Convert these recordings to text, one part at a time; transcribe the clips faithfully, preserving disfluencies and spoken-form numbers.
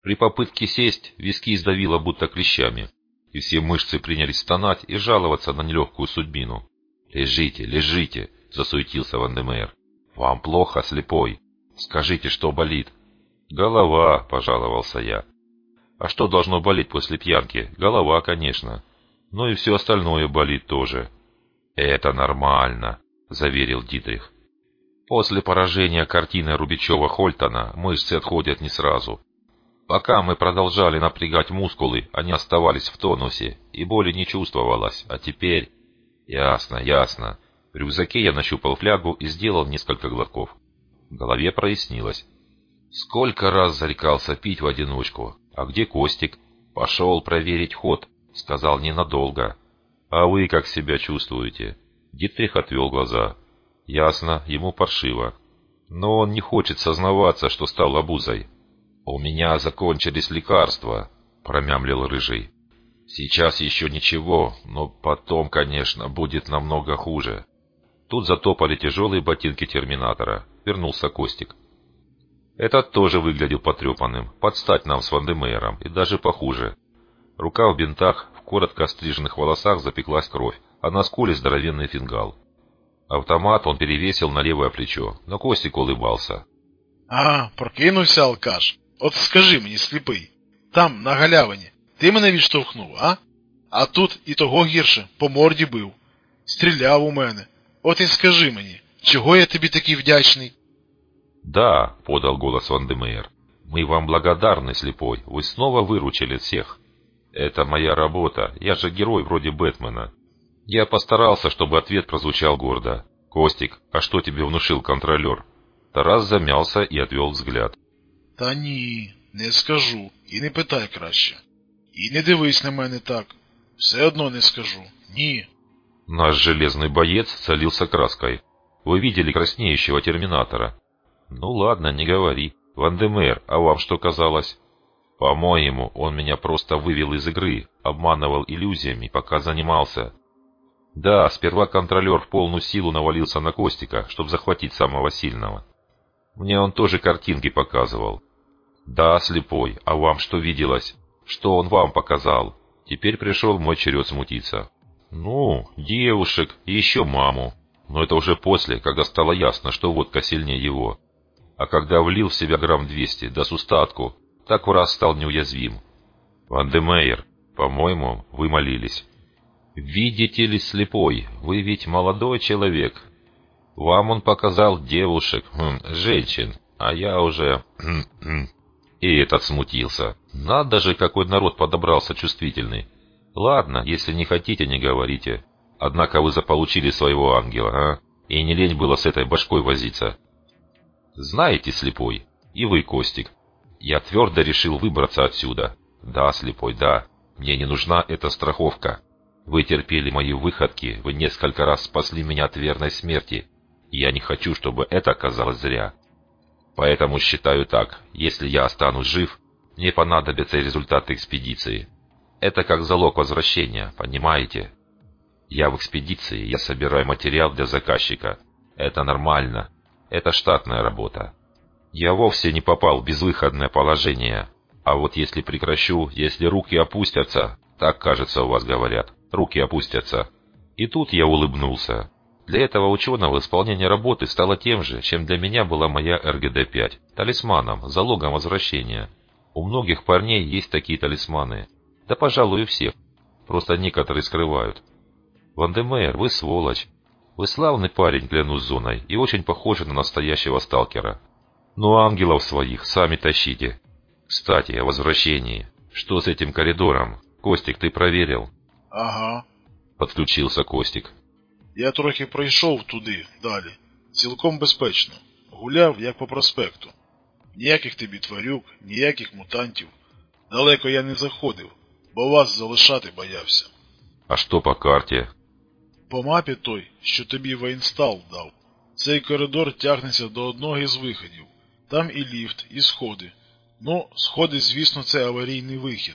При попытке сесть виски сдавило будто клещами, и все мышцы принялись стонать и жаловаться на нелегкую судьбину. «Лежите, лежите!» — засуетился Ван-де-Мейер. «Вам плохо, слепой? Скажите, что болит?» «Голова», — пожаловался я. «А что должно болеть после пьянки? Голова, конечно. Ну и все остальное болит тоже». «Это нормально», — заверил Дитрих. «После поражения картины Рубичева-Хольтона мышцы отходят не сразу. Пока мы продолжали напрягать мускулы, они оставались в тонусе, и боли не чувствовалось, а теперь...» «Ясно, ясно». В рюкзаке я нащупал флягу и сделал несколько глотков. В голове прояснилось. Сколько раз зарекался пить в одиночку. А где Костик? Пошел проверить ход. Сказал ненадолго. А вы как себя чувствуете? Дитрих отвел глаза. Ясно, ему паршиво. Но он не хочет сознаваться, что стал обузой. У меня закончились лекарства, промямлил Рыжий. Сейчас еще ничего, но потом, конечно, будет намного хуже. Тут затопали тяжелые ботинки терминатора. Вернулся Костик. Этот тоже выглядел потрепанным, под стать нам с Ван-де-Мейером, и даже похуже. Рука в бинтах, в коротко стриженных волосах запеклась кровь, а на скуле здоровенный фингал. Автомат он перевесил на левое плечо, но Костик улыбался. «А, прокинувся алкаш. От скажи мені, сліпий, там, на галявині, ти мене відштовхнув, а? А тут і того гірше, по морді бив. Стріляв у мене. От і скажи мені, чого я тобі такий вдячний?» «Да», — подал голос Ван-де-Мейер, — «мы вам благодарны, слепой, вы снова выручили всех. Это моя работа, я же герой вроде Бэтмена». Я постарался, чтобы ответ прозвучал гордо. «Костик, а что тебе внушил контролер?» Тарас замялся и отвел взгляд. «Та ні, не скажу, і не питай краще. І не дивись на мене так. Все одно не скажу, ні». Наш железный боец залился краской. Вы видели краснеющего терминатора? Ну ладно, не говори. Ван-де-Мейер, а вам что казалось? По-моему, он меня просто вывел из игры, обманывал иллюзиями, пока занимался. Да, сперва контролер в полную силу навалился на Костика, чтобы захватить самого сильного. Мне он тоже картинки показывал. Да, слепой, а вам что виделось? Что он вам показал? Теперь пришел мой черед смутиться. Ну, девушек и еще маму. Но это уже после, когда стало ясно, что водка сильнее его. А когда влил в себя грамм двести, да с устатку, так в раз стал неуязвим. Ван-де-Мейер, по-моему, вы молились. Видите ли, слепой, вы ведь молодой человек. Вам он показал девушек, хм, женщин, а я уже... Хм, хм. И этот смутился. Надо же, какой народ подобрался чувствительный. Ладно, если не хотите, не говорите. Однако вы заполучили своего ангела, а? И не лень было с этой башкой возиться. Знаете, слепой, и вы, Костик, я твердо решил выбраться отсюда. Да, слепой, да, мне не нужна эта страховка. Вы терпели мои выходки, вы несколько раз спасли меня от верной смерти. И я не хочу, чтобы это оказалось зря. Поэтому считаю так, если я останусь жив, мне понадобятся результаты экспедиции. Это как залог возвращения, понимаете? Я в экспедиции, я собираю материал для заказчика. Это нормально. Это штатная работа. Я вовсе не попал в безвыходное положение. А вот если прекращу, если руки опустятся, так, кажется, у вас говорят, руки опустятся. И тут я улыбнулся. Для этого ученого исполнение работы стало тем же, чем для меня была моя эр гэ дэ пять, талисманом, залогом возвращения. У многих парней есть такие талисманы. Да, пожалуй, у всех. Просто некоторые скрывают. Ван-де-Мейер, вы сволочь. Вы славный парень, клянусь зоной, и очень похожи на настоящего сталкера. Ну, ангелов своих сами тащите. Кстати, о возвращении. Что с этим коридором? Костик, ты проверил? Ага. Подключился Костик. Я трохи пройшов туди, далі. Цілком безпечно. Гуляв, як по проспекту. Ніяких тобі тварюк, ніяких мутантів. Далеко я не заходив, бо вас залишати боявся. А що по карті? По мапі той, що тобі воінстал дав. Цей коридор тягнеться до одного із виходів. Там і ліфт, і сходи. Ну, сходи, звісно, це аварійний вихід.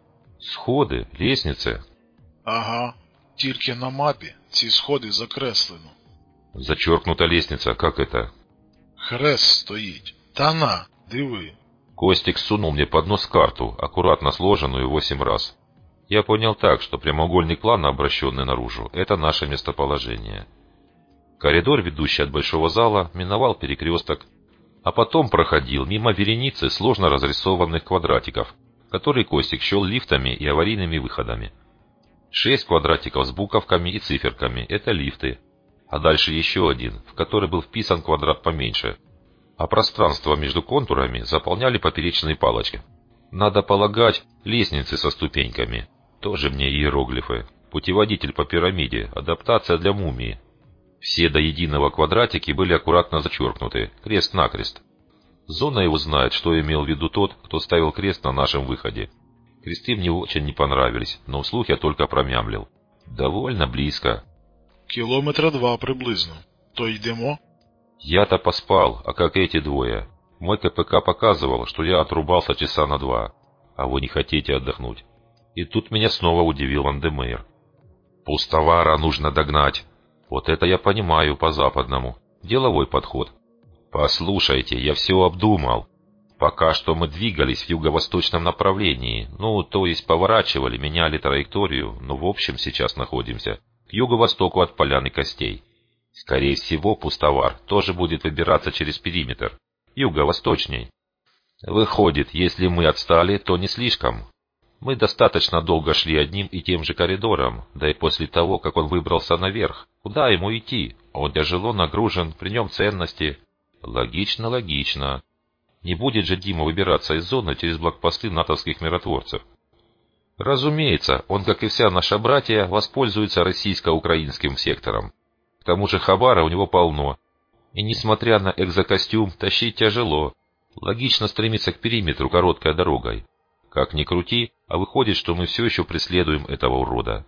Сходи? Лестниці? Ага. Тільки на мапі ці сходи закреслено. Зачеркнута лестниця, як це? Хрест стоїть. Та на, диви. Костик сунул мне под нос карту, аккуратно сложенную восемь раз. Я понял так, что прямоугольник плана, обращенный наружу, это наше местоположение. Коридор, ведущий от большого зала, миновал перекресток, а потом проходил мимо вереницы сложно разрисованных квадратиков, которые Костик счел лифтами и аварийными выходами. Шесть квадратиков с буковками и циферками – это лифты, а дальше еще один, в который был вписан квадрат поменьше, а пространство между контурами заполняли поперечные палочки. Надо полагать, лестницы со ступеньками. Тоже мне иероглифы. Путеводитель по пирамиде, адаптация для мумии. Все до единого квадратики были аккуратно зачеркнуты, крест-накрест. Зона его знает, что имел в виду тот, кто ставил крест на нашем выходе. Кресты мне очень не понравились, но вслух я только промямлил. Довольно близко. Кілометра два приблизно. То йдемо? Я-то поспал, а как эти двое. Мой КПК показывал, что я отрубался часа на два. А вы не хотите отдохнуть. И тут меня снова удивил Ван-де-Мейр. Пустовара нужно догнать. Вот это я понимаю по-западному. Деловой подход. Послушайте, я все обдумал. Пока что мы двигались в юго-восточном направлении. Ну, то есть поворачивали, меняли траекторию. Но в общем сейчас находимся к юго-востоку от Поляны Костей. Скорее всего, пустовар тоже будет выбираться через периметр. Юго-восточней. Выходит, если мы отстали, то не слишком. Мы достаточно долго шли одним и тем же коридором, да и после того, как он выбрался наверх, куда ему идти? Он тяжело нагружен, при нем ценности. Логично, логично. Не будет же Дима выбираться из зоны через блокпосты натовских миротворцев. Разумеется, он, как и вся наша братья, воспользуется российско-украинским сектором. К тому же хабара у него полно. И несмотря на экзокостюм, тащить тяжело. Логично стремиться к периметру короткой дорогой. Как ни крути, а выходит, что мы все еще преследуем этого урода.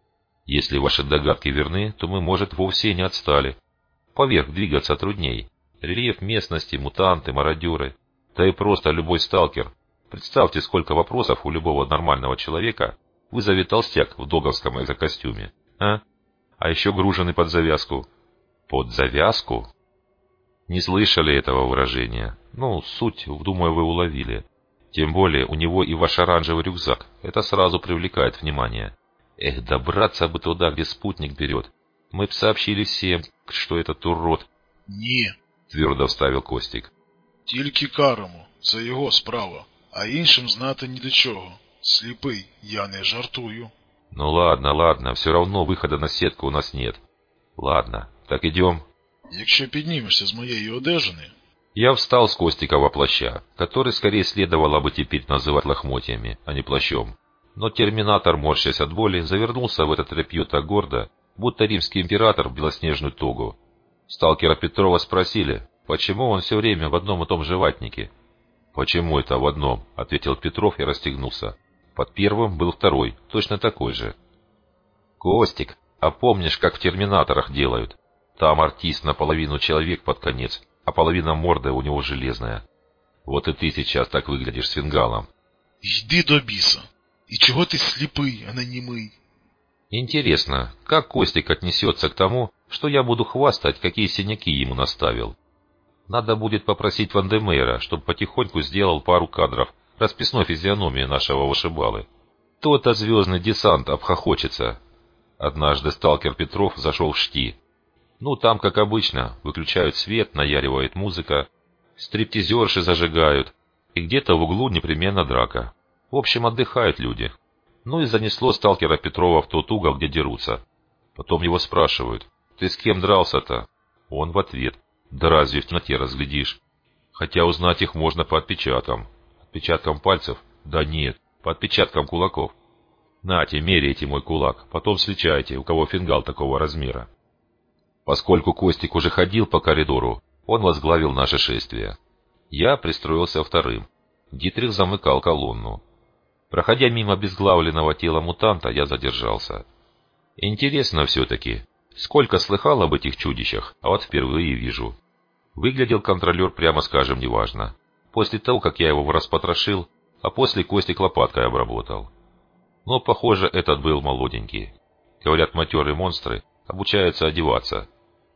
Если ваши догадки верны, то мы, может, вовсе не отстали. Поверх двигаться трудней. Рельеф местности, мутанты, мародеры. Да и просто любой сталкер. Представьте, сколько вопросов у любого нормального человека вызовет толстяк в договском экзокостюме. А? А еще груженый под завязку. Под завязку? Не слышали этого выражения? Ну, суть, думаю, вы уловили. Тем более, у него и ваш оранжевый рюкзак. Это сразу привлекает внимание. Эх, добраться бы туда, где спутник берет. Мы б сообщили всем, что этот урод... Ні, твердо вставил Костик. Тільки Карому. Це його справа. А іншим знати ні до чого. Сліпий, я не жартую. Ну ладно, ладно, все равно выхода на сетку у нас нет. Ладно, так идем. Якщо піднімешся з моєї одежини... Я встал с Костикова плаща, который скорее следовало бы теперь называть лохмотьями, а не плащом. Но терминатор, морщась от боли, завернулся в это тряпье так гордо, будто римский император в белоснежную тогу. Сталкера Петрова спросили, почему он все время в одном и том же ватнике. «Почему это в одном?» — ответил Петров и расстегнулся. Под первым был второй, точно такой же. «Костик, а помнишь, как в терминаторах делают? Там артист наполовину человек под конец, а половина морды у него железная. Вот и ты сейчас так выглядишь с фингалом». Йди до біса. І чого ти сліпий, а не німий? Интересно, как Костик отнесется к тому, что я буду хвастать, какие синяки ему наставил? Надо будет попросить Ван-де-Мейра, чтобы потихоньку сделал пару кадров расписной физиономии нашего вышибалы. То-то звездный десант обхохочется. Однажды сталкер Петров зашел в шти. Ну, там, как обычно, выключают свет, наяривает музыка, стриптизерши зажигают, и где-то в углу непременно драка. В общем, отдыхают люди. Ну и занесло сталкера Петрова в тот угол, где дерутся. Потом его спрашивают, ты с кем дрался-то? Он в ответ, да разве в темноте разглядишь? Хотя узнать их можно по отпечаткам. Отпечаткам пальцев? Да нет, по отпечаткам кулаков. Нате, меряйте мой кулак, потом сличайте, у кого фингал такого размера. Поскольку Костик уже ходил по коридору, он возглавил наше шествие. Я пристроился вторым. Дитрих замыкал колонну. Проходя мимо обезглавленного тела мутанта, я задержался. Интересно все-таки, сколько слыхал об этих чудищах, а вот впервые вижу. Выглядел контролер, прямо скажем, неважно. После того, как я его распотрошил, а после Костик лопаткой обработал. Но, похоже, этот был молоденький. Говорят, матерые монстры обучаются одеваться.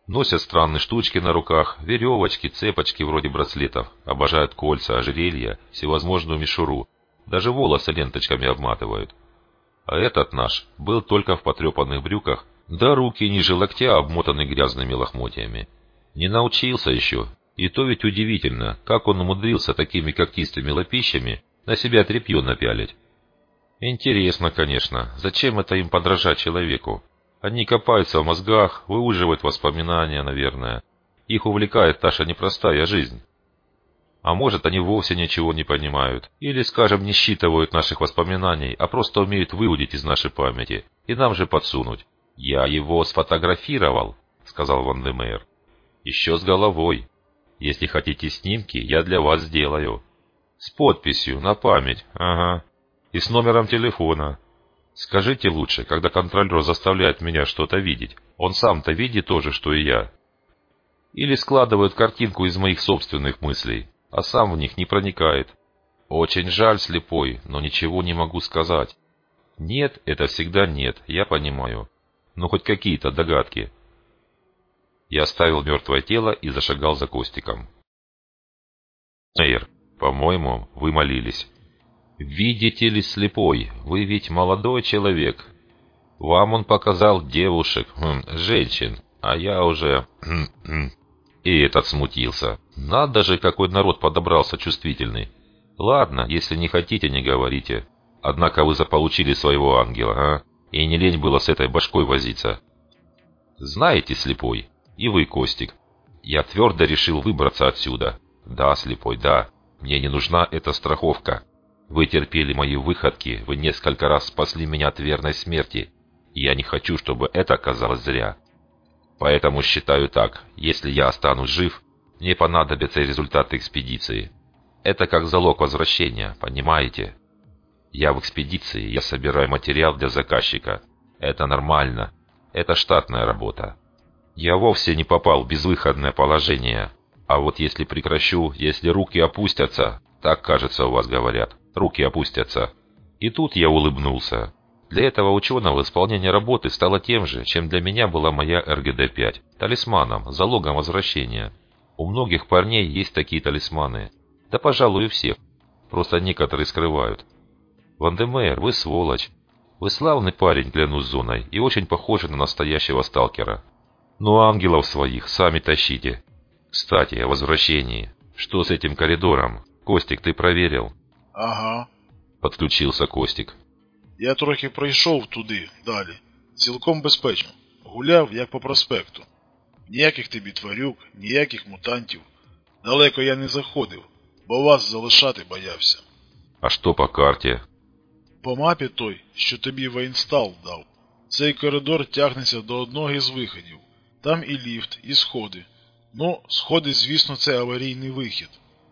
Носят странные штучки на руках, веревочки, цепочки вроде браслетов, обожают кольца, ожерелья, всевозможную мишуру, даже волосы ленточками обматывают. А этот наш был только в потрепанных брюках, да руки ниже локтя обмотаны грязными лохмотьями. Не научился еще, и то ведь удивительно, как он умудрился такими когтистыми лапищами на себя тряпье напялить. Интересно, конечно, зачем это им подражать человеку? Они копаются в мозгах, выуживают воспоминания, наверное. Их увлекает наша непростая жизнь. А может, они вовсе ничего не понимают, или, скажем, не считывают наших воспоминаний, а просто умеют выудить из нашей памяти и нам же подсунуть. «Я его сфотографировал», — сказал Ван-де-Мейер. «Еще с головой. Если хотите снимки, я для вас сделаю. С подписью, на память, ага. И с номером телефона. Скажите лучше, когда контролер заставляет меня что-то видеть, он сам-то видит то же, что и я. Или складывает картинку из моих собственных мыслей, а сам в них не проникает. Очень жаль, слепой, но ничего не могу сказать. Нет, это всегда нет, я понимаю. Но хоть какие-то догадки». Я оставил мертвое тело и зашагал за Костиком. «Эйр, по-моему, вы молились. Видите ли, слепой, вы ведь молодой человек. Вам он показал девушек, хм, женщин, а я уже...» И этот смутился. Надо же, какой народ подобрался чувствительный. Ладно, если не хотите, не говорите. Однако вы заполучили своего ангела, а? И не лень было с этой башкой возиться. Знаете, слепой, и вы, Костик, я твердо решил выбраться отсюда. Да, слепой, да, мне не нужна эта страховка. Вы терпели мои выходки, вы несколько раз спасли меня от верной смерти. И я не хочу, чтобы это оказалось зря. Поэтому считаю так, если я останусь жив, мне понадобятся результаты экспедиции. Это как залог возвращения, понимаете? Я в экспедиции, я собираю материал для заказчика. Это нормально. Это штатная работа. Я вовсе не попал в безвыходное положение. А вот если прекращу, если руки опустятся, так, кажется, у вас говорят, руки опустятся. И тут я улыбнулся. Для этого ученого исполнение работы стало тем же, чем для меня была моя эр гэ дэ пять, талисманом, залогом возвращения. У многих парней есть такие талисманы. Да, пожалуй, у всех. Просто некоторые скрывают. Ван-де-Мейер, вы сволочь. Вы славный парень, клянусь зоной, и очень похожи на настоящего сталкера. Но ангелов своих сами тащите. Кстати, о возвращении. Что с этим коридором? Костик, ты проверил? Ага. Подключился Костик. Я трохи пройшов туди, далі. Цілком безпечно. Гуляв, як по проспекту. Ніяких тобі тварюк, ніяких мутантів. Далеко я не заходив, бо вас залишати боявся. А що по карті? По мапі той, що тобі Вейнстал дав. Цей коридор тягнеться до одного із виходів. Там і ліфт, і сходи. Ну, сходи, звісно, це аварійний вихід.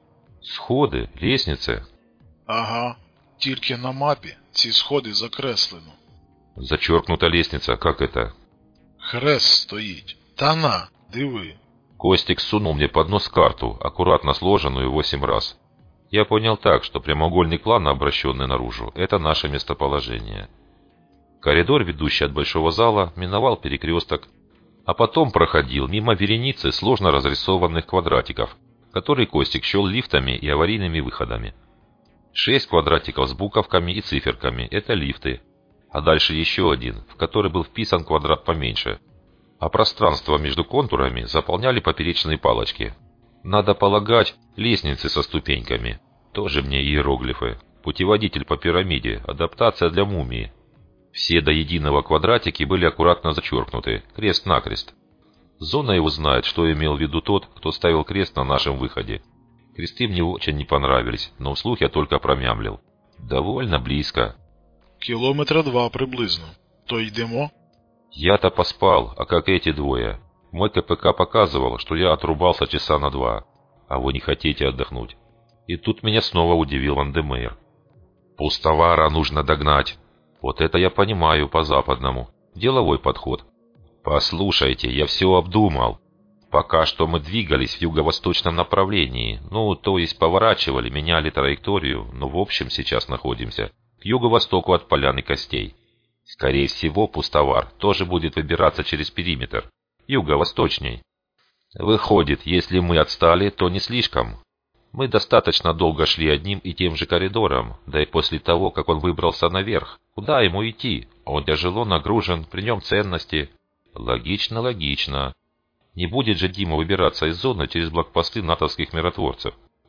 Сходи? Лестниці? Ага. Тільки на мапі ці сходи закреслено. Зачеркнута лестница, как это? Хрест стоїть. Та на, диви. Костик сунул мне под нос карту, аккуратно сложенную восемь раз. Я понял так, что прямоугольник плана, обращенный наружу, это наше местоположение. Коридор, ведущий от большого зала, миновал перекресток, а потом проходил мимо вереницы сложно разрисованных квадратиков, которые Костик счел лифтами и аварийными выходами. Шесть квадратиков с буковками и циферками – это лифты, а дальше еще один, в который был вписан квадрат поменьше, а пространство между контурами заполняли поперечные палочки. Надо полагать, лестницы со ступеньками. Тоже мне иероглифы. Путеводитель по пирамиде, адаптация для мумии. Все до единого квадратики были аккуратно зачеркнуты, крест-накрест. Зона его знает, что имел в виду тот, кто ставил крест на нашем выходе. Кресты мне очень не понравились, но вслух я только промямлил. Довольно близко. Кілометра два приблизно. То йдемо? Я-то поспал, а как эти двое. Мой ка пэ ка показывал, что я отрубался часа на два. А вы не хотите отдохнуть. И тут меня снова удивил Ван-де-Мейер. Пустовара нужно догнать. Вот это я понимаю по-западному. Деловой подход. Послушайте, я все обдумал. Пока что мы двигались в юго-восточном направлении, ну, то есть поворачивали, меняли траекторию, но в общем сейчас находимся к юго-востоку от Поляны Костей. Скорее всего, пустовар тоже будет выбираться через периметр, юго-восточней. Выходит, если мы отстали, то не слишком. Мы достаточно долго шли одним и тем же коридором, да и после того, как он выбрался наверх, куда ему идти? Он тяжело нагружен, при нем ценности. Логично, логично. Не будет же Дима выбираться из зоны через блокпосты натовских миротворцев.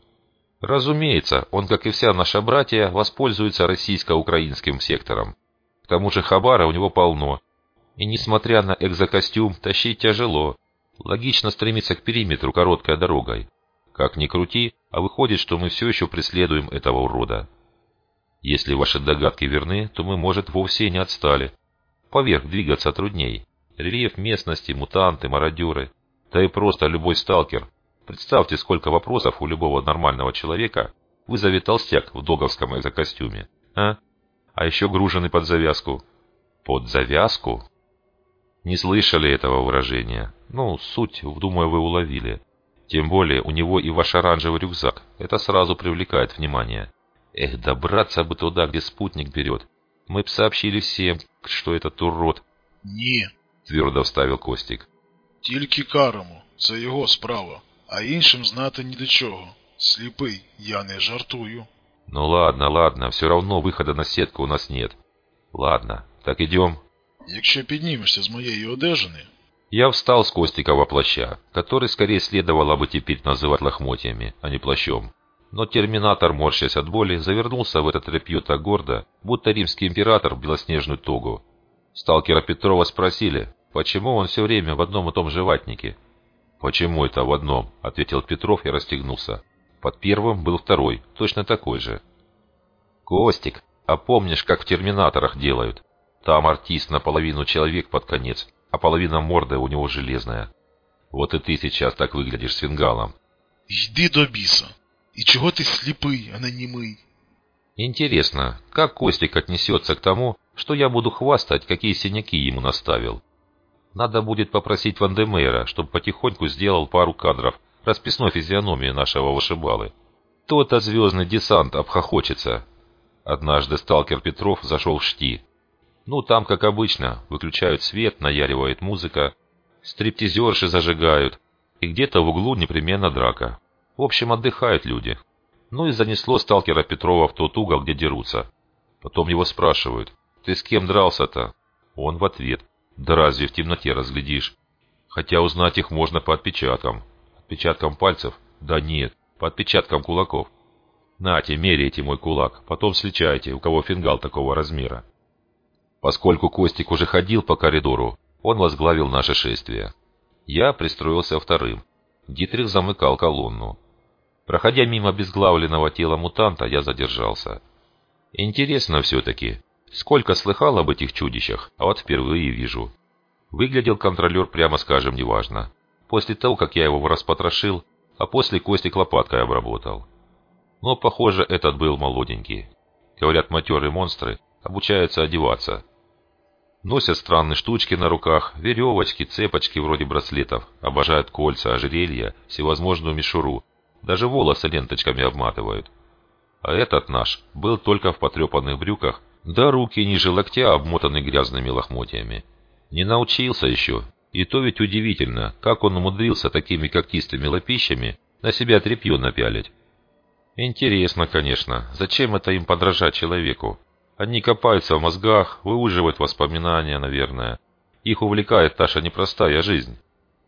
Разумеется, он, как и вся наша братья, воспользуется российско-украинским сектором. К тому же хабара у него полно. И несмотря на экзокостюм, тащить тяжело. Логично стремиться к периметру короткой дорогой. Как ни крути, а выходит, что мы все еще преследуем этого урода. Если ваши догадки верны, то мы, может, вовсе и не отстали. Поверх двигаться трудней. Рельеф местности, мутанты, мародеры. Да и просто любой сталкер. Представьте, сколько вопросов у любого нормального человека вызовет толстяк в договском экзокостюме. А? А еще груженый под завязку. Под завязку? Не слышали этого выражения? Ну, суть, думаю, вы уловили. Тем более, у него и ваш оранжевый рюкзак. Это сразу привлекает внимание. Эх, добраться бы туда, где спутник берет. Мы б сообщили всем, что этот урод... Ні, твердо вставил Костик. Тільки Карому. Це його справа. А іншим знати ні до чого. Сліпий, я не жартую. Ну ладно, ладно, все равно выхода на сетку у нас нет. Ладно, так идем. Якщо піднімешся з моєї одежини... Я встал с Костикова плаща, который скорее следовало бы теперь называть лохмотьями, а не плащом. Но терминатор, морщась от боли, завернулся в это тряпье так гордо, будто римский император в белоснежную тогу. Сталкера Петрова спросили, почему он все время в одном и том же ватнике. «Почему это в одном?» — ответил Петров и расстегнулся. Под первым был второй, точно такой же. «Костик, а помнишь, как в терминаторах делают? Там артист наполовину человек под конец, а половина морды у него железная. Вот и ты сейчас так выглядишь с фингалом». Йди до біса. І чого ти сліпий, а не німий? Интересно, как Костик отнесется к тому, что я буду хвастать, какие синяки ему наставил? Надо будет попросить Вандемейра, чтобы потихоньку сделал пару кадров расписной физиономии нашего вышибалы. То-то звездный десант обхохочется. Однажды сталкер Петров зашел в шти. Ну, там, как обычно, выключают свет, наяривает музыка, стриптизерши зажигают, и где-то в углу непременно драка. В общем, отдыхают люди. Ну и занесло сталкера Петрова в тот угол, где дерутся. Потом его спрашивают, ты с кем дрался-то? Он в ответ, да разве в темноте разглядишь? Хотя узнать их можно по отпечаткам. Отпечаткам пальцев? Да нет, по отпечаткам кулаков. Нате, меряйте мой кулак, потом сличайте, у кого фингал такого размера. Поскольку Костик уже ходил по коридору, он возглавил наше шествие. Я пристроился вторым. Дитрих замыкал колонну. Проходя мимо обезглавленного тела мутанта, я задержался. Интересно все-таки, сколько слыхал об этих чудищах, а вот впервые вижу. Выглядел контролер, прямо скажем, неважно. После того, как я его распотрошил, а после Костик лопаткой обработал. Но, похоже, этот был молоденький. Говорят, матерые монстры обучаются одеваться. Носят странные штучки на руках, веревочки, цепочки вроде браслетов, обожают кольца, ожерелья, всевозможную мишуру, даже волосы ленточками обматывают. А этот наш был только в потрепанных брюках, да руки ниже локтя обмотаны грязными лохмотьями. Не научился еще, и то ведь удивительно, как он умудрился такими когтистыми лапищами на себя тряпье напялить. Интересно, конечно, зачем это им подражать человеку? Они копаются в мозгах, выуживают воспоминания, наверное. Их увлекает наша непростая жизнь.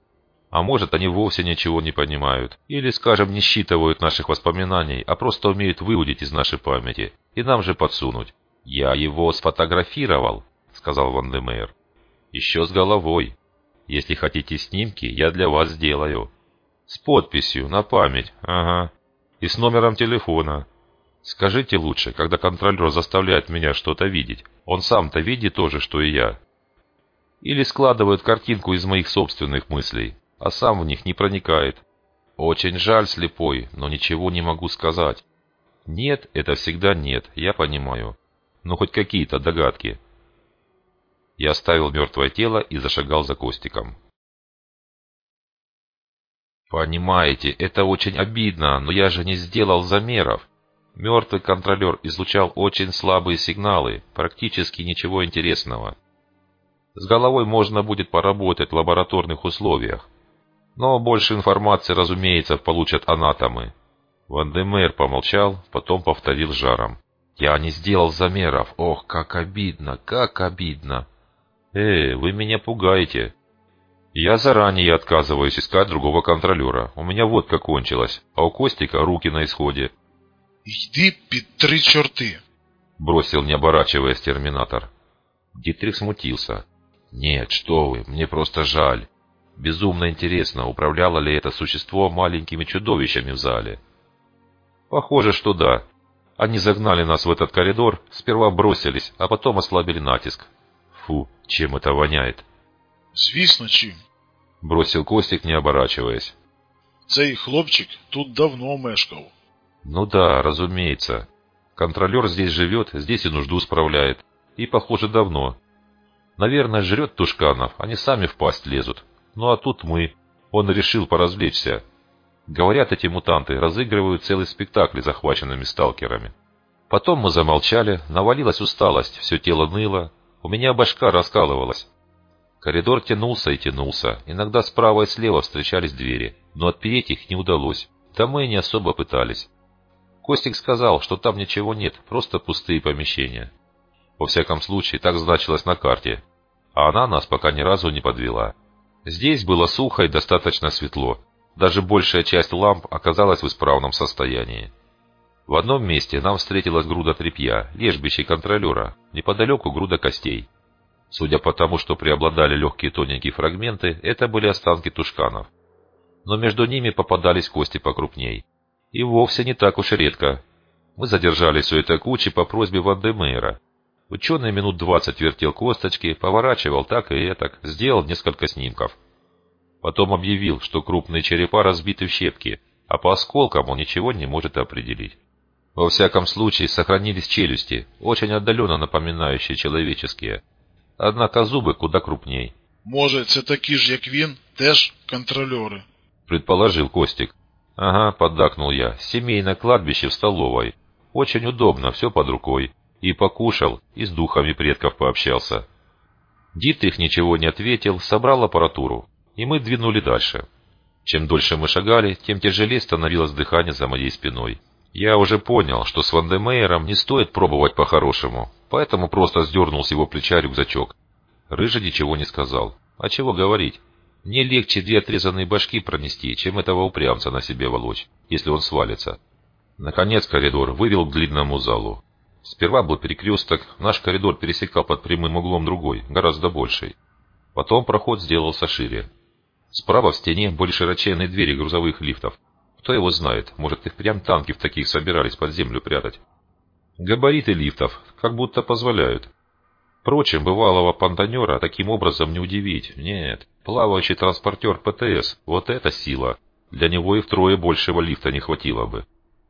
А может, они вовсе ничего не понимают, или, скажем, не считывают наших воспоминаний, а просто умеют выудить из нашей памяти и нам же подсунуть. «Я его сфотографировал», — сказал Вандемейр. «Еще с головой. Если хотите снимки, я для вас сделаю. С подписью, на память, ага. И с номером телефона. Скажите лучше, когда контролер заставляет меня что-то видеть, он сам-то видит то же, что и я. Или складывает картинку из моих собственных мыслей, а сам в них не проникает. Очень жаль, слепой, но ничего не могу сказать. Нет, это всегда нет, я понимаю. Но хоть какие-то догадки». Я оставил мертвое тело и зашагал за Костиком. «Понимаете, это очень обидно, но я же не сделал замеров. Мертвый контролер излучал очень слабые сигналы, практически ничего интересного. С головой можно будет поработать в лабораторных условиях. Но больше информации, разумеется, получат анатомы. Ван-де-Мейр помолчал, потом повторил жаром. «Я не сделал замеров. Ох, как обидно, как обидно!» «Эй, вы меня пугаете!» «Я заранее отказываюсь искать другого контролера. У меня водка кончилась, а у Костика руки на исходе». «Йди під три чорти!» — бросил, не оборачиваясь, терминатор. Дитрих смутился. «Нет, что вы, мне просто жаль. Безумно интересно, управляло ли это существо маленькими чудовищами в зале?» «Похоже, что да. Они загнали нас в этот коридор, сперва бросились, а потом ослабили натиск. Фу, чем это воняет!» «Звісно, чим?» — бросил Костик, не оборачиваясь. «Цей хлопчик тут давно мешкав». «Ну да, разумеется. Контролер здесь живет, здесь и нужду справляет. И, похоже, давно. Наверное, жрет тушканов, они сами в пасть лезут. Ну а тут мы. Он решил поразвлечься. Говорят, эти мутанты разыгрывают целый спектакль захваченными сталкерами». Потом мы замолчали, навалилась усталость, все тело ныло, у меня башка раскалывалась. Коридор тянулся и тянулся, иногда справа и слева встречались двери, но отпереть их не удалось, да мы и не особо пытались. Костик сказал, что там ничего нет, просто пустые помещения. Во всяком случае, так значилось на карте, а она нас пока ни разу не подвела. Здесь было сухо и достаточно светло, даже большая часть ламп оказалась в исправном состоянии. В одном месте нам встретилась груда тряпья, лежбище контролера, неподалеку груда костей. Судя по тому, что преобладали легкие тоненькие фрагменты, это были останки тушканов. Но между ними попадались кости покрупней. И вовсе не так уж и редко. Мы задержались у этой кучи по просьбе Ван-де-Мейра. Ученый минут двадцать вертел косточки, поворачивал так и этак, сделал несколько снимков. Потом объявил, что крупные черепа разбиты в щепки, а по осколкам он ничего не может определить. Во всяком случае, сохранились челюсти, очень отдаленно напоминающие человеческие. Однако зубы куда крупней. «Може, це такі ж, як він, теж контролери?» — предположил Костик. «Ага», — поддакнул я, — «семейное кладбище в столовой. Очень удобно, все под рукой. И покушал, и с духами предков пообщался». Дитрих ничего не ответил, собрал аппаратуру, и мы двинули дальше. Чем дольше мы шагали, тем тяжелее становилось дыхание за моей спиной. Я уже понял, что с Ван-де-Мейером не стоит пробовать по-хорошему, поэтому просто сдернул с его плеча рюкзачок. Рыжий ничего не сказал. А чего говорить? Мне легче две отрезанные башки пронести, чем этого упрямца на себе волочь, если он свалится. Наконец коридор вывел к длинному залу. Сперва был перекресток, наш коридор пересекал под прямым углом другой, гораздо больший. Потом проход сделался шире. Справа в стене были широченные двери грузовых лифтов. Кто его знает, может, их прям танки в таких собирались под землю прятать. Габариты лифтов как будто позволяют. Впрочем, бывалого понтонера таким образом не удивить. Нет, плавающий транспортер ПТС, вот это сила. Для него и втрое большего лифта не хватило бы.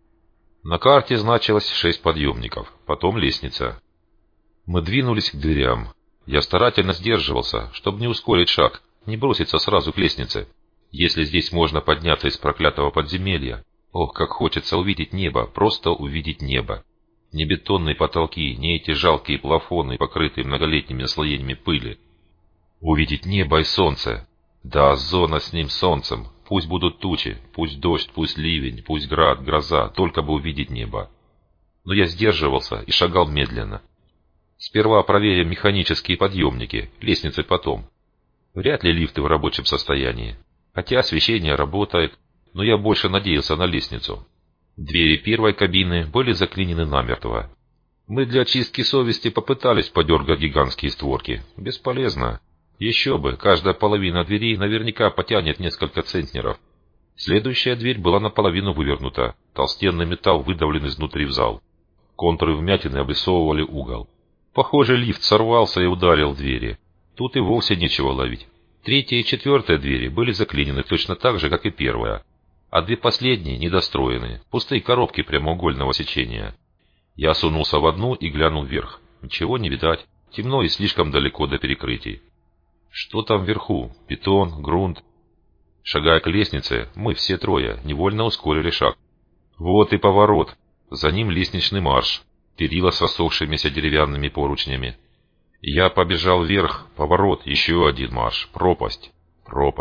На карте значилось шесть подъемников, потом лестница. Мы двинулись к дверям. Я старательно сдерживался, чтобы не ускорить шаг, не броситься сразу к лестнице. Если здесь можно подняться из проклятого подземелья, ох, как хочется увидеть небо, просто увидеть небо. Не бетонные потолки, не эти жалкие плафоны, покрытые многолетними наслоениями пыли. Увидеть небо и солнце. Да, зона с ним солнцем. Пусть будут тучи, пусть дождь, пусть ливень, пусть град, гроза, только бы увидеть небо. Но я сдерживался и шагал медленно. Сперва проверим механические подъемники, лестницы потом. Вряд ли лифты в рабочем состоянии. Хотя освещение работает, но я больше надеялся на лестницу. Двери первой кабины были заклинены намертво. Мы для очистки совести попытались подергать гигантские створки. Бесполезно. Еще бы, каждая половина двери наверняка потянет несколько центнеров. Следующая дверь была наполовину вывернута. Толстенный металл выдавлен изнутри в зал. Контуры вмятины обрисовывали угол. Похоже, лифт сорвался и ударил в двери. Тут и вовсе нечего ловить. Третья и четвертая двери были заклинены точно так же, как и первая. А две последние недостроены, пустые коробки прямоугольного сечения. Я сунулся в одну и глянул вверх. Ничего не видать, темно и слишком далеко до перекрытий. Что там вверху? Бетон, грунт. Шагая к лестнице, мы все трое невольно ускорили шаг. Вот и поворот. За ним лестничный марш. Перила с рассохшимися деревянными поручнями. Я побежал вверх, поворот, еще один марш. Пропасть, пропасть,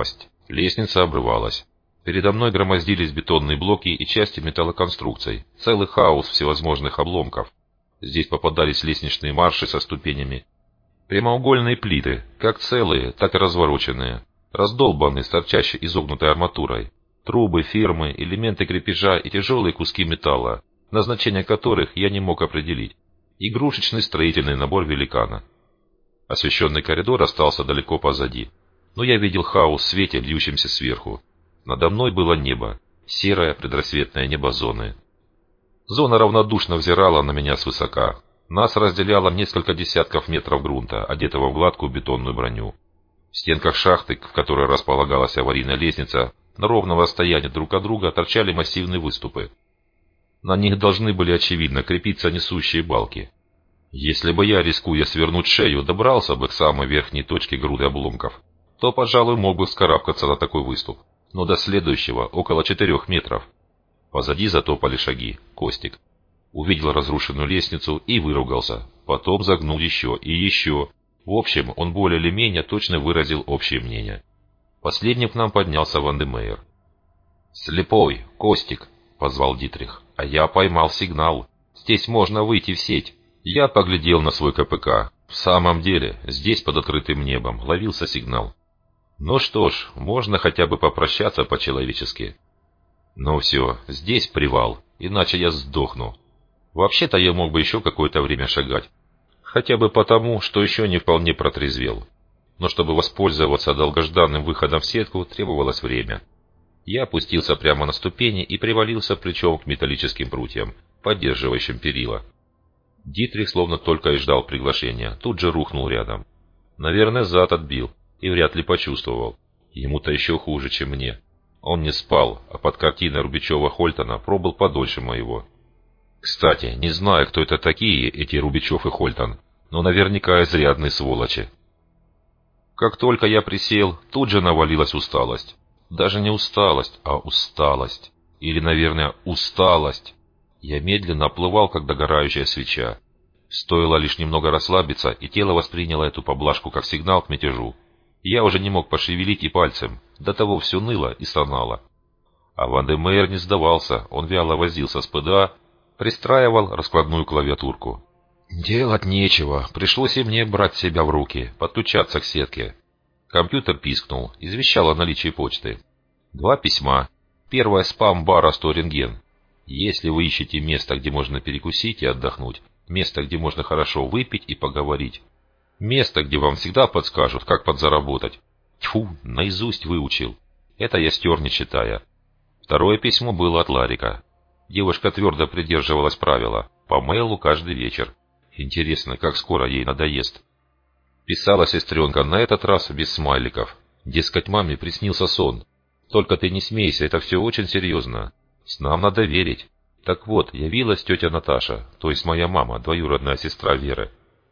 Лестница обрывалась. Передо мной громоздились бетонные блоки и части металлоконструкций. Целый хаос всевозможных обломков. Здесь попадались лестничные марши со ступенями. Прямоугольные плиты, как целые, так и развороченные. Раздолбанные с торчащей изогнутой арматурой. Трубы, фермы, элементы крепежа и тяжелые куски металла, назначение которых я не мог определить. Игрушечный строительный набор великана. Освещенный коридор остался далеко позади. Но я видел хаос в свете, льющемся сверху. Надо мной было небо, серое предрассветное небо зоны. Зона равнодушно взирала на меня свысока. Нас разделяло несколько десятков метров грунта, одетого в гладкую бетонную броню. В стенках шахты, в которой располагалась аварийная лестница, на ровном расстоянии друг от друга торчали массивные выступы. На них должны были, очевидно, крепиться несущие балки. Если бы я, рискуя свернуть шею, добрался бы к самой верхней точке груды обломков, то, пожалуй, мог бы вскарабкаться на такой выступ. Но до следующего около четырех метров. Позади затопали шаги. Костик увидел разрушенную лестницу и выругался. Потом загнул еще и еще. В общем, он более или менее точно выразил общее мнение. Последним к нам поднялся Вандемейр. «Слепой, Костик!» — позвал Дитрих. «А я поймал сигнал. Здесь можно выйти в сеть». Я поглядел на свой ка пэ ка. В самом деле, здесь под открытым небом ловился сигнал. Ну что ж, можно хотя бы попрощаться по-человечески. Ну все, здесь привал, иначе я сдохну. Вообще-то я мог бы еще какое-то время шагать. Хотя бы потому, что еще не вполне протрезвел. Но чтобы воспользоваться долгожданным выходом в сетку, требовалось время. Я опустился прямо на ступени и привалился плечом к металлическим прутьям, поддерживающим перила. Дитрих словно только и ждал приглашения, тут же рухнул рядом. Наверное, зад отбил. И вряд ли почувствовал. Ему-то еще хуже, чем мне. Он не спал, а под картиной Рубичева-Хольтона пробыл подольше моего. Кстати, не знаю, кто это такие, эти Рубичев и Хольтон, но наверняка изрядные сволочи. Как только я присел, тут же навалилась усталость. Даже не усталость, а усталость. Или, наверное, усталость. Я медленно оплывал, как догорающая свеча. Стоило лишь немного расслабиться, и тело восприняло эту поблажку как сигнал к мятежу. Я уже не мог пошевелить и пальцем, до того все ныло и стонало. А Вандемейр не сдавался, он вяло возился с пэ дэ а, пристраивал раскладную клавиатурку. Делать нечего, пришлось и мне брать себя в руки, подключаться к сетке. Компьютер пискнул, извещал о наличии почты. Два письма. Первое спам-бара сто рентген. Если вы ищете место, где можно перекусить и отдохнуть, место, где можно хорошо выпить и поговорить, место, где вам всегда подскажут, как подзаработать. Тьфу, наизусть выучил. Это я стер, не читая. Второе письмо было от Ларика. Девушка твердо придерживалась правила. По мейлу каждый вечер. Интересно, как скоро ей надоест. Писала сестренка на этот раз без смайликов. Дескать, маме приснился сон. Только ты не смейся, это все очень серьезно. Снам надо верить. Так вот, явилась тетя Наташа, то есть моя мама, двоюродная сестра Веры.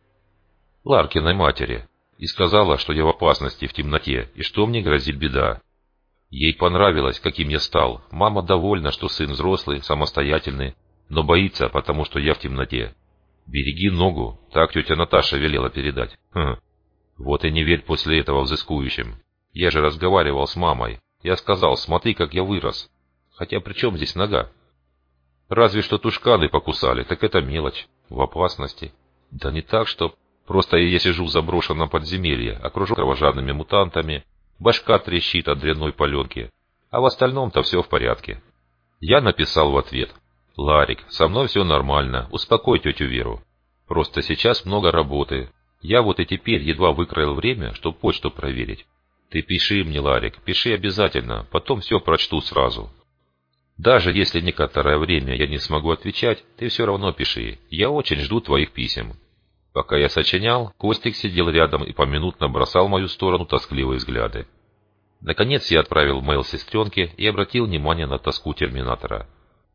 Ларкиной матери, и сказала, что я в опасности в темноте, и что мне грозит беда. Ей понравилось, каким я стал. Мама довольна, что сын взрослый, самостоятельный, но боится, потому что я в темноте. Береги ногу, так тетя Наташа велела передать. Хм. Вот и не верь после этого взыскующим. Я же разговаривал с мамой. Я сказал, смотри, как я вырос. Хотя при чем здесь нога? Разве что тушканы покусали, так это мелочь. В опасности. Да не так, что... Просто я сижу в заброшенном подземелье, окружен кровожадными мутантами, башка трещит от дрянной паленки, а в остальном-то все в порядке. Я написал в ответ. «Ларик, со мной все нормально, успокой тетю Веру. Просто сейчас много работы. Я вот и теперь едва выкроил время, чтобы почту проверить. Ты пиши мне, Ларик, пиши обязательно, потом все прочту сразу. Даже если некоторое время я не смогу отвечать, ты все равно пиши, я очень жду твоих писем». Пока я сочинял, Костик сидел рядом и поминутно бросал в мою сторону тоскливые взгляды. Наконец я отправил мейл сестренке и обратил внимание на тоску терминатора.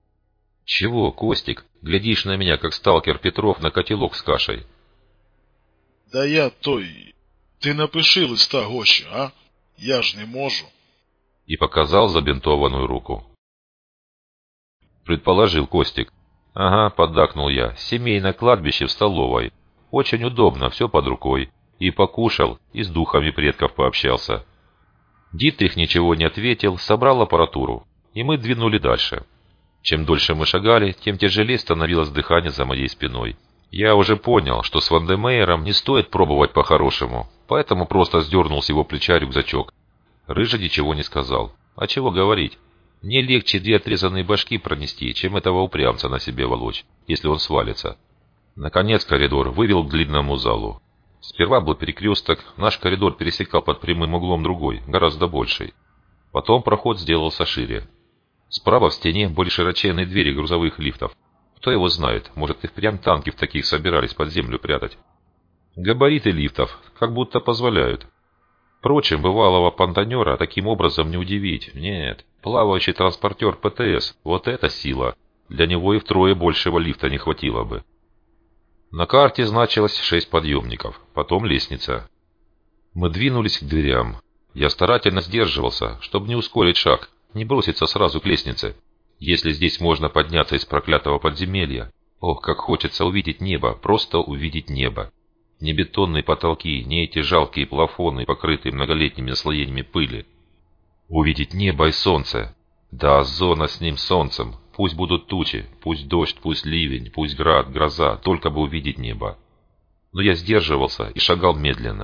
«Чего, Костик, глядишь на меня, как сталкер Петров на котелок с кашей?» «Да я той... Ты напиши листа Гоші, а? Я ж не можу». И показал забинтованную руку. Предположил Костик. «Ага», — поддакнул я, — «семейное кладбище в столовой. Очень удобно, все под рукой. И покушал, и с духами предков пообщался». Дитрих ничего не ответил, собрал аппаратуру, и мы двинули дальше. Чем дольше мы шагали, тем тяжелее становилось дыхание за моей спиной. Я уже понял, что с Вандемейером не стоит пробовать по-хорошему, поэтому просто сдернул с его плеча рюкзачок. Рыжий ничего не сказал. А чего говорить? Мне легче две отрезанные башки пронести, чем этого упрямца на себе волочь, если он свалится. Наконец коридор вывел к длинному залу. Сперва был перекресток, наш коридор пересекал под прямым углом другой, гораздо больший. Потом проход сделался шире. Справа в стене были широченные двери грузовых лифтов. Кто его знает, может и впрямь танки в таких собирались под землю прятать. Габариты лифтов как будто позволяют. Впрочем, бывалого понтонера таким образом не удивить. Нет, плавающий транспортер ПТС, вот это сила. Для него и втрое большего лифта не хватило бы. На карте значилось шесть подъемников, потом лестница. Мы двинулись к дверям. Я старательно сдерживался, чтобы не ускорить шаг, не броситься сразу к лестнице. Если здесь можно подняться из проклятого подземелья, ох, как хочется увидеть небо, просто увидеть небо. Не бетонные потолки, не эти жалкие плафоны, покрытые многолетними наслоениями пыли. Увидеть небо и солнце. Да, зона с ним солнцем. Пусть будут тучи, пусть дождь, пусть ливень, пусть град, гроза, только бы увидеть небо. Но я сдерживался и шагал медленно.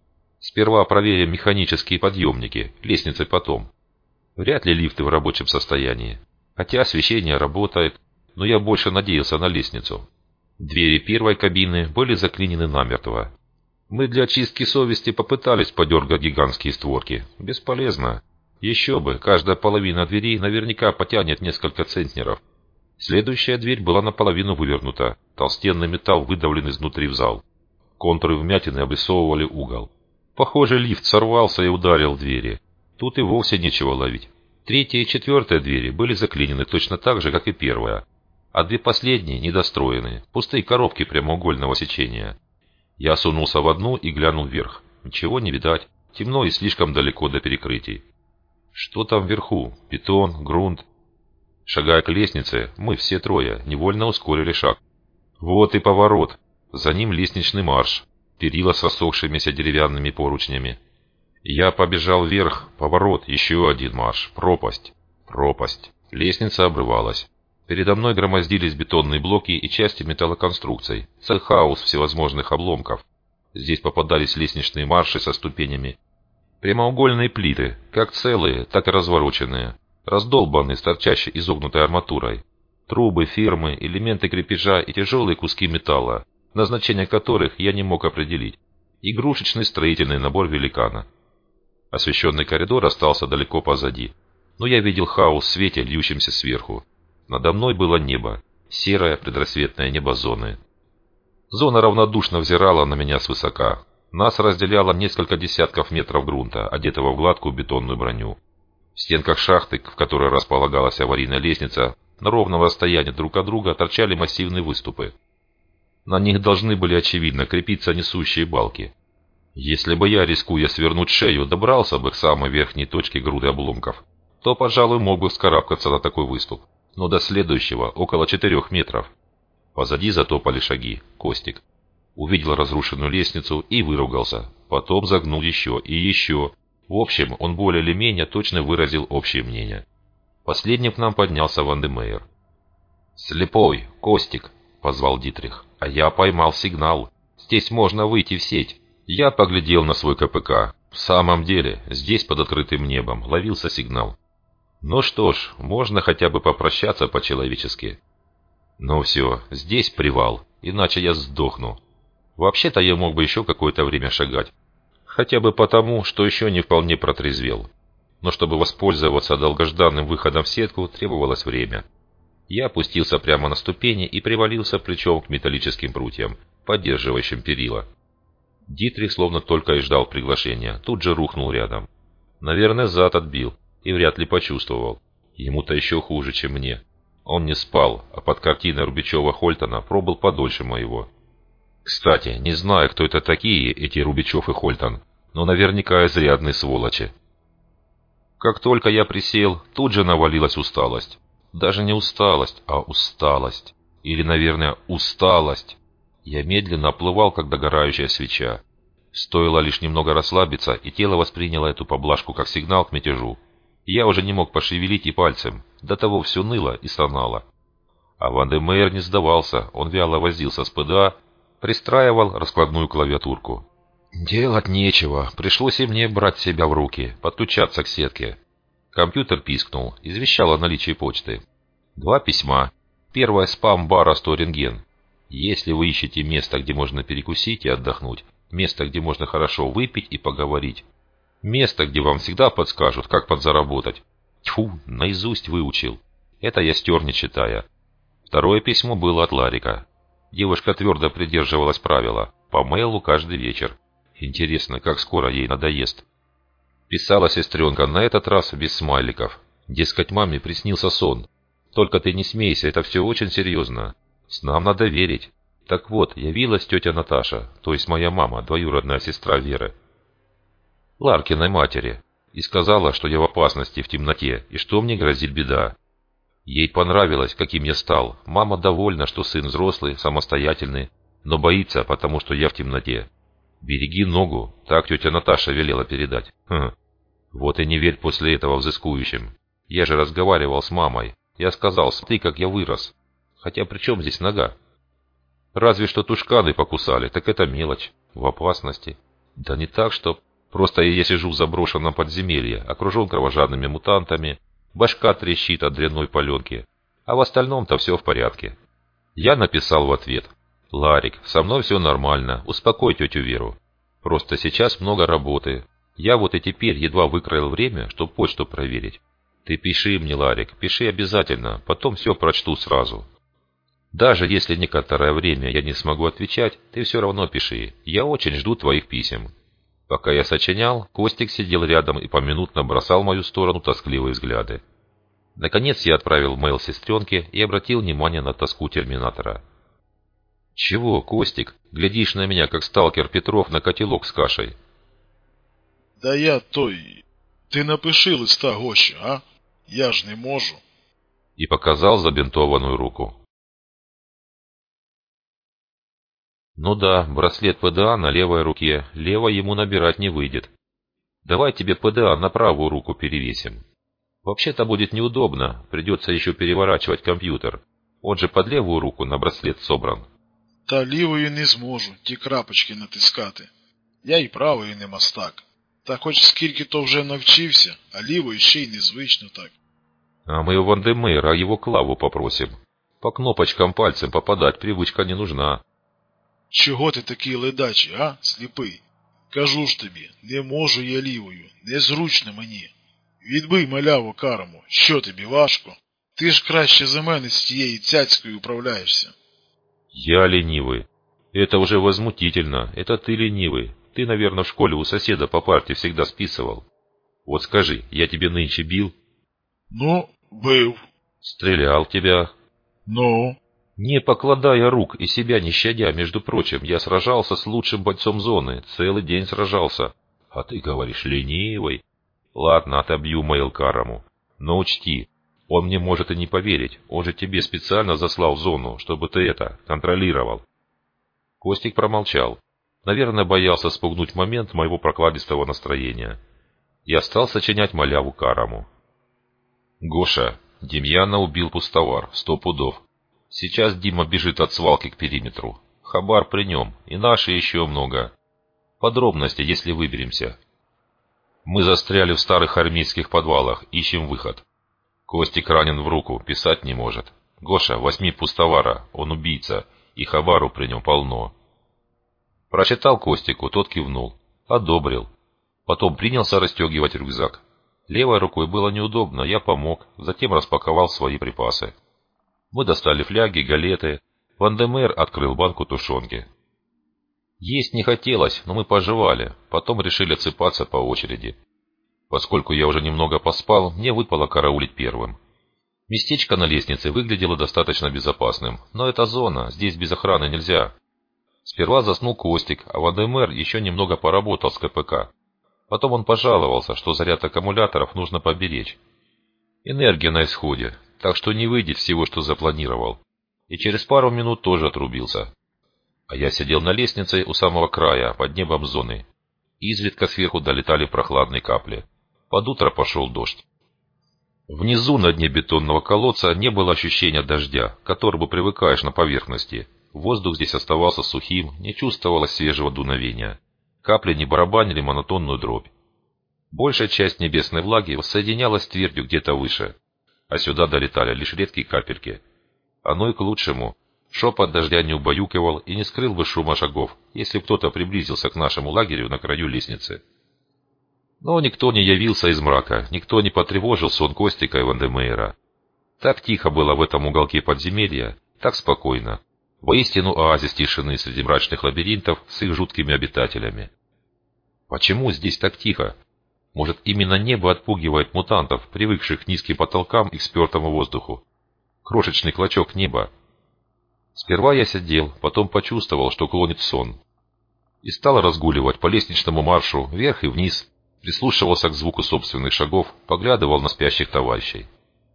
Сперва проверим механические подъемники, лестницы потом. Вряд ли лифты в рабочем состоянии. Хотя освещение работает, но я больше надеялся на лестницу. Двери первой кабины были заклинены намертво. Мы для очистки совести попытались подергать гигантские створки. Бесполезно. Еще бы, каждая половина дверей наверняка потянет несколько центнеров. Следующая дверь была наполовину вывернута. Толстенный металл выдавлен изнутри в зал. Контуры вмятины обрисовывали угол. Похоже, лифт сорвался и ударил в двери. Тут и вовсе нечего ловить. Третья и четвертая двери были заклинены точно так же, как и первая. А две последние недостроены, пустые коробки прямоугольного сечения. Я сунулся в одну и глянул вверх. Ничего не видать, темно и слишком далеко до перекрытий. Что там вверху? Бетон, грунт. Шагая к лестнице, мы все трое невольно ускорили шаг. Вот и поворот. За ним лестничный марш, перила с рассохшимися деревянными поручнями. Я побежал вверх, поворот, еще один марш, пропасть, пропасть. Лестница обрывалась. Передо мной громоздились бетонные блоки и части металлоконструкций, целый хаос всевозможных обломков. Здесь попадались лестничные марши со ступенями. Прямоугольные плиты, как целые, так и развороченные, раздолбанные с торчащей изогнутой арматурой. Трубы, фермы, элементы крепежа и тяжелые куски металла, назначение которых я не мог определить. Игрушечный строительный набор великана. Освещенный коридор остался далеко позади, но я видел хаос в свете, льющемся сверху. Надо мной было небо, серое предрассветное небо зоны. Зона равнодушно взирала на меня свысока. Нас разделяло несколько десятков метров грунта, одетого в гладкую бетонную броню. В стенках шахты, в которой располагалась аварийная лестница, на ровном расстоянии друг от друга торчали массивные выступы. На них должны были очевидно крепиться несущие балки. Если бы я, рискуя свернуть шею, добрался бы к самой верхней точке груды обломков, то, пожалуй, мог бы вскарабкаться на такой выступ, но до следующего около четырех метров. Позади затопали шаги. Костик увидел разрушенную лестницу и выругался, потом загнул еще и еще. В общем, он более или менее точно выразил общее мнение. Последним к нам поднялся Вандемейер. «Слепой, Костик!» — позвал Дитрих. «А я поймал сигнал. Здесь можно выйти в сеть». Я поглядел на свой КПК. В самом деле, здесь под открытым небом ловился сигнал. Ну что ж, можно хотя бы попрощаться по-человечески. Ну все, здесь привал, иначе я сдохну. Вообще-то я мог бы еще какое-то время шагать. Хотя бы потому, что еще не вполне протрезвел. Но чтобы воспользоваться долгожданным выходом в сетку, требовалось время. Я опустился прямо на ступени и привалился плечом к металлическим прутьям, поддерживающим перила. Дитрих словно только и ждал приглашения, тут же рухнул рядом. Наверное, зад отбил и вряд ли почувствовал. Ему-то еще хуже, чем мне. Он не спал, а под картиной Рубичева-Хольтона пробыл подольше моего. Кстати, не знаю, кто это такие, эти Рубичев и Хольтон, но наверняка изрядные сволочи. Как только я присел, тут же навалилась усталость. Даже не усталость, а усталость. Или, наверное, усталость. Я медленно оплывал, как догорающая свеча. Стоило лишь немного расслабиться, и тело восприняло эту поблажку как сигнал к мятежу. Я уже не мог пошевелить и пальцем, до того все ныло и стонало. А Ван-де-Мейер не сдавался, он вяло возился с ПДА, пристраивал раскладную клавиатурку. Делать нечего, пришлось и мне брать себя в руки, подключаться к сетке. Компьютер пискнул, извещал о наличии почты. Два письма. Первое спам-бара сто рентген. Если вы ищете место, где можно перекусить и отдохнуть, место, где можно хорошо выпить и поговорить, место, где вам всегда подскажут, как подзаработать. Тьфу, наизусть выучил. Это я стер, не читая. Второе письмо было от Ларика. Девушка твердо придерживалась правила. По мейлу каждый вечер. Интересно, как скоро ей надоест. Писала сестренка на этот раз без смайликов. Дескать, маме приснился сон. Только ты не смейся, это все очень серьезно. Снам надо верить. Так вот, явилась тетя Наташа, то есть моя мама, двоюродная сестра Веры, Ларкиной матери, и сказала, что я в опасности в темноте, и что мне грозит беда. Ей понравилось, каким я стал. Мама довольна, что сын взрослый, самостоятельный, но боится, потому что я в темноте. «Береги ногу», так тетя Наташа велела передать. Хм. Вот и не верь после этого взыскующим. Я же разговаривал с мамой. Я сказал, смотри, как я вырос. Хотя при чем здесь нога? Разве что тушканы покусали, так это мелочь. В опасности. Да не так, что... Просто я сижу в заброшенном подземелье, окружен кровожадными мутантами, башка трещит от дрянной паленки, а в остальном-то все в порядке. Я написал в ответ: «Ларик, со мной все нормально, успокой тетю Веру. Просто сейчас много работы. Я вот и теперь едва выкроил время, чтобы почту проверить. Ты пиши мне, Ларик, пиши обязательно, потом все прочту сразу. Даже если некоторое время я не смогу отвечать, ты все равно пиши. Я очень жду твоих писем». Пока я сочинял, Костик сидел рядом и поминутно бросал в мою сторону тоскливые взгляды. Наконец я отправил мейл сестренке и обратил внимание на тоску терминатора. «Чего, Костик, глядишь на меня, как сталкер Петров на котелок с кашей?» «Да я той... Ти напиши листа Гоші, а? Я ж не можу». И показал забинтованную руку. Ну да, браслет ПДА на левой руке, левой ему набирать не выйдет. Давай тебе ПДА на правую руку перевесим. Вообще-то будет неудобно, придется еще переворачивать компьютер. Он же под левую руку на браслет собран. Та лівою не зможу, ті крапочки натискати. Я і правою не мастак. Та хоч скільки то вже навчився, а лівою ще й незвично так. А мы у Ван-де-Мейера его клаву попросим. По кнопочкам пальцем попадать привычка не нужна. Чого ти такий ледачий, а, сліпий? Кажу ж тобі, не можу я лівою, незручно мені. Відбий маляву Карому, що тобі важко? Ти ж краще за мене з тією цяцькою управляєшся. Я ленивый. Это уже возмутительно, это ты ленивый. Ты, наверное, в школе у соседа по парте всегда списывал. Вот скажи, я тебе нынче бил? Ну, бив. Стрелял тебя? Ну? Не покладая рук и себя не щадя, между прочим, я сражался с лучшим бойцом зоны, целый день сражался. А ты говоришь, ленивый. Ладно, отобью мейл Карому. Но учти, он мне может и не поверить, он же тебе специально заслал в зону, чтобы ты это, контролировал. Костик промолчал. Наверное, боялся спугнуть момент моего прокладистого настроения. Я стал сочинять маляву Карому. Гоша, Демьяна убил пустовар, сто пудов. Сейчас Дима бежит от свалки к периметру. Хабар при нем, и наши еще много. Подробности, если выберемся. Мы застряли в старых армейских подвалах, ищем выход. Костик ранен в руку, писать не может. Гоша, возьми пустовара, он убийца, и хабару при нем полно. Прочитал Костику, тот кивнул. Одобрил. Потом принялся расстегивать рюкзак. Левой рукой было неудобно, я помог, затем распаковал свои припасы. Мы достали фляги, галеты. Ван-де-Мейер открыл банку тушенки. Есть не хотелось, но мы пожевали, потом решили отсыпаться по очереди. Поскольку я уже немного поспал, мне выпало караулить первым. Местечко на лестнице выглядело достаточно безопасным, но это зона, здесь без охраны нельзя. Сперва заснул Костик, а Ван-де-Мейер еще немного поработал с КПК. Потом он пожаловался, что заряд аккумуляторов нужно поберечь. Энергия на исходе, так что не выйдет всего, что запланировал. И через пару минут тоже отрубился. А я сидел на лестнице у самого края, под небом зоны. Изредка сверху долетали прохладные капли. Под утро пошел дождь. Внизу, на дне бетонного колодца, не было ощущения дождя, к которому привыкаешь на поверхности. Воздух здесь оставался сухим, не чувствовалось свежего дуновения. Капли не барабанили монотонную дробь. Большая часть небесной влаги воссоединялась с твердью где-то выше, а сюда долетали лишь редкие капельки. Оно и к лучшему. Шепот дождя не убаюкивал и не скрыл бы шума шагов, если кто-то приблизился к нашему лагерю на краю лестницы. Но никто не явился из мрака, никто не потревожил сон Костика и Вандемейра. Так тихо было в этом уголке подземелья, так спокойно. Воистину оазис тишины среди мрачных лабиринтов с их жуткими обитателями. Почему здесь так тихо? Может, именно небо отпугивает мутантов, привыкших к низким потолкам и к спертому воздуху? Крошечный клочок неба. Сперва я сидел, потом почувствовал, что клонит в сон. И стал разгуливать по лестничному маршу вверх и вниз, прислушивался к звуку собственных шагов, поглядывал на спящих товарищей.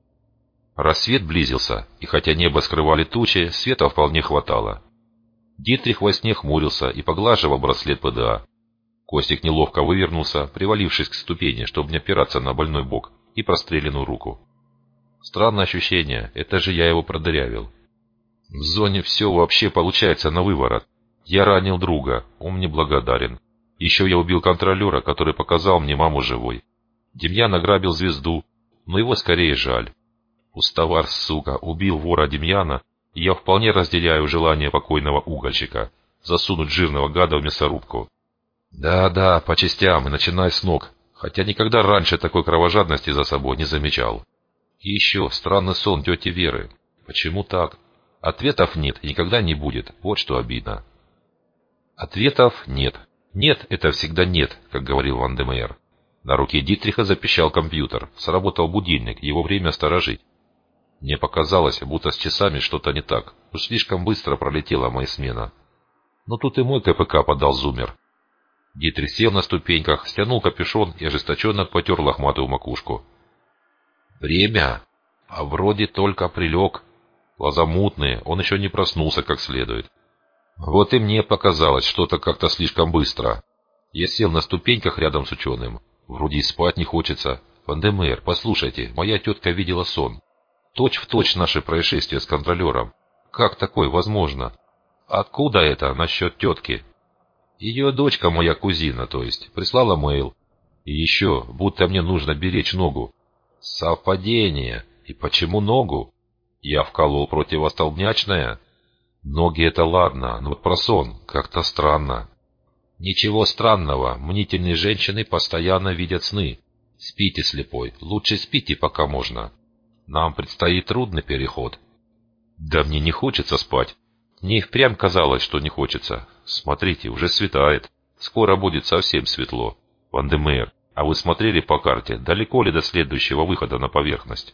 Рассвет близился, и хотя небо скрывали тучи, света вполне хватало. Дитрих во сне хмурился и поглаживал браслет ПДА. Костик неловко вывернулся, привалившись к ступени, чтобы не опираться на больной бок и простреленную руку. Странное ощущение, это же я его продырявил. В зоне все вообще получается на выворот. Я ранил друга, он мне благодарен. Еще я убил контролера, который показал мне маму живой. Демьян ограбил звезду, но его скорее жаль. Пустовар, сука, убил вора Демьяна, и я вполне разделяю желание покойного угольщика засунуть жирного гада в мясорубку. Да-да, по частям и начиная с ног, хотя никогда раньше такой кровожадности за собой не замечал. И еще странный сон тети Веры. Почему так? Ответов нет и никогда не будет, вот что обидно. Ответов нет. Нет — это всегда нет, как говорил Вандемейр. На руке Дитриха запищал компьютер, сработал будильник, его время сторожить. Мне показалось, будто с часами что-то не так, уж слишком быстро пролетела моя смена. Но тут и мой КПК подал зумер. Дитрих сел на ступеньках, стянул капюшон и ожесточенно потер лохматую макушку. Время? А вроде только прилег. Глаза мутные, он еще не проснулся как следует. Вот и мне показалось что-то как-то слишком быстро. Я сел на ступеньках рядом с ученым. Вроде и спать не хочется. Вандемейр, послушайте, моя тетка видела сон. Точь в точь наше происшествие с контролером. Как такое возможно? Откуда это насчет тетки? Ее дочка, моя кузина, то есть, прислала мейл. И еще, будто мне нужно беречь ногу. Совпадение. И почему ногу? Я вколол противостолбнячное. Ноги — это ладно, но вот про сон как-то странно. Ничего странного, мнительные женщины постоянно видят сны. Спите, слепой, лучше спите, пока можно. Нам предстоит трудный переход. Да мне не хочется спать. Мне и впрямь казалось, что не хочется. Смотрите, уже светает. Скоро будет совсем светло. Вандемейр, а вы смотрели по карте, далеко ли до следующего выхода на поверхность?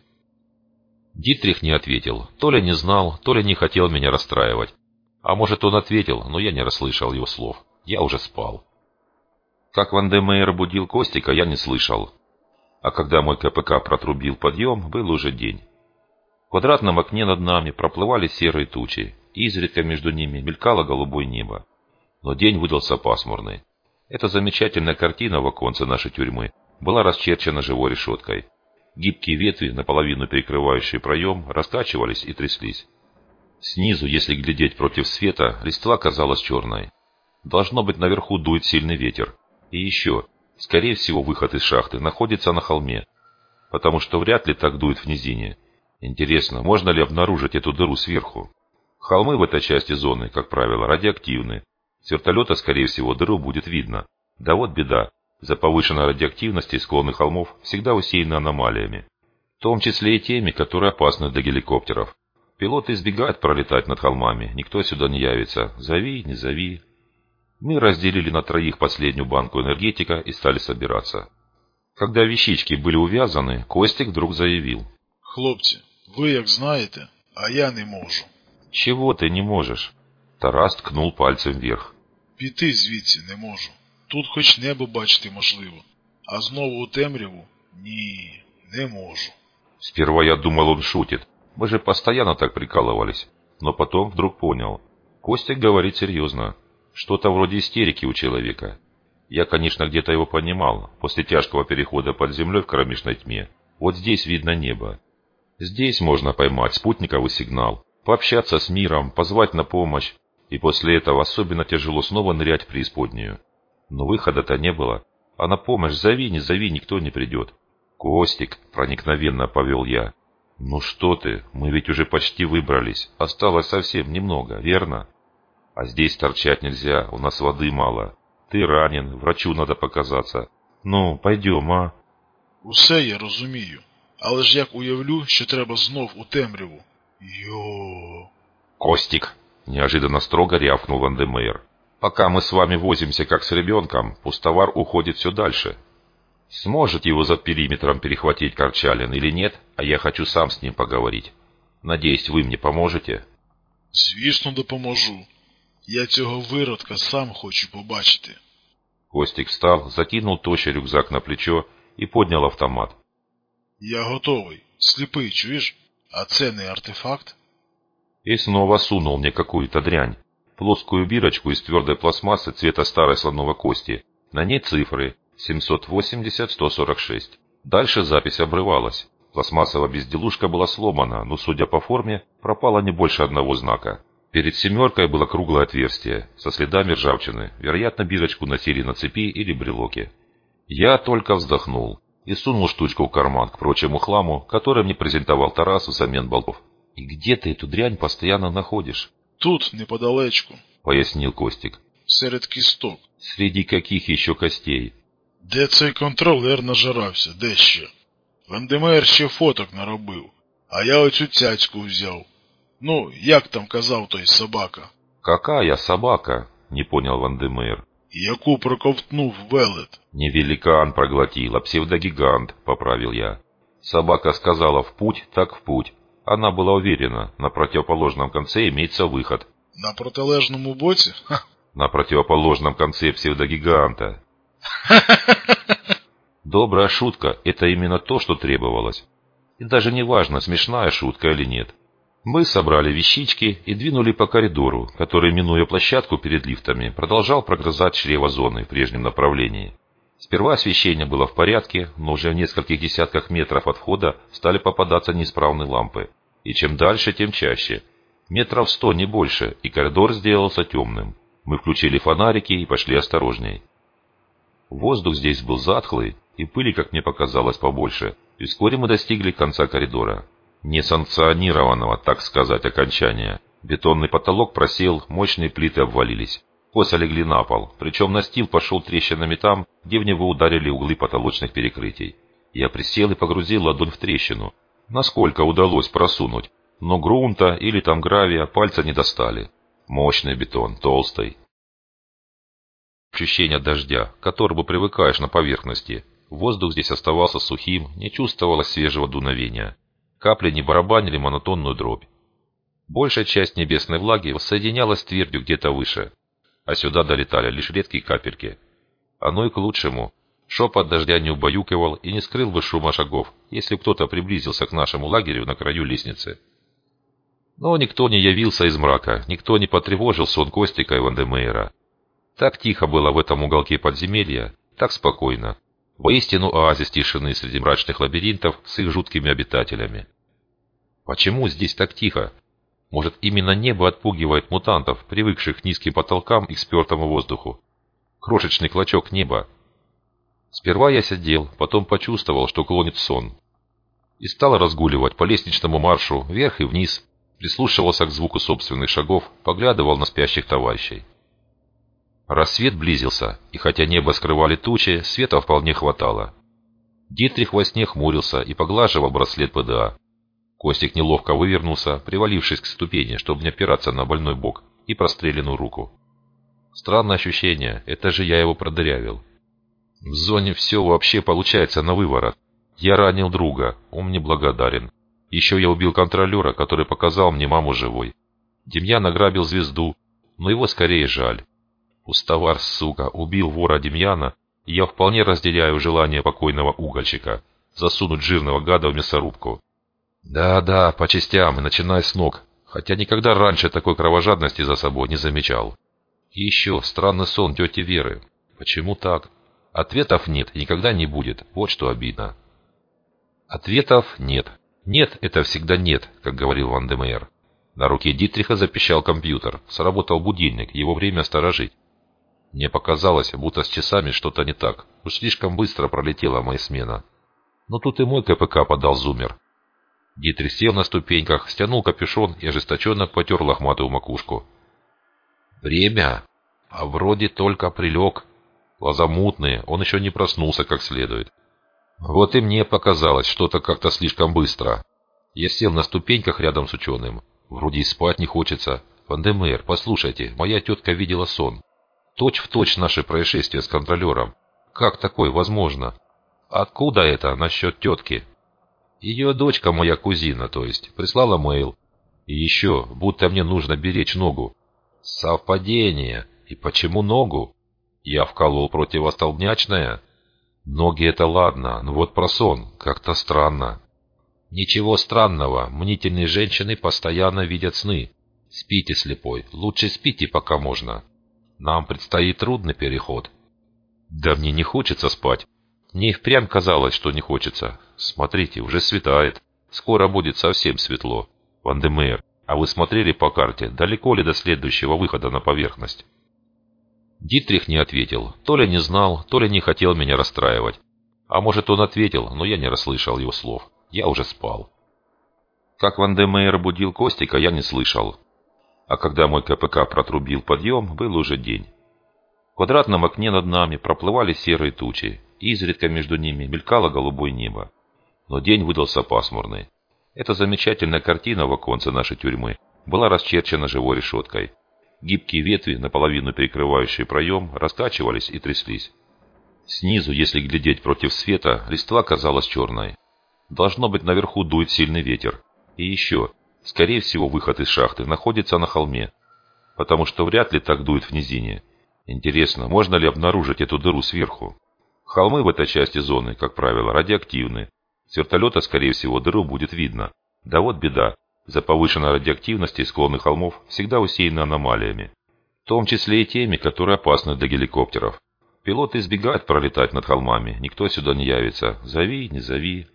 Дитрих не ответил. То ли не знал, то ли не хотел меня расстраивать. А может, он ответил, но я не расслышал его слов. Я уже спал. Как Вандемейр будил Костика, я не слышал. А когда мой КПК протрубил подъем, был уже день. В квадратном окне над нами проплывали серые тучи, и изредка между ними мелькало голубое небо. Но день выдался пасмурный. Эта замечательная картина в оконце нашей тюрьмы была расчерчена живой решеткой. Гибкие ветви, наполовину перекрывающие проем, раскачивались и тряслись. Снизу, если глядеть против света, листва казалась черной. Должно быть, наверху дует сильный ветер. И еще, скорее всего, выход из шахты находится на холме, потому что вряд ли так дует в низине. Интересно, можно ли обнаружить эту дыру сверху? Холмы в этой части зоны, как правило, радиоактивны. С вертолета, скорее всего, дыру будет видно. Да вот беда. За повышенной радиоактивностью склоны холмов всегда усеяны аномалиями. В том числе и теми, которые опасны для геликоптеров. Пилоты избегают пролетать над холмами. Никто сюда не явится. Зови, не зови. Мы разделили на троих последнюю банку энергетика и стали собираться. Когда вещички были увязаны, Костик вдруг заявил. Хлопці, ви як знаєте, а я не можу. Чего ты не можешь? Тарас ткнул пальцем вверх. Піти звідси не можу. Тут хоч небо бачити можливо. А знову у темряву? Ні, не можу. Сперва я думал, он шутит. Мы же постоянно так прикалывались. Но потом вдруг понял. Костик говорит серьезно. Что-то вроде истерики у человека. Я, конечно, где-то его понимал, после тяжкого перехода под землей в кромешной тьме. Вот здесь видно небо. Здесь можно поймать спутниковый сигнал, пообщаться с миром, позвать на помощь, и после этого особенно тяжело снова нырять в преисподнюю. Но выхода-то не было, а на помощь зови, не зови, никто не придет. «Костик», — проникновенно повел я, — «ну что ты, мы ведь уже почти выбрались, осталось совсем немного, верно? А здесь торчать нельзя, у нас воды мало. Ты ранен, врачу надо показаться. Ну, пойдем, а?» Усе я розумію. Але ж як уявлю, що треба знов у темряву. Йо. «Костик!» — неожиданно строго рявкнул Вандемейр. «Пока мы с вами возимся как с ребенком, пустовар уходит все дальше. Сможет его за периметром перехватить Корчалин или нет, а я хочу сам с ним поговорить. Надеюсь, вы мне поможете?» Звісно, допоможу. Я цього виродка сам хочу побачити. Костик встал, закинул тощий рюкзак на плечо и поднял автомат. Я готовий. Сліпий, чуєш? А це не артефакт? И снова сунул мне какую-то дрянь. Плоскую бирочку из твердой пластмассы цвета старой слоновой кости. На ней цифры семьсот восемьдесят сто сорок шесть. Дальше запись обрывалась. Пластмассовая безделушка была сломана, но, судя по форме, пропало не больше одного знака. Перед семеркой было круглое отверстие, со следами ржавчины. Вероятно, бирочку носили на цепи или брелоке. Я только вздохнул и сунул штучку в карман к прочему хламу, который мне презентовал Тарас взамен болтов. «И где ты эту дрянь постоянно находишь?» Тут, неподалечку, — пояснил Костик. серед кісток. «Среди каких еще костей?» Де цей контролер нажирався, де ще? Вандемейр ще фоток наробив, а я оцю цяцьку взяв. Ну, як там казав той собака? «Какая собака?» — не понял Вандемейр. Яку проковтнув велет. «Не великан проглотил, а псевдогигант», — поправил я. Собака сказала «в путь, так в путь». Она была уверена, на противоположном конце имеется выход. На протилежному боці? Ха. На противоположном конце псевдогиганта. Добрая шутка — это именно то, что требовалось. И даже не важно, смешная шутка или нет. Мы собрали вещички и двинули по коридору, который, минуя площадку перед лифтами, продолжал прогрызать чрево зоны в прежнем направлении. Сперва освещение было в порядке, но уже в нескольких десятках метров от входа стали попадаться неисправные лампы. И чем дальше, тем чаще. Метров сто, не больше, и коридор сделался темным. Мы включили фонарики и пошли осторожней. Воздух здесь был затхлый, и пыли, как мне показалось, побольше, и вскоре мы достигли конца коридора. Несанкционированного, так сказать, окончания. Бетонный потолок просел, мощные плиты обвалились. Косо легли на пол, причем настил пошел трещинами там, где в него ударили углы потолочных перекрытий. Я присел и погрузил ладонь в трещину. Насколько удалось просунуть, но грунта или там гравия пальца не достали. Мощный бетон, толстый. Ощущение дождя, к которому привыкаешь на поверхности. Воздух здесь оставался сухим, не чувствовалось свежего дуновения. Капли не барабанили монотонную дробь. Большая часть небесной влаги воссоединялась с твердью где-то выше, а сюда долетали лишь редкие капельки. Оно и к лучшему. Шепот дождя не убаюкивал и не скрыл бы шума шагов, если кто-то приблизился к нашему лагерю на краю лестницы. Но никто не явился из мрака, никто не потревожил сон Костика и Вандемейра. Так тихо было в этом уголке подземелья, так спокойно. Воистину оазис тишины среди мрачных лабиринтов с их жуткими обитателями. Почему здесь так тихо? Может, именно небо отпугивает мутантов, привыкших к низким потолкам и к спертому воздуху? Крошечный клочок неба. Сперва я сидел, потом почувствовал, что клонит в сон. И стал разгуливать по лестничному маршу вверх и вниз, прислушивался к звуку собственных шагов, поглядывал на спящих товарищей. Рассвет близился, и хотя небо скрывали тучи, света вполне хватало. Дитрих во сне хмурился и поглаживал браслет ПДА. Костик неловко вывернулся, привалившись к ступени, чтобы не опираться на больной бок и простреленную руку. Странное ощущение, это же я его продырявил. В зоне все вообще получается на выворот. Я ранил друга, он мне благодарен. Еще я убил контролера, который показал мне маму живой. Демьян ограбил звезду, но его скорее жаль. Пустовар, сука, убил вора Демьяна, и я вполне разделяю желание покойного угольщика засунуть жирного гада в мясорубку. Да-да, по частям и начиная с ног. хотя никогда раньше такой кровожадности за собой не замечал. И еще странный сон тети Веры. Почему так? Ответов нет и никогда не будет. Вот что обидно. Ответов нет. Нет — это всегда нет, как говорил Ван-де-Мейер. На руке Дитриха запищал компьютер. Сработал будильник, его время сторожить. Мне показалось, будто с часами что-то не так. Уж слишком быстро пролетела моя смена. Но тут и мой КПК подал зумер. Дитрих сел на ступеньках, стянул капюшон и ожесточенно потер лохматую макушку. Время? А вроде только прилег. Глаза мутные, он еще не проснулся как следует. Вот и мне показалось что-то как-то слишком быстро. Я сел на ступеньках рядом с ученым. Вроде и спать не хочется. Ван-де-Мейер, послушайте, моя тетка видела сон. Точь в точь наше происшествие с контролером. Как такое возможно? Откуда это насчет тетки? Ее дочка, моя кузина, то есть, прислала мейл. И еще, будто мне нужно беречь ногу. Совпадение. И почему ногу? Я вколол противостолбнячное. Ноги — это ладно, но вот про сон как-то странно. Ничего странного, мнительные женщины постоянно видят сны. Спите, слепой, лучше спите, пока можно. Нам предстоит трудный переход. Да мне не хочется спать. Мне и впрямь казалось, что не хочется. Смотрите, уже светает. Скоро будет совсем светло. Ван-де-Мейер, а вы смотрели по карте, далеко ли до следующего выхода на поверхность? Дитрих не ответил. То ли не знал, то ли не хотел меня расстраивать. А может, он ответил, но я не расслышал его слов. Я уже спал. Как Ван-де-Мейер будил Костика, я не слышал. А когда мой КПК протрубил подъем, был уже день. В квадратном окне над нами проплывали серые тучи, и изредка между ними мелькало голубое небо. Но день выдался пасмурный. Эта замечательная картина в оконце нашей тюрьмы была расчерчена живой решеткой. Гибкие ветви, наполовину перекрывающие проем, раскачивались и тряслись. Снизу, если глядеть против света, листва казалась черной. Должно быть, наверху дует сильный ветер. И еще, скорее всего, выход из шахты находится на холме, потому что вряд ли так дует в низине. Интересно, можно ли обнаружить эту дыру сверху? Холмы в этой части зоны, как правило, радиоактивны. С вертолета, скорее всего, дыру будет видно. Да вот беда. За повышенной радиоактивностью склоны холмов всегда усеяны аномалиями. В том числе и теми, которые опасны для геликоптеров. Пилоты избегают пролетать над холмами. Никто сюда не явится. Зови, не зови.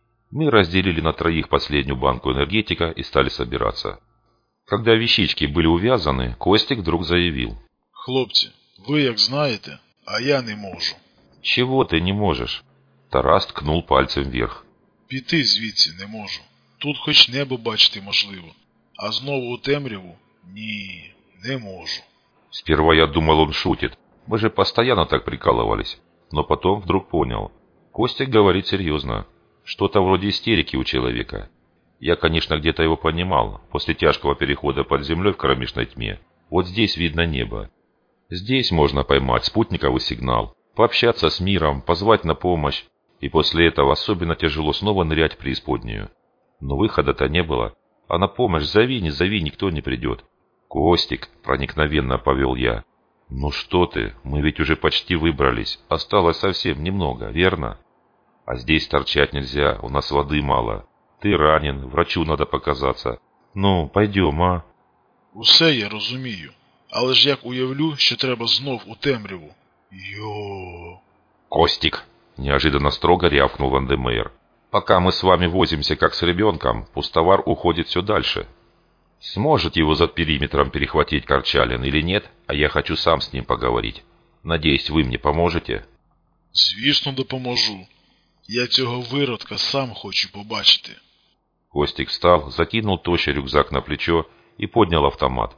Мы разделили на троих последнюю банку энергетика и стали собираться. Когда вещички были увязаны, Костик вдруг заявил. Хлопці, ви як знаєте, а я не можу. Чего ты не можешь? Тарас ткнул пальцем вверх. Піти звідси не можу. Тут хоч небо бачити можливо. А знову у темряву? Ні, не можу. Сперва я думал, он шутит. Мы же постоянно так прикалывались. Но потом вдруг понял. Костик говорит серьезно. Что-то вроде истерики у человека. Я, конечно, где-то его понимал. После тяжкого перехода под землей в кромешной тьме. Вот здесь видно небо. Здесь можно поймать спутниковый сигнал, пообщаться с миром, позвать на помощь. И после этого особенно тяжело снова нырять в преисподнюю. Но выхода-то не было. А на помощь зови, не зови, никто не придет. «Костик», — проникновенно повел я. «Ну что ты, мы ведь уже почти выбрались. Осталось совсем немного, верно? А здесь торчать нельзя, у нас воды мало. Ты ранен, врачу надо показаться. Ну, пойдем, а?» Усе я розумію. Але ж як уявлю, що треба знов у темряву. Йо. «Костик», — неожиданно строго рявкнул Ван-де-Мейер. «Пока мы с вами возимся как с ребенком, пустовар уходит все дальше. Сможете его за периметром перехватить Корчалин или нет, а я хочу сам с ним поговорить. Надеюсь, вы мне поможете?» Звісно, допоможу. Я цього виродка сам хочу побачити. Костик встал, закинул тощий рюкзак на плечо и поднял автомат.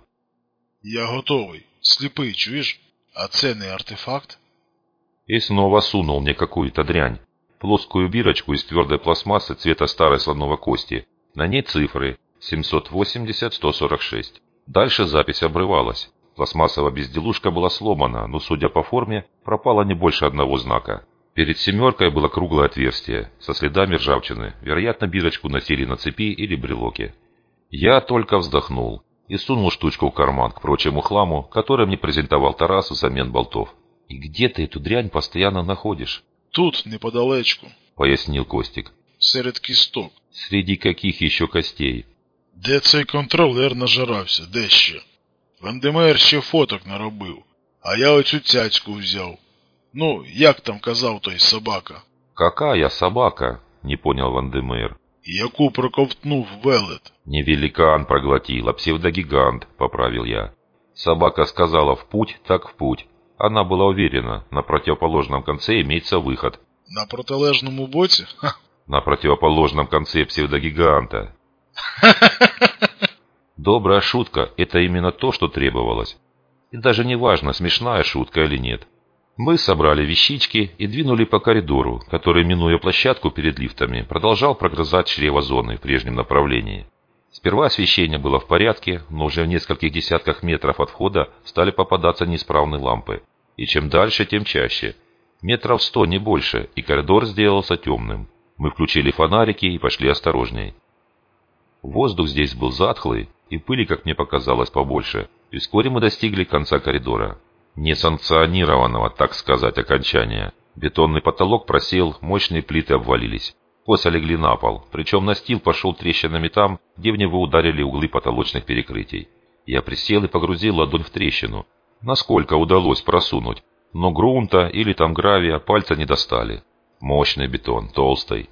Я готовий. Сліпий, чуєш? А це не артефакт? И снова сунул мне какую-то дрянь. Плоскую бирочку из твердой пластмассы цвета старой слоновой кости. На ней цифры семьсот восемьдесят сто сорок шесть. Дальше запись обрывалась. Пластмассовая безделушка была сломана, но, судя по форме, пропало не больше одного знака. Перед семеркой было круглое отверстие, со следами ржавчины. Вероятно, бирочку носили на цепи или брелоке. Я только вздохнул и сунул штучку в карман к прочему хламу, который мне презентовал Тарас взамен болтов. «И где ты эту дрянь постоянно находишь?» Тут, неподалечку, — пояснил Костик. серед кісток. «Среди каких еще костей?» Де цей контролер нажирався, де ще? Вандемер ще фоток наробив, а я оцю цяцьку взяв. Ну, як там казав той собака? «Какая собака?» — не понял Вандемейр. Яку проковтнув велет. «Не великан проглотил, а псевдогигант», — поправил я. Собака сказала «в путь, так в путь». Она была уверена, на противоположном конце имеется выход. На протилежному боці? Ха. На противоположном конце псевдогиганта. Добрая шутка – это именно то, что требовалось. И даже не важно, смешная шутка или нет. Мы собрали вещички и двинули по коридору, который, минуя площадку перед лифтами, продолжал прогрызать чрево зоны в прежнем направлении. Сперва освещение было в порядке, но уже в нескольких десятках метров от входа стали попадаться неисправные лампы. И чем дальше, тем чаще. Метров сто, не больше, и коридор сделался темным. Мы включили фонарики и пошли осторожней. Воздух здесь был затхлый, и пыли, как мне показалось, побольше, и вскоре мы достигли конца коридора. Несанкционированного, так сказать, окончания. Бетонный потолок просел, мощные плиты обвалились. Косо легли на пол, причем настил пошел трещинами там, где в него ударили углы потолочных перекрытий. Я присел и погрузил ладонь в трещину. Насколько удалось просунуть, но грунта или там гравия пальца не достали. Мощный бетон, толстый.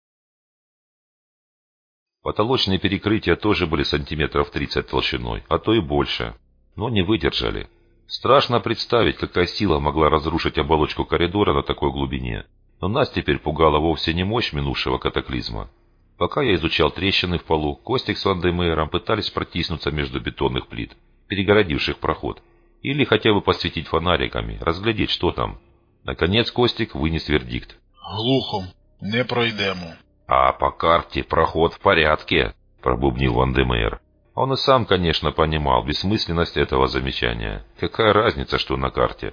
Потолочные перекрытия тоже были сантиметров тридцать толщиной, а то и больше, но не выдержали. Страшно представить, какая сила могла разрушить оболочку коридора на такой глубине, но нас теперь пугала вовсе не мощь минувшего катаклизма. Пока я изучал трещины в полу, Костик с Вандемейром пытались протиснуться между бетонных плит, перегородивших проход, или хотя бы посветить фонариками, разглядеть, что там. Наконец Костик вынес вердикт. Глухом не пройдемо. «А по карте проход в порядке», — пробубнил Вандемейр. Он и сам, конечно, понимал бессмысленность этого замечания. Какая разница, что на карте?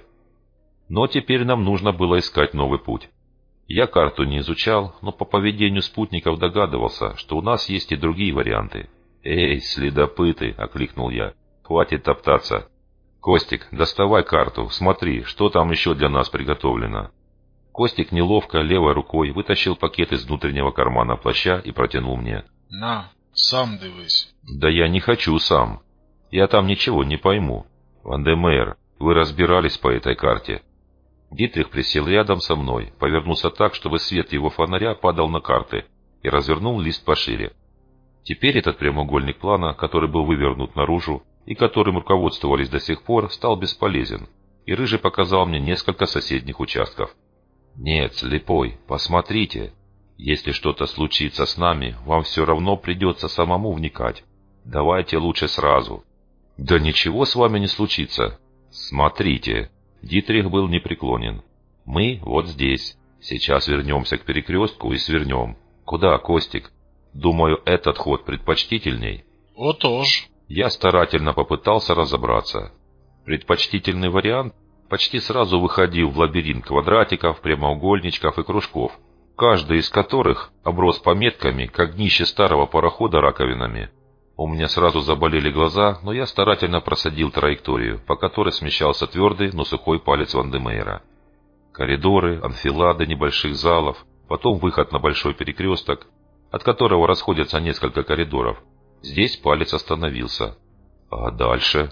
Но теперь нам нужно было искать новый путь. Я карту не изучал, но по поведению спутников догадывался, что у нас есть и другие варианты. «Эй, следопыты!» — окликнул я. «Хватит топтаться. Костик, доставай карту, смотри, что там еще для нас приготовлено». Костик неловко левой рукой вытащил пакет из внутреннего кармана плаща и протянул мне. На, сам дивись. «Да я не хочу сам. Я там ничего не пойму. Вандемейр, вы разбирались по этой карте». Дитрих присел рядом со мной, повернулся так, чтобы свет его фонаря падал на карты, и развернул лист пошире. Теперь этот прямоугольник плана, который был вывернут наружу и которым руководствовались до сих пор, стал бесполезен, и Рыжий показал мне несколько соседних участков. «Нет, слепой, посмотрите. Если что-то случится с нами, вам все равно придется самому вникать. Давайте лучше сразу». «Да ничего с вами не случится. Смотрите». Дитрих был непреклонен. «Мы вот здесь. Сейчас вернемся к перекрестку и свернем. Куда, Костик? Думаю, этот ход предпочтительней». «Отож». Я старательно попытался разобраться. Предпочтительный вариант почти сразу выходил в лабиринт квадратиков, прямоугольничков и кружков, каждый из которых оброс пометками, как днище старого парохода раковинами. У меня сразу заболели глаза, но я старательно просадил траекторию, по которой смещался твердый, но сухой палец Вандемейра. Коридоры, анфилады небольших залов, потом выход на большой перекресток, от которого расходятся несколько коридоров. Здесь палец остановился. А дальше?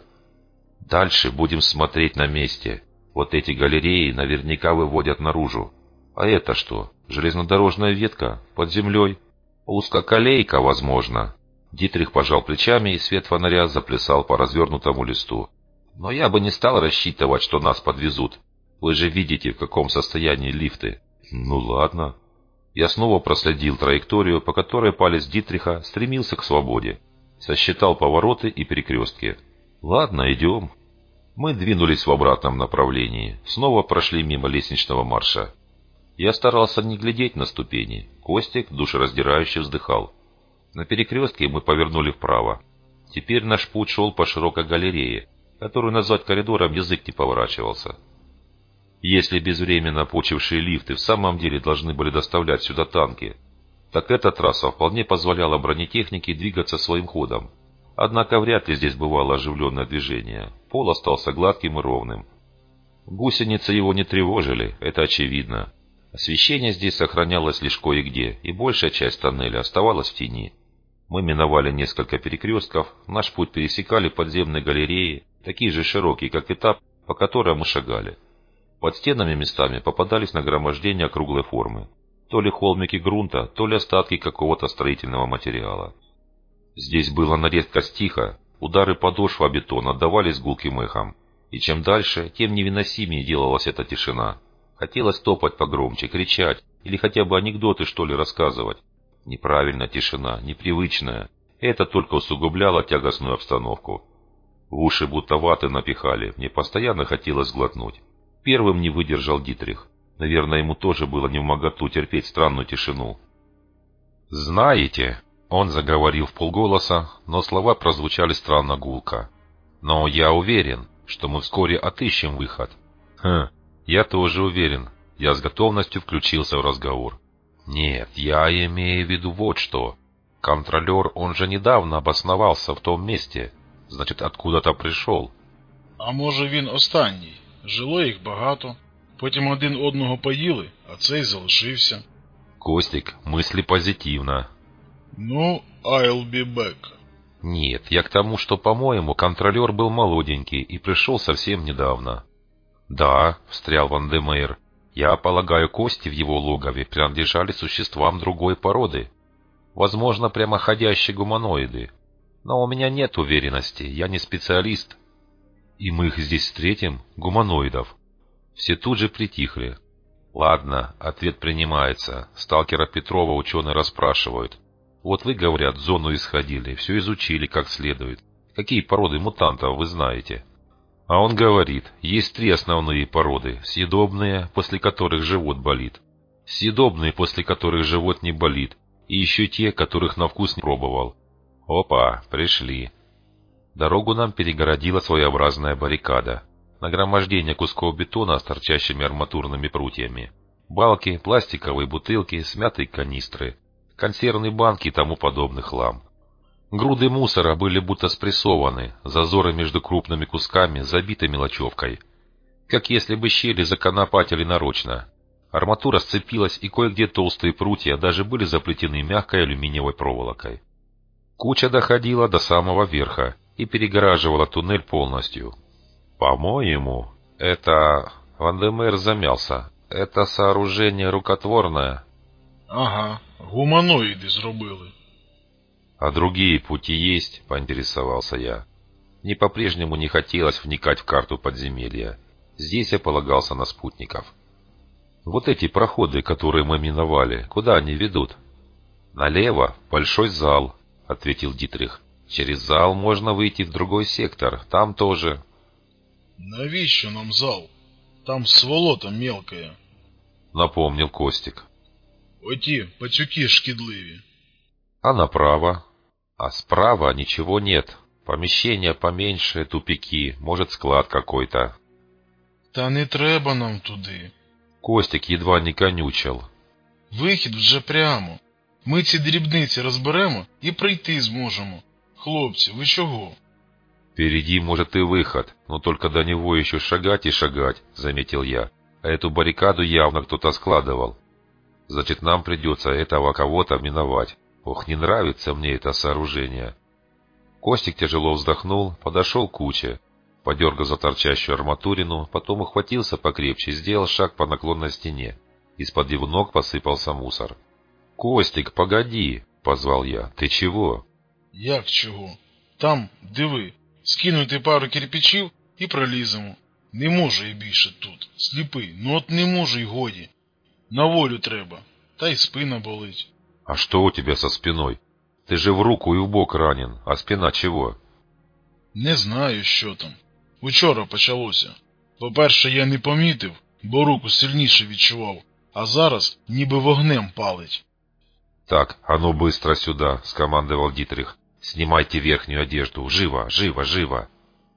Дальше будем смотреть на месте. Вот эти галереи наверняка выводят наружу. А это что? Железнодорожная ветка? Под землей? Узкоколейка, возможно. Дитрих пожал плечами, и свет фонаря заплясал по развернутому листу. Но я бы не стал рассчитывать, что нас подвезут. Вы же видите, в каком состоянии лифты. Ну ладно. Я снова проследил траекторию, по которой палец Дитриха стремился к свободе. Сосчитал повороты и перекрестки. Ладно, идем. Мы двинулись в обратном направлении, снова прошли мимо лестничного марша. Я старался не глядеть на ступени. Костик душераздирающе вздыхал. На перекрестке мы повернули вправо. Теперь наш путь шел по широкой галерее, которую назвать коридором язык не поворачивался. Если безвременно почившие лифты в самом деле должны были доставлять сюда танки, так эта трасса вполне позволяла бронетехнике двигаться своим ходом. Однако вряд ли здесь бывало оживленное движение. Пол остался гладким и ровным. Гусеницы его не тревожили, это очевидно. Освещение здесь сохранялось лишь кое-где, и большая часть тоннеля оставалась в тени. Мы миновали несколько перекрестков, наш путь пересекали подземные галереи, такие же широкие, как этап, по которым мы шагали. Под стенами местами попадались нагромождения круглой формы. То ли холмики грунта, то ли остатки какого-то строительного материала. Здесь было на редкость тихо, удары подошв о бетон отдавались гулким эхом. И чем дальше, тем невыносимее делалась эта тишина. Хотелось топать погромче, кричать, или хотя бы анекдоты, что ли, рассказывать. Неправильная тишина, непривычная. Это только усугубляло тягостную обстановку. В уши будто ваты напихали, мне постоянно хотелось глотнуть. Первым не выдержал Дитрих. Наверное, ему тоже было невмоготу терпеть странную тишину. «Знаете...» — он заговорил вполголоса, но слова прозвучали странно гулко. «Но я уверен, что мы вскоре отыщем выход». «Хм, я тоже уверен». Я с готовностью включился в разговор. «Нет, я имею в виду вот что. Контролер, он же недавно обосновался в том месте. Значит, откуда-то прийшов». А може він останній? Жило їх багато. Потім один одного поїли, а цей залишився. «Костик, мысли позитивно». Ну, I'll be back. «Нет, я к тому, что, по-моему, контролер был молоденький и пришел совсем недавно». «Да», — встрял Ван-де-Мейр, — «я полагаю, кости в его логове принадлежали существам другой породы. Возможно, прямоходящие гуманоиды. Но у меня нет уверенности, я не специалист». «И мы их здесь встретим, гуманоидов?» Все тут же притихли. «Ладно, ответ принимается. Сталкера Петрова ученые расспрашивают. Вот вы, говорят, зону исходили, все изучили как следует. Какие породы мутантов вы знаете?» А он говорит, есть три основные породы. Съедобные, после которых живот болит. Съедобные, после которых живот не болит. И еще те, которых на вкус не пробовал. Опа, пришли. Дорогу нам перегородила своеобразная баррикада. Нагромождение кусков бетона с торчащими арматурными прутьями. Балки, пластиковые бутылки, смятые канистры. Консервные банки и тому подобный хлам. Груды мусора были будто спрессованы, зазоры между крупными кусками забиты мелочевкой. Как если бы щели законопатили нарочно. Арматура сцепилась, и кое-где толстые прутья даже были заплетены мягкой алюминиевой проволокой. Куча доходила до самого верха и перегораживала туннель полностью. «По-моему, это...» Ван-де-Мейр замялся. «Это сооружение рукотворное». Ага, гуманоїди зробили. «А другие пути есть?» — поинтересовался я. Мне по-прежнему не хотелось вникать в карту подземелья. Здесь я полагался на спутников. «Вот эти проходы, которые мы миновали, куда они ведут?» «Налево, большой зал», — ответил Дитрих. «Через зал можно выйти в другой сектор, там тоже». Навіщо нам зал? Там сволота мелкая. Напомнил Костик. Оті пацюки шкідливі. А направо? А справа ничего нет. Помещения поменьше, тупики, может склад какой-то. Та не треба нам туди. Костик едва не конючил. Вихід вже прямо. Ми ці дрібниці розберемо і прийти зможемо. Хлопці, ви чого? Впереди, может, и выход, но только до него еще шагать и шагать, заметил я. А эту баррикаду явно кто-то складывал. Значит, нам придется этого кого-то миновать. Ох, не нравится мне это сооружение. Костик тяжело вздохнул, подошел к куче, подергал за торчащую арматурину, потом ухватился покрепче, сделал шаг по наклонной стене. Из-под его ног посыпался мусор. «Костик, погоди!» — позвал я. «Ты чего?» Як чого? Там, диви, скинути пару кирпичів і проліземо. Не можу я більше тут. Сліпий, ну от не можу й годі. На волю треба, та й спина болить. «А что у тебя со спиной? Ты же в руку и в бок ранен, а спина чего?» Не знаю, що там. Учора почалося. По-перше, я не помітив, бо руку сильніше відчував, а зараз ніби вогнем палить. «Так, а ну быстро сюда!» — скомандовал Дитрих. «Снимайте верхнюю одежду! Живо, живо, живо!»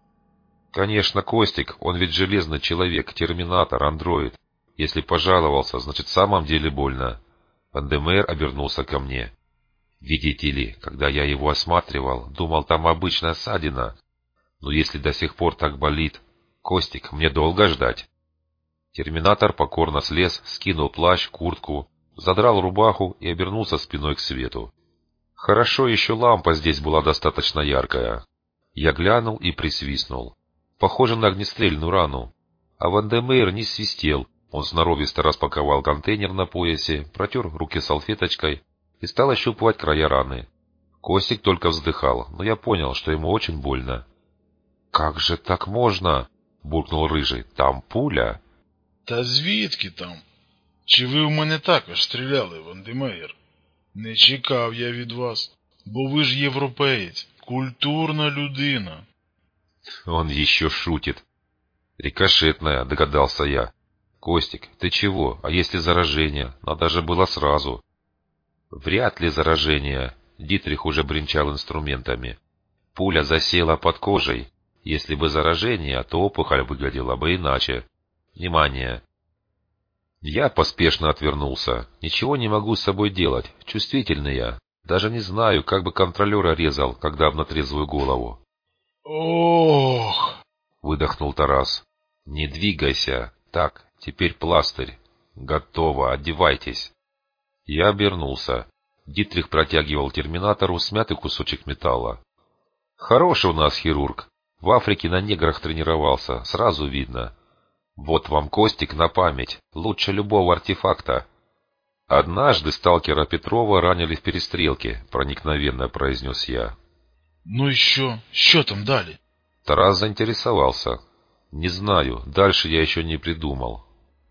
Конечно, Костик, он ведь железный человек, терминатор, андроид. Если пожаловался, значит, в самом деле больно. Ван-де-Мейр обернулся ко мне. «Видите ли, когда я его осматривал, думал, там обычная ссадина. Но если до сих пор так болит... Костик, мне долго ждать?» Терминатор покорно слез, скинул плащ, куртку, задрал рубаху и обернулся спиной к свету. Хорошо еще лампа здесь была достаточно яркая. Я глянул и присвистнул. Похоже на огнестрельную рану. А Вандемейр не свистел. Он сноровисто распаковал контейнер на поясе, протер руки салфеточкой и стал ощупывать края раны. Костик только вздыхал, но я понял, что ему очень больно. «Как же так можно?» — буркнул Рыжий. «Там пуля». Та звідки там? Чи ви в мене також стріляли, Вандемейр? Не чекав я від вас, бо ви ж європеєць, культурна людина. Он еще шутит. Рикошетная, догадался я. Костик, ты чего? А если заражение? Надо же было сразу. Вряд ли заражение. Дитрих уже бренчал инструментами. Пуля засела под кожей. Если бы заражение, то опухоль выглядела бы иначе. Внимание! Я поспешно отвернулся. Ничего не могу с собой делать. Чувствительный я. Даже не знаю, как бы контролера резал, когда об натрезвую голову. Ох! Выдохнул Тарас. Не двигайся. Так, теперь пластырь. Готово, одевайтесь. Я обернулся. Дитрих протягивал терминатору смятый кусочек металла. Хороший у нас хирург. В Африке на неграх тренировался, сразу видно. Вот вам Костик на память, лучше любого артефакта. Однажды сталкера Петрова ранили в перестрелке, проникновенно произнес я. Ну и що? Що там далі? Тарас заинтересовался. Не знаю, дальше я еще не придумал.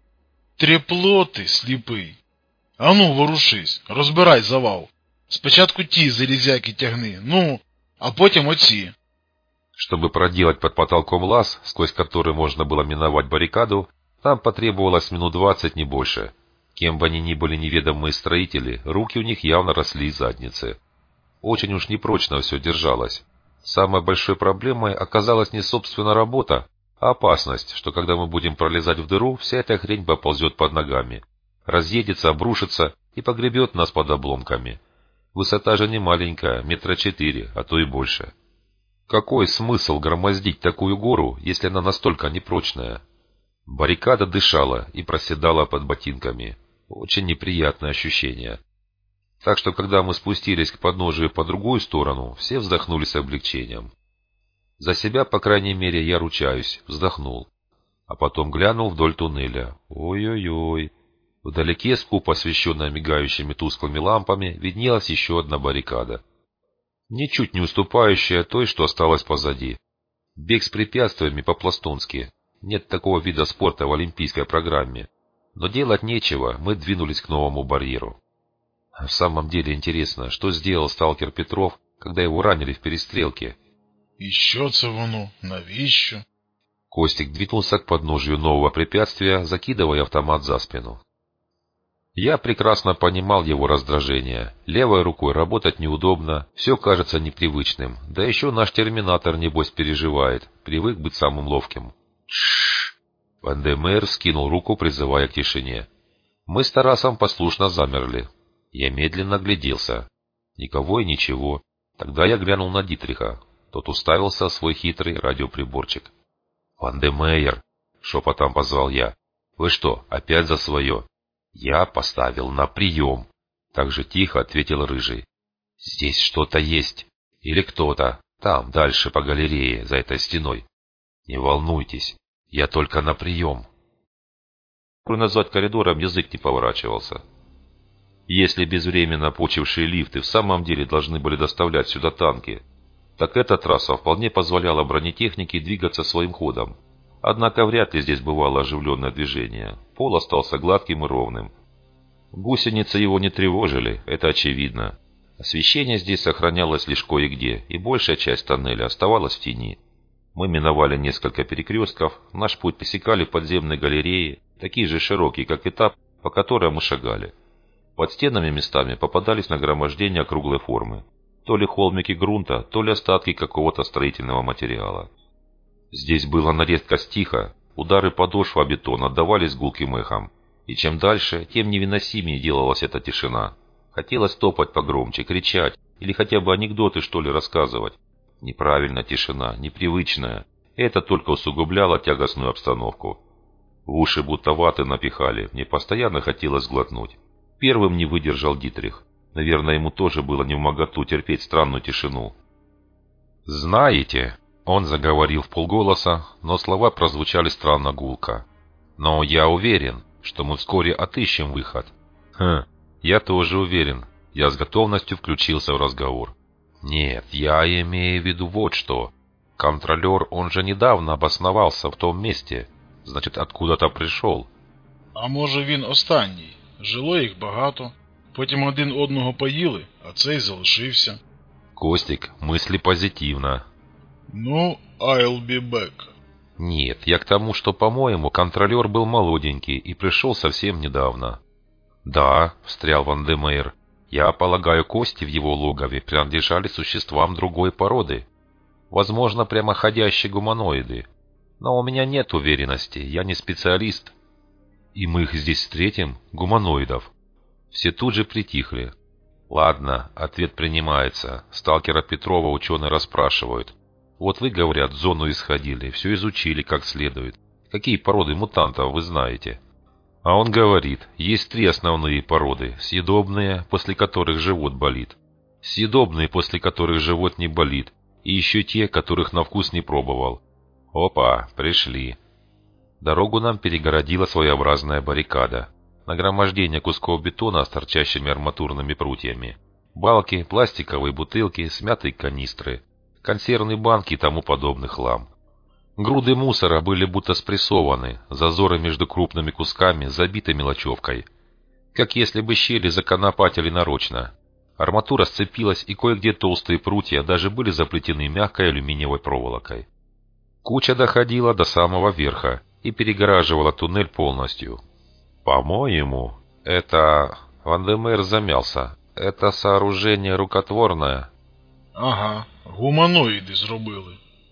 Трепло ти, сліпий. Ану, ворушись, розбирай завал. Спочатку ті залізяки тягни, ну, а потім оці. Чтобы проделать под потолком лаз, сквозь который можно было миновать баррикаду, нам потребовалось минут двадцать, не больше. Кем бы они ни были неведомые строители, руки у них явно росли из задницы. Очень уж непрочно все держалось. Самой большой проблемой оказалась не собственно работа, а опасность, что когда мы будем пролезать в дыру, вся эта хрень поползет под ногами, разъедется, обрушится и погребет нас под обломками. Высота же не маленькая, метра четыре, а то и больше. Какой смысл громоздить такую гору, если она настолько непрочная? Баррикада дышала и проседала под ботинками. Очень неприятное ощущение. Так что, когда мы спустились к подножию по другую сторону, все вздохнули с облегчением. За себя, по крайней мере, я ручаюсь, вздохнул. А потом глянул вдоль туннеля. Ой-ой-ой. Вдалеке, скупо освещенная мигающими тусклыми лампами, виднелась еще одна баррикада. Ничуть не уступающая той, что осталась позади. Бег с препятствиями по-пластунски. Нет такого вида спорта в олимпийской программе. Но делать нечего, мы двинулись к новому барьеру. В самом деле интересно, что сделал сталкер Петров, когда его ранили в перестрелке? І що це воно? Навіщо? Костик двинулся к подножию нового препятствия, закидывая автомат за спину. Я прекрасно понимал его раздражение. Левой рукой работать неудобно, все кажется непривычным. Да еще наш терминатор, небось, переживает, привык быть самым ловким. Шшш! Вандемейр скинул руку, призывая к тишине. Мы с Тарасом послушно замерли. Я медленно огляделся. Никого и ничего. Тогда я глянул на Дитриха. Тот уставился в свой хитрый радиоприборчик. «Вандемейр!» — шепотом позвал я. «Вы что, опять за свое?» «Я поставил на прием!» — так же тихо ответил Рыжий. «Здесь что-то есть. Или кто-то. Там, дальше по галерее, за этой стеной. Не волнуйтесь, я только на прием». Назвать коридором язык не поворачивался. Если безвременно почившие лифты в самом деле должны были доставлять сюда танки, так эта трасса вполне позволяла бронетехнике двигаться своим ходом. Однако вряд ли здесь бывало оживленное движение. Пол остался гладким и ровным. Гусеницы его не тревожили, это очевидно. Освещение здесь сохранялось лишь кое-где, и большая часть тоннеля оставалась в тени. Мы миновали несколько перекрестков, наш путь пересекали подземные галереи, такие же широкие, как этап, по которым мы шагали. Под стенами местами попадались нагромождения круглой формы. То ли холмики грунта, то ли остатки какого-то строительного материала. Здесь было на редкость тихо, удары подошв о бетон отдавались гулким эхом. И чем дальше, тем невыносимее делалась эта тишина. Хотелось топать погромче, кричать, или хотя бы анекдоты, что ли, рассказывать. Неправильная тишина, непривычная. Это только усугубляло тягостную обстановку. В уши будто ваты напихали, мне постоянно хотелось глотнуть. Первым не выдержал Дитрих. Наверное, ему тоже было невмоготу терпеть странную тишину. «Знаете...» — он заговорил вполголоса, но слова прозвучали странно гулко. «Но я уверен, что мы вскоре отыщем выход». «Хм, я тоже уверен». Я с готовностью включился в разговор. «Нет, я имею в виду вот что. Контролер, он же недавно обосновался в том месте. Значит, откуда-то прийшов». А може він останній? Жило їх багато, потім один одного поїли, а цей залишився. Костик, мысли позитивно. Ну, I'll be back. Нет, я к тому, что, по-моему, контролер был молоденький и пришел совсем недавно. Да, встрял Ван-де-Мейр. Я полагаю, кости в его логове принадлежали существам другой породы. Возможно, прямоходящие гуманоиды. Но у меня нет уверенности, я не специалист. И мы их здесь встретим, гуманоидов. Все тут же притихли. Ладно, ответ принимается. Сталкера Петрова ученые расспрашивают. Вот вы, говорят, зону исходили, все изучили как следует. Какие породы мутантов вы знаете? А он говорит, есть три основные породы. Съедобные, после которых живот болит. Съедобные, после которых живот не болит. И еще те, которых на вкус не пробовал. Опа, пришли. Дорогу нам перегородила своеобразная баррикада. Нагромождение кусков бетона с торчащими арматурными прутьями. Балки, пластиковые бутылки, смятые канистры. Консервные банки и тому подобный хлам. Груды мусора были будто спрессованы, зазоры между крупными кусками забиты мелочевкой. Как если бы щели законопатили нарочно. Арматура сцепилась, и кое-где толстые прутья даже были заплетены мягкой алюминиевой проволокой. Куча доходила до самого верха и перегораживала туннель полностью. «По-моему, это...» Ван-де-Мейр замялся. «Это сооружение рукотворное». Ага, гуманоїди зробили.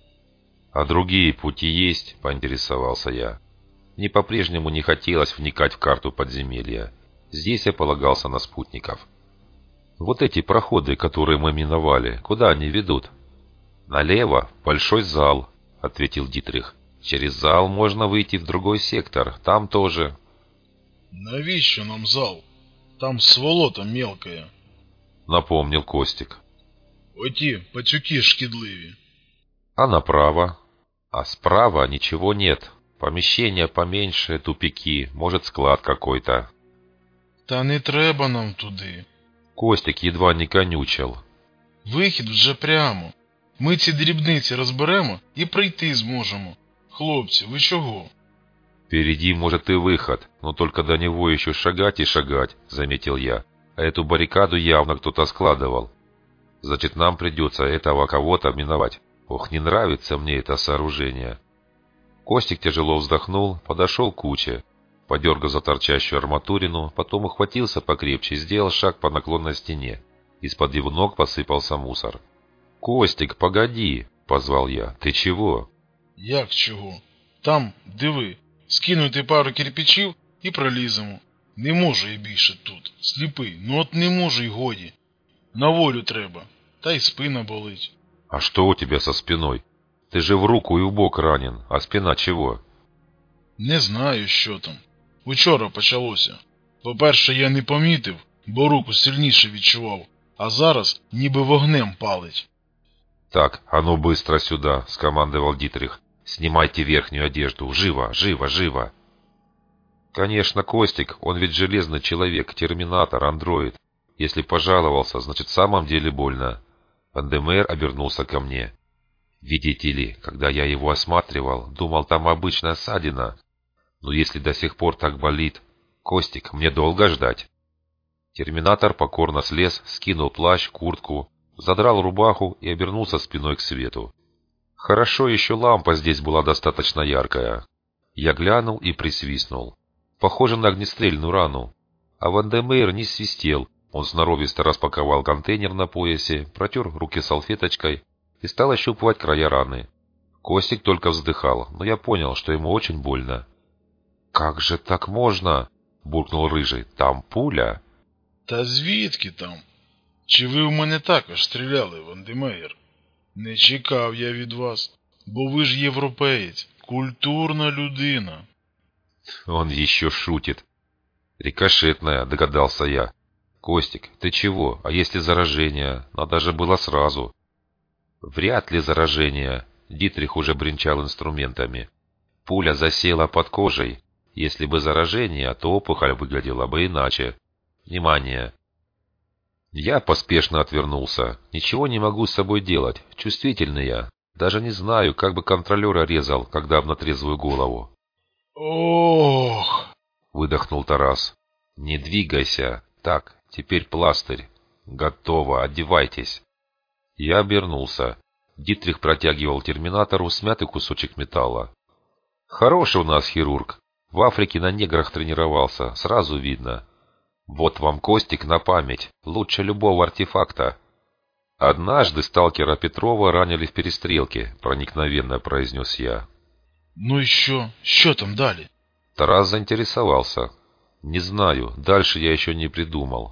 «А другие пути есть?» — поинтересовался я. Мне по-прежнему не хотелось вникать в карту подземелья. Здесь я полагался на спутников. «Вот эти проходы, которые мы миновали, куда они ведут?» «Налево, в большой зал», — ответил Дитрих. «Через зал можно выйти в другой сектор, там тоже...» Навіщо нам зал? Там сволота мелкая. Напомнил Костик. Оті пацюки шкідливі. А направо? А справа ничего нет. Помещения поменьше, тупики, может склад какой-то. Та не треба нам туди. Костик едва не конючил. Вихід вже прямо. Ми ці дрібниці розберемо і прийти зможемо. Хлопці, ви чого? Впереди может и выход, но только до него еще шагать и шагать, заметил я. А эту баррикаду явно кто-то складывал. Значит, нам придется этого кого-то миновать. Ох, не нравится мне это сооружение. Костик тяжело вздохнул, подошел к куче, подергал за торчащую арматурину, потом ухватился покрепче и сделал шаг по наклонной стене. Из-под его ног посыпался мусор. «Костик, погоди!» — позвал я. «Ты чего?» Як чого? Там, диви, скинути пару кирпичів і проліземо. Не можу я більше тут. Сліпий, ну от не можу й годі. На волю треба. Та й спина болить. «А что у тебя со спиной? Ты же в руку и в бок ранен, а спина чего?» Не знаю, що там. Учора почалося. По-перше, я не помітив, бо руку сильніше відчував, а зараз ніби вогнем палить. «Так, а ну быстро сюда!» — скомандовал Дитрих. «Снимайте верхнюю одежду! Живо, живо, живо!» Конечно, Костик, он ведь железный человек, терминатор, андроид. Если пожаловался, значит в самом деле больно. Ван-де-Мейр обернулся ко мне. «Видите ли, когда я его осматривал, думал, там обычная ссадина. Но если до сих пор так болит... Костик, мне долго ждать?» Терминатор покорно слез, скинул плащ, куртку, задрал рубаху и обернулся спиной к свету. Хорошо еще лампа здесь была достаточно яркая. Я глянул и присвистнул. Похоже на огнестрельную рану. А Ван-де-Мейр не свистел. Он сноровисто распаковал контейнер на поясе, протер руки салфеточкой и стал ощупывать края раны. Костик только вздыхал, но я понял, что ему очень больно. «Как же так можно?» — буркнул Рыжий. «Там пуля». Та звідки там? Чи ви в мене також стріляли, Ван-де-Мейр? Не чекав я від вас, бо ви ж європеєць, культурна людина. Он еще шутит. «Рикошетная», — догадался я. «Костик, ты чего? А если заражение? Надо же было сразу». «Вряд ли заражение». Дитрих уже бренчал инструментами. «Пуля засела под кожей. Если бы заражение, то опухоль выглядела бы иначе. Внимание!» Я поспешно отвернулся. Ничего не могу с собой делать. Чувствительный я. Даже не знаю, как бы контролера резал, когда в натрезвую голову. «Ох!» — выдохнул Тарас. «Не двигайся. Так, теперь пластырь. Готово, одевайтесь». Я обернулся. Дитрих протягивал терминатору смятый кусочек металла. «Хороший у нас хирург. В Африке на неграх тренировался, сразу видно. Вот вам, Костик, на память. Лучше любого артефакта». «Однажды сталкера Петрова ранили в перестрелке», — проникновенно произнес я. «Ну еще, что там дали?» Тарас заинтересовался. «Не знаю, дальше я еще не придумал».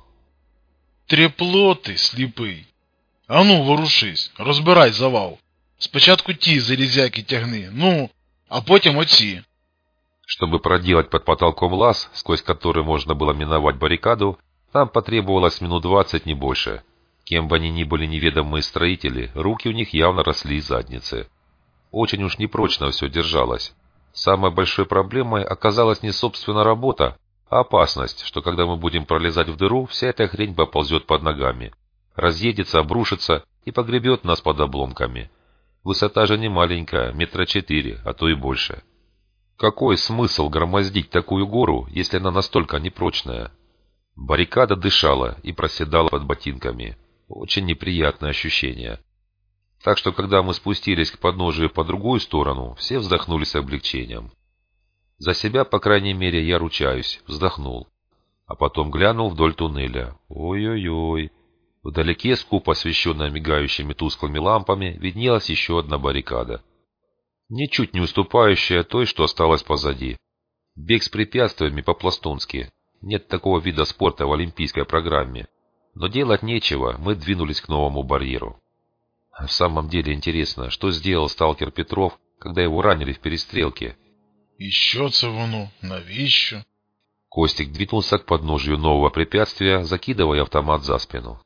«Трепло ты, сліпий. А ну, ворушись, розбирай завал. Спочатку ті залізяки тягни, ну, а потім оці». Чтобы проделать под потолком лаз, сквозь который можно было миновать баррикаду, нам потребовалось минут двадцать, не больше. Кем бы они ни были неведомые строители, руки у них явно росли из задницы. Очень уж непрочно все держалось. Самой большой проблемой оказалась не собственно работа, а опасность, что когда мы будем пролезать в дыру, вся эта хрень поползет под ногами, разъедется, обрушится и погребет нас под обломками. Высота же не маленькая, метра четыре, а то и больше. Какой смысл громоздить такую гору, если она настолько непрочная? Баррикада дышала и проседала под ботинками. Очень неприятное ощущение. Так что, когда мы спустились к подножию по другую сторону, все вздохнули с облегчением. За себя, по крайней мере, я ручаюсь, вздохнул. А потом глянул вдоль туннеля. Ой-ой-ой. Вдалеке, скупо освещенная мигающими тусклыми лампами, виднелась еще одна баррикада. Ничуть не уступающая той, что осталась позади. Бег с препятствиями по-пластунски. Нет такого вида спорта в олимпийской программе. Но делать нечего, мы двинулись к новому барьеру. В самом деле интересно, что сделал сталкер Петров, когда его ранили в перестрелке? «І що це воно? Навіщо?» Костик двинулся к подножию нового препятствия, закидывая автомат за спину.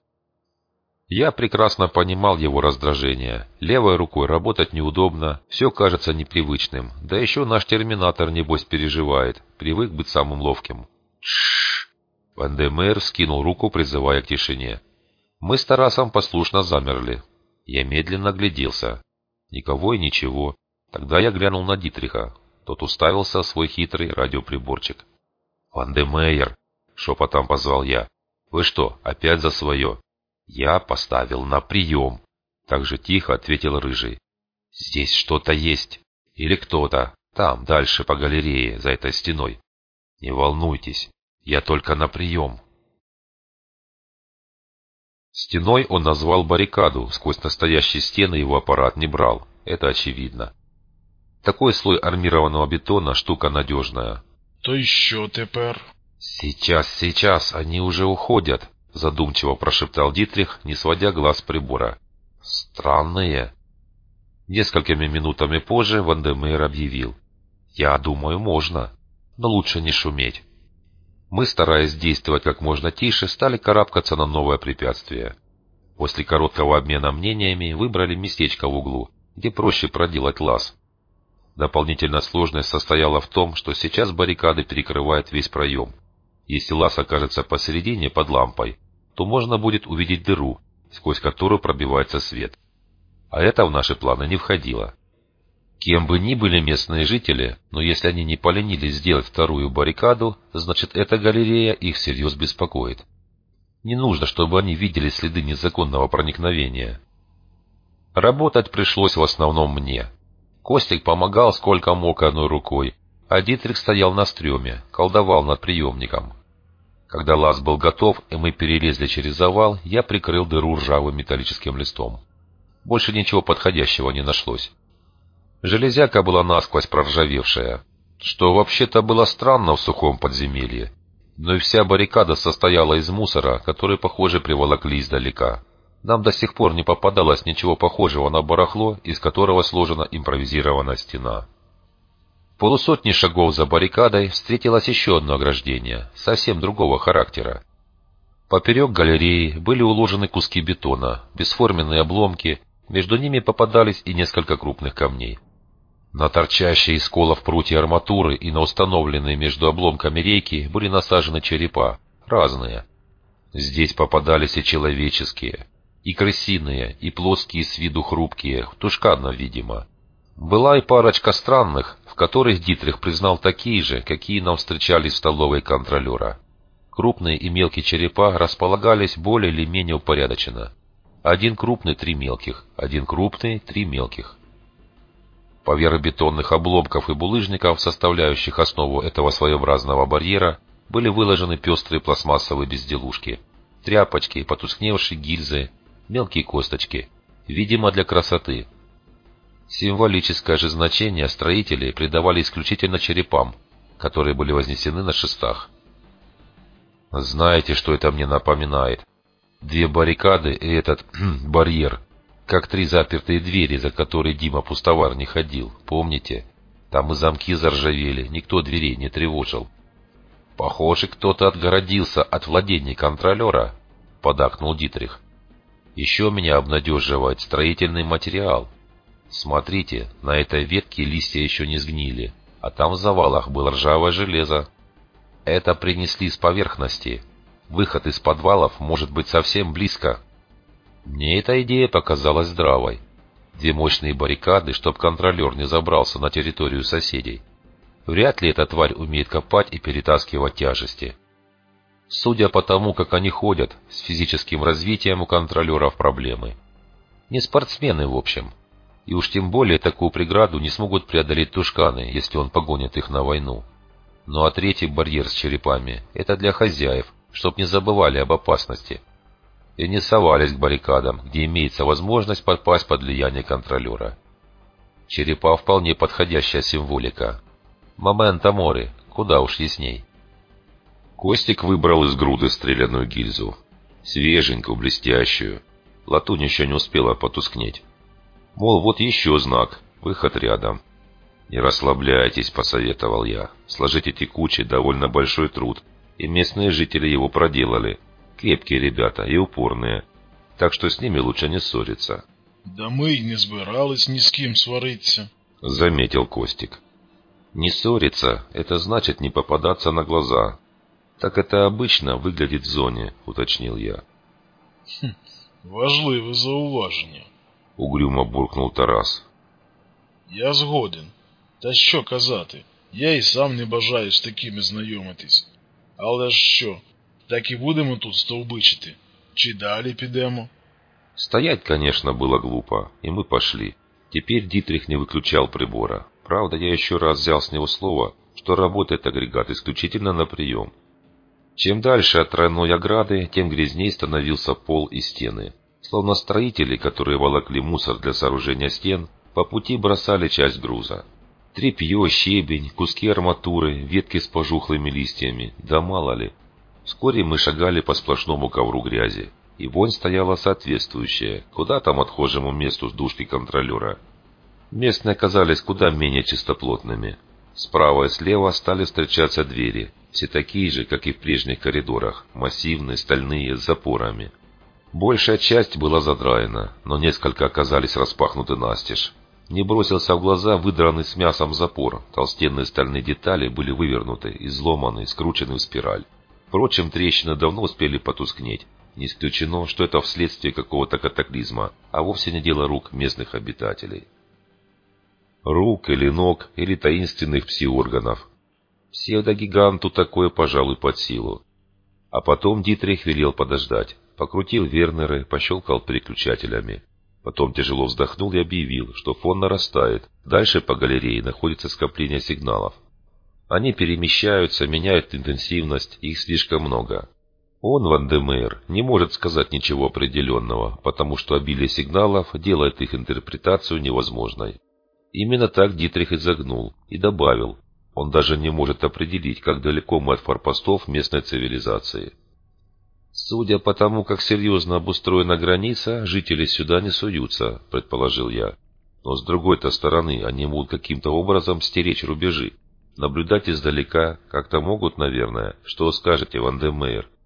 Я прекрасно понимал его раздражение. Левой рукой работать неудобно, все кажется непривычным. Да еще наш терминатор, небось, переживает, привык быть самым ловким. Тш! Вандемер скинул руку, призывая к тишине. Мы с Тарасом послушно замерли. Я медленно огляделся. Никого и ничего. Тогда я глянул на Дитриха. Тот уставился в свой хитрый радиоприборчик. «Вандемейер!» — шепотом позвал я. «Вы что, опять за свое?» «Я поставил на прием!» — так же тихо ответил Рыжий. «Здесь что-то есть. Или кто-то. Там, дальше по галерее, за этой стеной. Не волнуйтесь, я только на прием». Стеной он назвал баррикаду, сквозь настоящие стены его аппарат не брал, это очевидно. Такой слой армированного бетона штука надежная. «То й що тепер?» «Сейчас, сейчас, они уже уходят», — задумчиво прошептал Дитрих, не сводя глаз с прибора. «Странные». Несколькими минутами позже Вандемейр объявил. «Я думаю, можно, но лучше не шуметь». Мы, стараясь действовать как можно тише, стали карабкаться на новое препятствие. После короткого обмена мнениями выбрали местечко в углу, где проще проделать лаз. Дополнительная сложность состояла в том, что сейчас баррикады перекрывает весь проем. Если лаз окажется посередине под лампой, то можно будет увидеть дыру, сквозь которую пробивается свет. А это в наши планы не входило. Кем бы ни были местные жители, но если они не поленились сделать вторую баррикаду, значит эта галерея их всерьез беспокоит. Не нужно, чтобы они видели следы незаконного проникновения. Работать пришлось в основном мне. Костик помогал сколько мог одной рукой, а Дитрих стоял на стреме, колдовал над приемником. Когда лаз был готов и мы перелезли через завал, я прикрыл дыру ржавым металлическим листом. Больше ничего подходящего не нашлось. Железяка была насквозь проржавевшая, что вообще-то было странно в сухом подземелье. Но и вся баррикада состояла из мусора, который, похоже, приволокли издалека. Нам до сих пор не попадалось ничего похожего на барахло, из которого сложена импровизированная стена. В полусотни шагов за баррикадой встретилось еще одно ограждение, совсем другого характера. Поперек галереи были уложены куски бетона, бесформенные обломки, между ними попадались и несколько крупных камней. На торчащие из сколов прутья арматуры и на установленные между обломками рейки были насажены черепа, разные. Здесь попадались и человеческие, и крысиные, и плоские с виду хрупкие, тушканно, видимо. Была и парочка странных, в которых Дитрих признал такие же, какие нам встречались в столовой контролера. Крупные и мелкие черепа располагались более или менее упорядоченно. Один крупный, три мелких, один крупный, три мелких. Поверх бетонных обломков и булыжников, составляющих основу этого своеобразного барьера, были выложены пестрые пластмассовые безделушки, тряпочки, потускневшие гильзы, мелкие косточки, видимо, для красоты. Символическое же значение строители придавали исключительно черепам, которые были вознесены на шестах. Знаете, что это мне напоминает? Две баррикады и этот барьер, как три запертые двери, за которые Дима Пустовар не ходил, помните? Там и замки заржавели, никто дверей не тревожил. Похоже, кто-то отгородился от владений контролера, подакнул Дитрих. Еще меня обнадеживает строительный материал. Смотрите, на этой ветке листья еще не сгнили, а там в завалах было ржавое железо. Это принесли с поверхности. Выход из подвалов может быть совсем близко. Мне эта идея показалась здравой. Две мощные баррикады, чтоб контролер не забрался на территорию соседей. Вряд ли эта тварь умеет копать и перетаскивать тяжести. Судя по тому, как они ходят, с физическим развитием у контролеров проблемы. Не спортсмены, в общем. И уж тем более такую преграду не смогут преодолеть тушканы, если он погонит их на войну. Ну а третий барьер с черепами — это для хозяев, чтоб не забывали об опасности. И не совались к баррикадам, где имеется возможность попасть под влияние контролера. Черепа — вполне подходящая символика. Моменто море, куда уж ясней. Костик выбрал из груды стреляную гильзу. Свеженькую, блестящую. Латунь еще не успела потускнеть. Мол, вот еще знак, выход рядом. «Не расслабляйтесь», — посоветовал я. «Сложить эти кучи — довольно большой труд, и местные жители его проделали. Крепкие ребята и упорные, так что с ними лучше не ссориться». «Да мы и не збирались ни с кем свариться», — заметил Костик. «Не ссориться — это значит не попадаться на глаза. Так это обычно выглядит в зоне», — уточнил я. «Хм, важливе зауваження», — угрюмо буркнул Тарас. «Я згоден. Та що казати, я і сам не бажаю з такими знайомитись. Але ж що, так і будемо тут стовбичити? Чи далі підемо?» Стоять, конечно, было глупо, и мы пошли. Теперь Дитрих не выключал прибора. Правда, я еще раз взял с него слово, что работает агрегат исключительно на прием. Чем дальше от тройной ограды, тем грязней становился пол и стены. Словно строители, которые волокли мусор для сооружения стен, по пути бросали часть груза. Тряпье, щебень, куски арматуры, ветки с пожухлыми листьями, да мало ли. Вскоре мы шагали по сплошному ковру грязи, и вонь стояла соответствующая, куда там отхожему месту с душки контролера. Местные оказались куда менее чистоплотными. Справа и слева стали встречаться двери, все такие же, как и в прежних коридорах, массивные, стальные, с запорами. Большая часть была задраена, но несколько оказались распахнуты настежь. Не бросился в глаза выдранный с мясом запор, толстенные стальные детали были вывернуты, изломаны, скручены в спираль. Впрочем, трещины давно успели потускнеть. Не исключено, что это вследствие какого-то катаклизма, а вовсе не дело рук местных обитателей. Рук или ног, или таинственных пси-органов. Псевдогиганту такое, пожалуй, под силу. А потом Дитрих велел подождать, покрутил вернеры, пощелкал переключателями. Потом тяжело вздохнул и объявил, что фон нарастает. Дальше по галерее находится скопление сигналов. Они перемещаются, меняют интенсивность, их слишком много. Он, Вандемейр, не может сказать ничего определенного, потому что обилие сигналов делает их интерпретацию невозможной. Именно так Дитрих и загнул, и добавил, он даже не может определить, как далеко мы от форпостов местной цивилизации. «Судя по тому, как серьезно обустроена граница, жители сюда не суются», — предположил я. «Но с другой-то стороны, они могут каким-то образом стеречь рубежи. Наблюдать издалека как-то могут, наверное. Что скажете, Вандемейр?»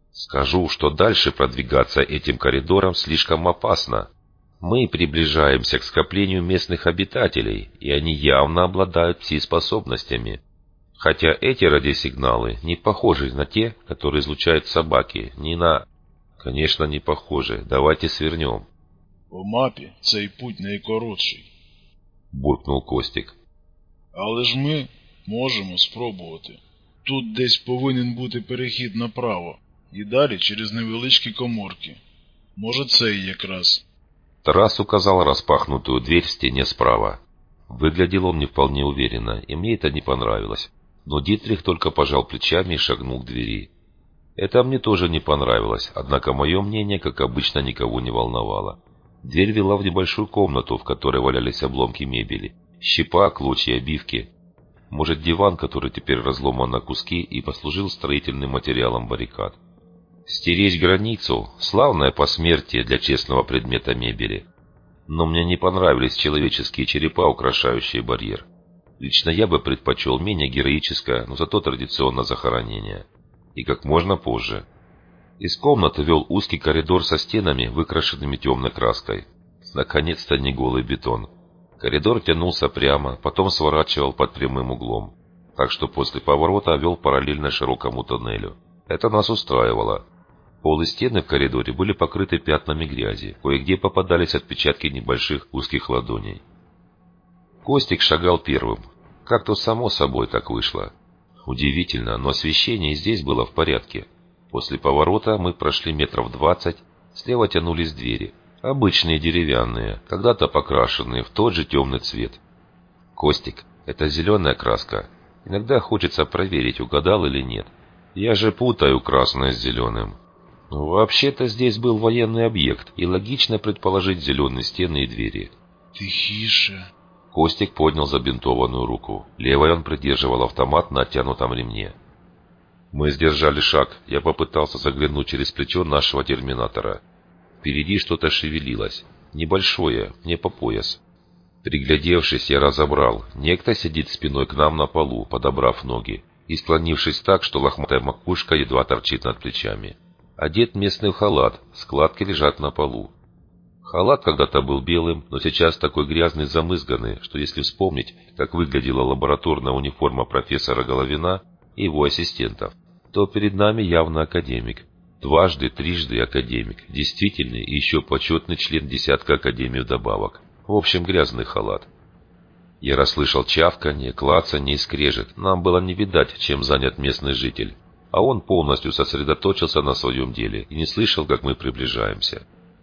Скажу, что дальше продвигаться этим коридором слишком опасно. Мы приближаемся к скоплению местных обитателей, и они явно обладают пси-способностями. Хотя эти радиосигналы не похожи на те, которые излучают собаки, ни на... Конечно, не похожи. Давайте свернем. По мапі цей путь найкоротший. Буркнул Костик. Але ж ми можемо спробувати. Тут десь повинен бути перехід направо. І далі через невеличкі коморки. Може, цей якраз. Тарас указал распахнутую дверь в стене справа. Выглядел он не вполне уверенно, и мне это не понравилось. Но Дитрих только пожал плечами и шагнул к двери. Это мне тоже не понравилось, однако мое мнение, как обычно, никого не волновало. Дверь вела в небольшую комнату, в которой валялись обломки мебели, щепа, клочья обивки. Может, диван, который теперь разломан на куски и послужил строительным материалом баррикад. Стеречь границу – славное посмертие для честного предмета мебели. Но мне не понравились человеческие черепа, украшающие барьер. Лично я бы предпочел менее героическое, но зато традиционное захоронение. И как можно позже. Из комнаты вел узкий коридор со стенами, выкрашенными темной краской. Наконец-то не голый бетон. Коридор тянулся прямо, потом сворачивал под прямым углом. Так что после поворота вел параллельно широкому тоннелю. Это нас устраивало. Пол и стены в коридоре были покрыты пятнами грязи, кое-где попадались отпечатки небольших узких ладоней. Костик шагал первым. Как-то само собой так вышло. Удивительно, но освещение здесь было в порядке. После поворота мы прошли метров двадцать, слева тянулись двери. Обычные деревянные, когда-то покрашенные в тот же темный цвет. Костик, это зеленая краска. Иногда хочется проверить, угадал или нет. Я же путаю красное с зеленым. Вообще-то здесь был военный объект, и логично предположить зеленые стены и двери. Тихіше. Костик поднял забинтованную руку. Левой он придерживал автомат на оттянутом ремне. Мы сдержали шаг. Я попытался заглянуть через плечо нашего терминатора. Впереди что-то шевелилось. Небольшое, мне по пояс. Приглядевшись, я разобрал. Некто сидит спиной к нам на полу, подобрав ноги, и склонившись так, что лохматая макушка едва торчит над плечами. Одет местный в халат, складки лежат на полу. Халат когда-то был белым, но сейчас такой грязный, замызганный, что если вспомнить, как выглядела лабораторная униформа профессора Головина и его ассистентов, то перед нами явно академик. Дважды, трижды академик, действительный и еще почетный член десятка академий вдобавок. В общем, грязный халат. Я расслышал чавканье, клацанье и скрежет. Нам было не видать, чем занят местный житель. А он полностью сосредоточился на своем деле и не слышал, как мы приближаемся.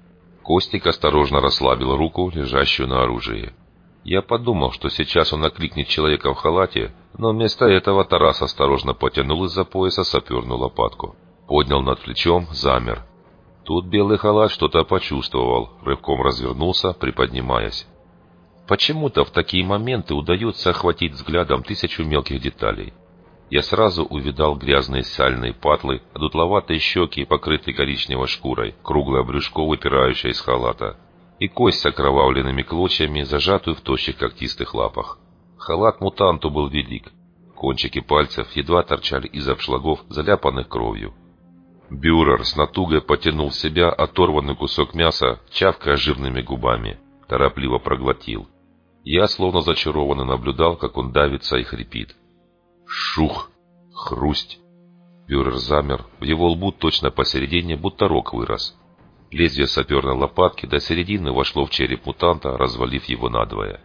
Костик осторожно расслабил руку, лежащую на оружии. Я подумал, что сейчас он окликнет человека в халате, но вместо этого Тарас осторожно потянул из-за пояса саперную лопатку. Поднял над плечом, замер. Тут белый халат что-то почувствовал, рывком развернулся, приподнимаясь. Почему-то в такие моменты удается охватить взглядом тысячу мелких деталей. Я сразу увидал грязные сальные патлы, одутловатые щеки, покрытые коричневой шкурой, круглое брюшко, выпирающее из халата, и кость с окровавленными клочьями, зажатую в тощих когтистых лапах. Халат мутанту был велик. Кончики пальцев едва торчали из обшлагов, заляпанных кровью. Бюрер с натугой потянул в себя оторванный кусок мяса, чавкая жирными губами. Торопливо проглотил. Я, словно зачарованный, наблюдал, как он давится и хрипит. Шух! Хрусть! Бюрер замер. В его лбу точно посередине будто рог вырос. Лезвие саперной лопатки до середины вошло в череп мутанта, развалив его надвое.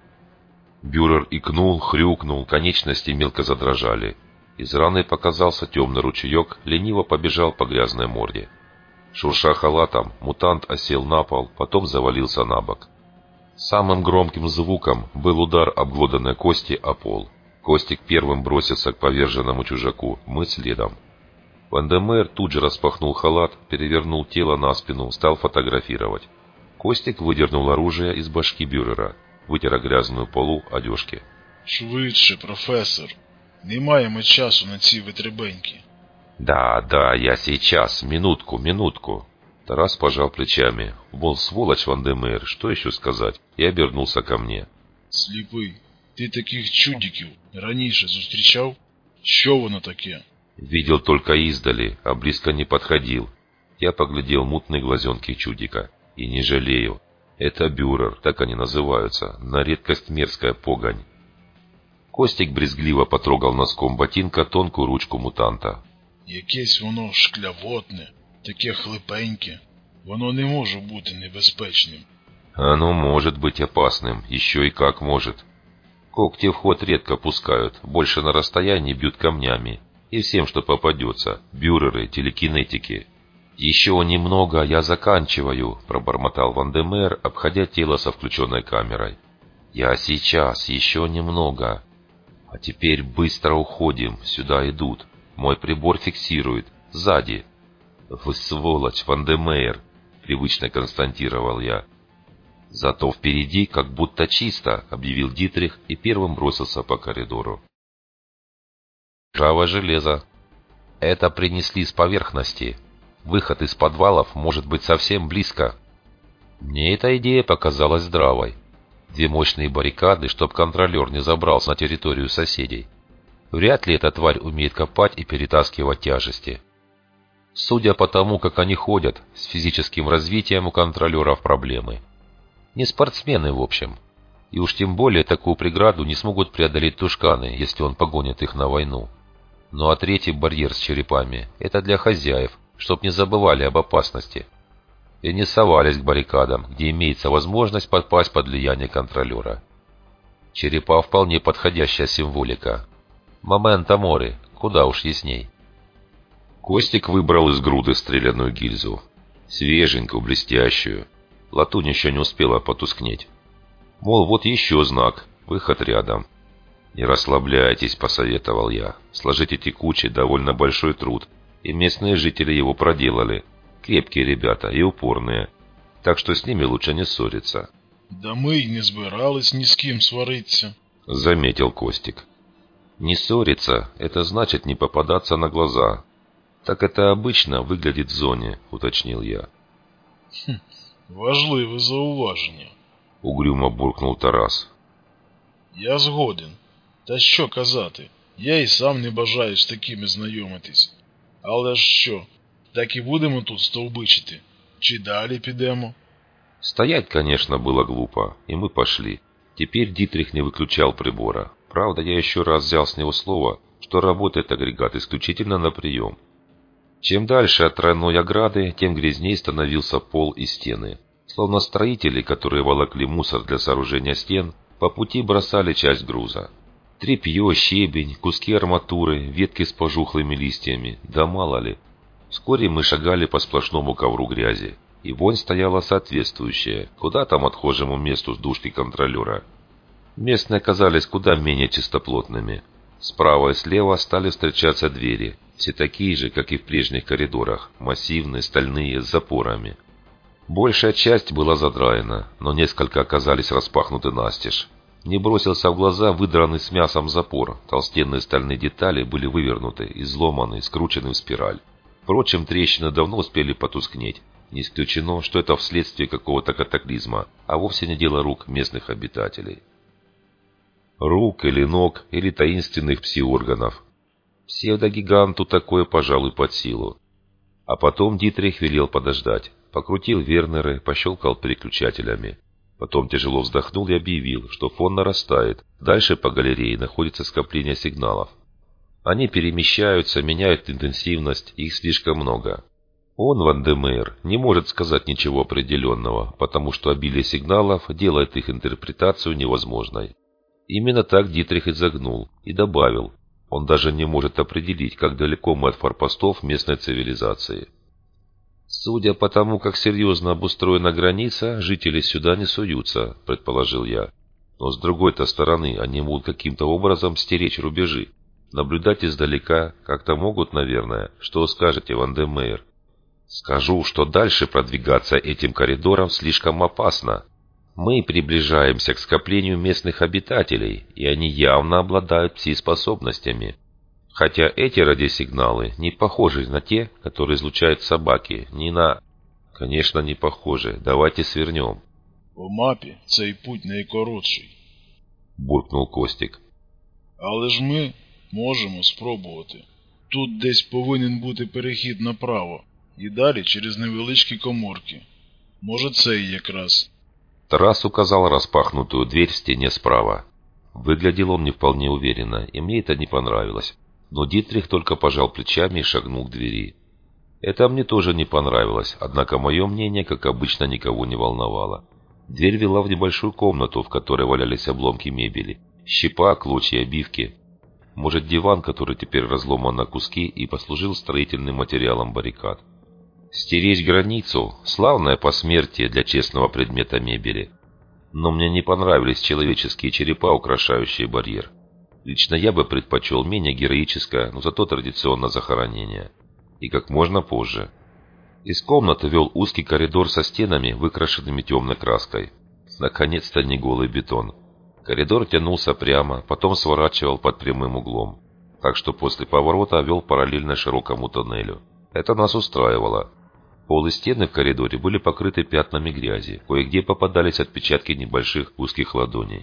Бюрер икнул, хрюкнул, конечности мелко задрожали. Из раны показался темный ручеек, лениво побежал по грязной морде. Шурша халатом, мутант осел на пол, потом завалился на бок. Самым громким звуком был удар обглоданной кости о пол. Костик первым бросился к поверженному чужаку, мы следом. Вандемер тут же распахнул халат, перевернул тело на спину, стал фотографировать. Костик выдернул оружие из башки Бюрера, вытер грязную полу одежки. Швидше, професор. Не маємо часу на ці витребеньки. Да, да, я сейчас, минутку, минутку. Тарас пожал плечами. Мол, сволочь Вандемер, что еще сказать? И обернулся ко мне. Сліпий, ти таких чудиків раніше зустрічав? Що воно таке? Видел только издали, а близко не подходил. Я поглядел мутные глазенки чудика. И не жалею. Это бюрер, так они называются, на редкость мерзкая погонь. Костик брезгливо потрогал носком ботинка тонкую ручку мутанта. Якесь воно шклявотне, таке хлипеньке. Воно не може бути небезпечним. Оно может быть опасным, еще и как может. Когти в ход редко пускают, больше на расстоянии бьют камнями. И всем, что попадется, бюреры, телекинетики. «Еще немного, я заканчиваю», — пробормотал Ван-де-Мер, обходя тело со включенной камерой. «Я сейчас, еще немного. А теперь быстро уходим, сюда идут. Мой прибор фиксирует. Сзади». «Вы сволочь, Ван-де-Мер», — привычно констатировал я. «Зато впереди как будто чисто», — объявил Дитрих и первым бросился по коридору. Ржавое железо. Это принесли с поверхности. Выход из подвалов может быть совсем близко. Мне эта идея показалась здравой. Две мощные баррикады, чтоб контролер не забрался на территорию соседей. Вряд ли эта тварь умеет копать и перетаскивать тяжести. Судя по тому, как они ходят, с физическим развитием у контролеров проблемы. Не спортсмены, в общем. И уж тем более такую преграду не смогут преодолеть тушканы, если он погонит их на войну. Ну а третий барьер с черепами – это для хозяев, чтоб не забывали об опасности. И не совались к баррикадам, где имеется возможность попасть под влияние контролера. Черепа вполне подходящая символика. Моменто море, куда уж ясней. Костик выбрал из груды стрелянную гильзу. Свеженькую, блестящую. Латунь еще не успела потускнеть. Мол, вот еще знак, выход рядом. «Не расслабляйтесь», — посоветовал я. «Сложить эти кучи довольно большой труд, и местные жители его проделали. Крепкие ребята и упорные, так что с ними лучше не ссориться». «Да мы й не збирались ні з ким свариться», — заметил Костик. «Не ссориться — это значит не попадаться на глаза. Так это обычно выглядит в зоне», — уточнил я. «Хм, важливе зауваження», — угрюмо буркнул Тарас. «Я згоден. Та що казати, я і сам не бажаю з такими знайомитись. Але ж що, так і будемо тут стовбичити? Чи далі підемо?» Стоять, конечно, было глупо, и мы пошли. Теперь Дитрих не выключал прибора. Правда, я еще раз взял с него слово, что работает агрегат исключительно на прием. Чем дальше от тройной ограды, тем грязней становился пол и стены. Словно строители, которые волокли мусор для сооружения стен, по пути бросали часть груза. Тряпье, щебень, куски арматуры, ветки с пожухлыми листьями, да мало ли. Вскоре мы шагали по сплошному ковру грязи, и вонь стояла соответствующая, куда там отхожему месту с душки контролера. Местные оказались куда менее чистоплотными. Справа и слева стали встречаться двери, все такие же, как и в прежних коридорах, массивные, стальные, с запорами. Большая часть была задраена, но несколько оказались распахнуты настежь. Мне бросился в глаза выдранный с мясом запор, толстенные стальные детали были вывернуты, изломаны, скручены в спираль. Впрочем, трещины давно успели потускнеть. Не исключено, что это вследствие какого-то катаклизма, а вовсе не дело рук местных обитателей. Рук или ног, или таинственных пси-органов. Псевдогиганту такое, пожалуй, под силу. А потом Дитрих велел подождать. Покрутил вернеры, пощелкал переключателями. Потом тяжело вздохнул и объявил, что фон нарастает. Дальше по галерее находится скопление сигналов. Они перемещаются, меняют интенсивность, их слишком много. Он, Ван-де-Мер, не может сказать ничего определенного, потому что обилие сигналов делает их интерпретацию невозможной. Именно так Дитрих и загнул, и добавил, он даже не может определить, как далеко мы от форпостов местной цивилизации. «Судя по тому, как серьезно обустроена граница, жители сюда не суются», — предположил я. «Но с другой-то стороны, они могут каким-то образом стеречь рубежи. Наблюдать издалека как-то могут, наверное. Что скажете, Ван-де-Мер?» «Скажу, что дальше продвигаться этим коридором слишком опасно. Мы приближаемся к скоплению местных обитателей, и они явно обладают пси-способностями. Хотя эти радиосигналы не похожи на те, которые излучают собаки, ни на...» «Конечно, не похожи. Давайте свернем». «По мапі цей путь найкоротший», — буркнул Костик. «Але ж ми можемо спробувати». Тут десь повинен бути перехід направо. І далі через невеличкі коморки. Может, цей якраз. Тарас указал распахнутую дверь в стене справа. Выглядел он не вполне уверенно, и мне это не понравилось. Но Дитрих только пожал плечами и шагнул к двери. Это мне тоже не понравилось, однако мое мнение, как обычно, никого не волновало. Дверь вела в небольшую комнату, в которой валялись обломки мебели, щепа, клочья обивки. Может, диван, который теперь разломан на куски и послужил строительным материалом баррикад. Стеречь границу – славное посмертие для честного предмета мебели. Но мне не понравились человеческие черепа, украшающие барьер. Лично я бы предпочел менее героическое, но зато традиционное захоронение. И как можно позже. Из комнаты вел узкий коридор со стенами, выкрашенными темной краской. Наконец-то не голый бетон. Коридор тянулся прямо, потом сворачивал под прямым углом. Так что после поворота вел параллельно широкому тоннелю. Это нас устраивало. Пол и стены в коридоре были покрыты пятнами грязи, кое-где попадались отпечатки небольших узких ладоней.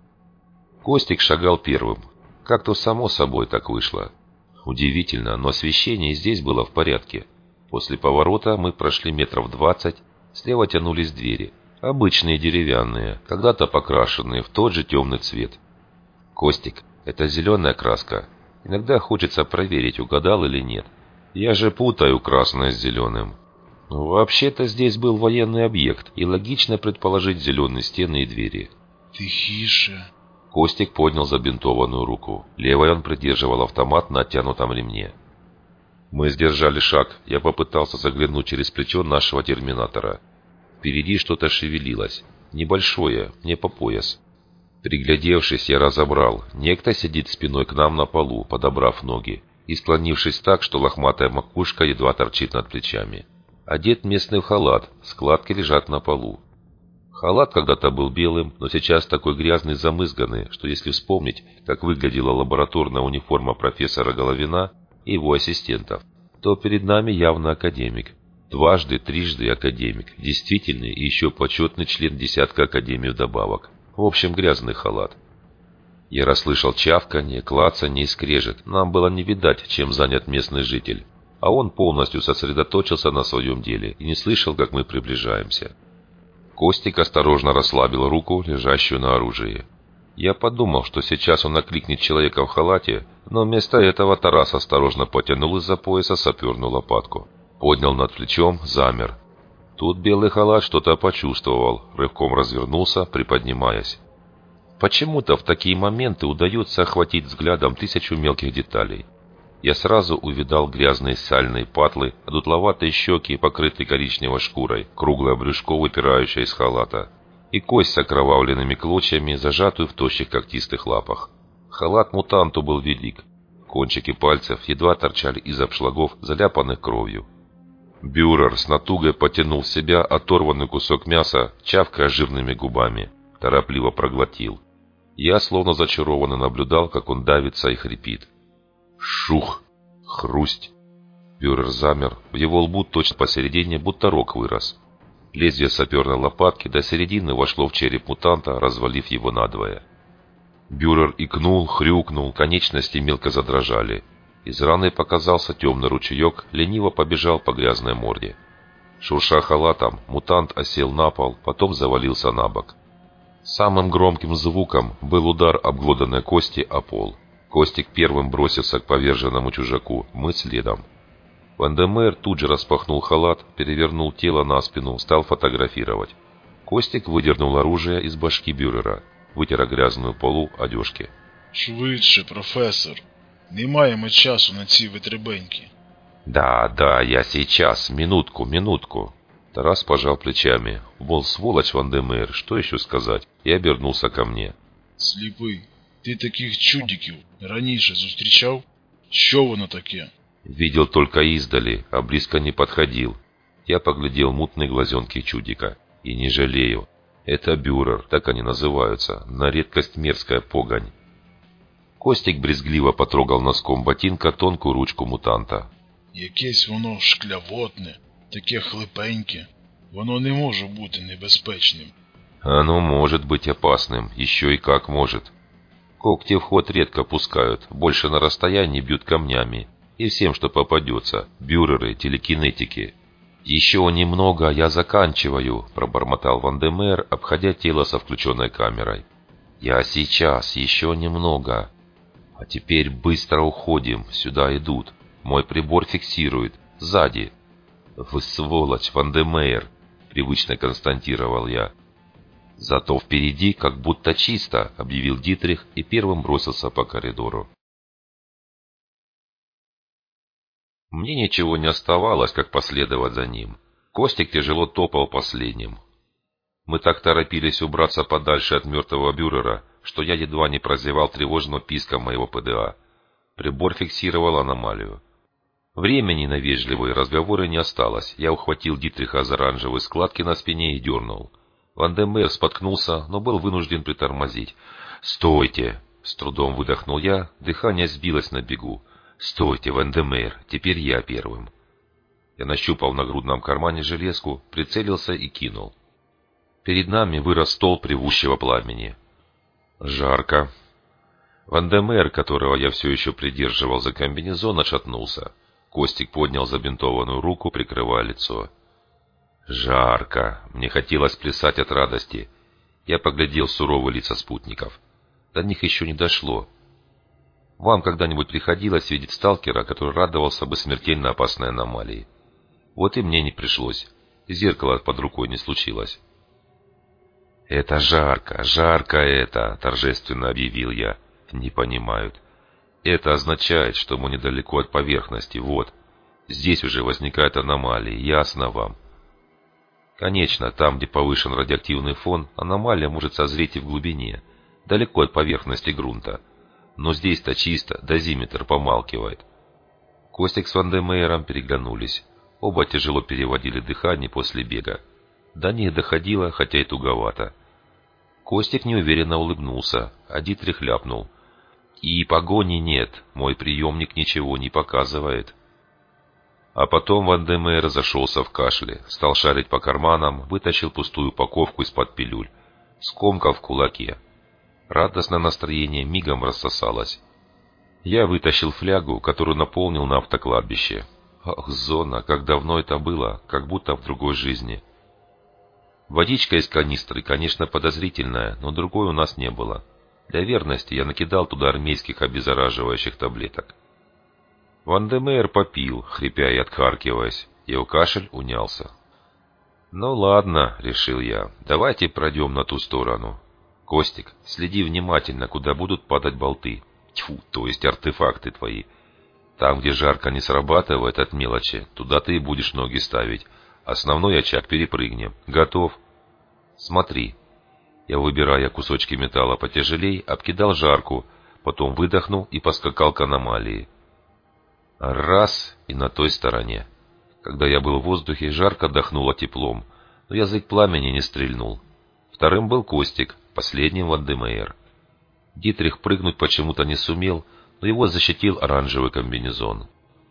Костик шагал первым. Как-то само собой так вышло. Удивительно, но освещение здесь было в порядке. После поворота мы прошли метров двадцать, слева тянулись двери. Обычные деревянные, когда-то покрашенные в тот же темный цвет. Костик, это зеленая краска. Иногда хочется проверить, угадал или нет. Я же путаю красное с зеленым. Вообще-то здесь был военный объект, и логично предположить зеленые стены и двери. Тихіше. Костик поднял забинтованную руку. Левой он придерживал автомат на оттянутом ремне. Мы сдержали шаг. Я попытался заглянуть через плечо нашего терминатора. Впереди что-то шевелилось. Небольшое, мне по пояс. Приглядевшись, я разобрал. Некто сидит спиной к нам на полу, подобрав ноги, и склонившись так, что лохматая макушка едва торчит над плечами. Одет местный в халат, складки лежат на полу. Халат когда-то был белым, но сейчас такой грязный и замызганный, что если вспомнить, как выглядела лабораторная униформа профессора Головина и его ассистентов, то перед нами явно академик. Дважды, трижды академик, действительный и еще почетный член десятка академий вдобавок. В общем, грязный халат. Я расслышал чавканье, клацанье и скрежет. Нам было не видать, чем занят местный житель. А он полностью сосредоточился на своем деле и не слышал, как мы приближаемся. Костик осторожно расслабил руку, лежащую на оружии. Я подумал, что сейчас он окликнет человека в халате, но вместо этого Тарас осторожно потянул из-за пояса саперную лопатку. Поднял над плечом, замер. Тут белый халат что-то почувствовал, рывком развернулся, приподнимаясь. Почему-то в такие моменты удается охватить взглядом тысячу мелких деталей. Я сразу увидал грязные сальные патлы, дутловатые щеки, покрытые коричневой шкурой, круглое брюшко, выпирающее из халата, и кость с окровавленными клочьями, зажатую в тощих когтистых лапах. Халат мутанту был велик. Кончики пальцев едва торчали из обшлагов, заляпанных кровью. Бюрер с натугой потянул в себя оторванный кусок мяса, чавкая жирными губами. Торопливо проглотил. Я, словно зачарованно, наблюдал, как он давится и хрипит. Шух! Хрусть! Бюрер замер. В его лбу точно посередине будто рог вырос. Лезвие саперной лопатки до середины вошло в череп мутанта, развалив его надвое. Бюрер икнул, хрюкнул, конечности мелко задрожали. Из раны показался темный ручеек, лениво побежал по грязной морде. Шурша халатом, мутант осел на пол, потом завалился на бок. Самым громким звуком был удар обглоданной кости о пол. Костик первым бросился к поверженному чужаку, мы следом. Вандемер тут же распахнул халат, перевернул тело на спину, стал фотографировать. Костик выдернул оружие из башки Бюрера, вытер грязную полу одежки. Швидше, професор. Не маємо часу на ці витребеньки. Да, да, я сейчас, минутку, минутку. Тарас пожал плечами. Мол, сволочь Вандемер, что еще сказать? И обернулся ко мне. Сліпий, ти таких чудиків раніше зустрічав? Що воно таке? Видел только издали, а близко не подходил. Я поглядел мутные глазенки чудика. И не жалею. Это Бюрер, так они называются, на редкость мерзкая погонь. Костик брезгливо потрогал носком ботинка тонкую ручку мутанта. Якесь воно шклявотне, таке хлипеньке. Воно не може бути небезпечним. Оно может быть опасным, еще и как может. Когти в ход редко пускают, больше на расстоянии бьют камнями. И всем, что попадется. Бюреры, телекинетики. «Еще немного, я заканчиваю», — пробормотал Ван-де-Мер, обходя тело со включенной камерой. «Я сейчас, еще немного. А теперь быстро уходим, сюда идут. Мой прибор фиксирует. Сзади». «Вы сволочь, Ван-де-Мер», — привычно констатировал я. «Зато впереди как будто чисто», — объявил Дитрих и первым бросился по коридору. Мне ничего не оставалось, как последовать за ним. Костик тяжело топал последним. Мы так торопились убраться подальше от мертвого бюрера, что я едва не прозевал тревожного писка моего ПДА. Прибор фиксировал аномалию. Времени на вежливые разговоры не осталось. Я ухватил Дитриха за оранжевые складки на спине и дернул. Ван-де-Мер споткнулся, но был вынужден притормозить. «Стойте!» — с трудом выдохнул я, дыхание сбилось на бегу. «Стойте, Ван-де-Мер, теперь я первым». Я нащупал в нагрудном кармане железку, прицелился и кинул. Перед нами вырос столб ревущего пламени. Жарко. Ван-де-Мер, которого я все еще придерживал за комбинезон, отшатнулся. Костик поднял забинтованную руку, прикрывая лицо. Жарко. Мне хотелось плясать от радости. Я поглядел в суровые лица спутников. До них еще не дошло. Вам когда-нибудь приходилось видеть сталкера, который радовался бы смертельно опасной аномалии? Вот и мне не пришлось. Зеркало под рукой не случилось. «Это жарко, жарко это!» — торжественно объявил я. «Не понимают. Это означает, что мы недалеко от поверхности. Вот. Здесь уже возникают аномалии. Ясно вам?» Конечно, там, где повышен радиоактивный фон, аномалия может созреть и в глубине, далеко от поверхности грунта. Но здесь-то чисто, дозиметр помалкивает. Костик с Ван-де-Мейером переглянулись. Оба тяжело переводили дыхание после бега. До них доходило, хотя и туговато. Костик неуверенно улыбнулся, а Дитрих ляпнул. «И погони нет, мой приемник ничего не показывает». А потом Ван-де-Мейер зашелся в кашле, стал шарить по карманам, вытащил пустую упаковку из-под пилюль, скомкал в кулаке. Радостное настроение мигом рассосалось. Я вытащил флягу, которую наполнил на автокладбище. Ах, зона, как давно это было, как будто в другой жизни. Водичка из канистры, конечно, подозрительная, но другой у нас не было. Для верности я накидал туда армейских обеззараживающих таблеток. Ван-де-Мейер попил, хрипя и отхаркиваясь. Его кашель унялся. «Ну ладно», — решил я, — «давайте пройдем на ту сторону. Костик, следи внимательно, куда будут падать болты. Тьфу, то есть артефакты твои. Там, где жарко не срабатывает от мелочи, туда ты и будешь ноги ставить. Основной очаг перепрыгнем. Готов?» «Смотри». Я, выбирая кусочки металла потяжелей, обкидал жарку, потом выдохнул и поскакал к аномалии. Раз — и на той стороне. Когда я был в воздухе, жарко дохнуло теплом, но язык пламени не стрельнул. Вторым был Костик, последним Ван-де-Мейер. Дитрих прыгнуть почему-то не сумел, но его защитил оранжевый комбинезон.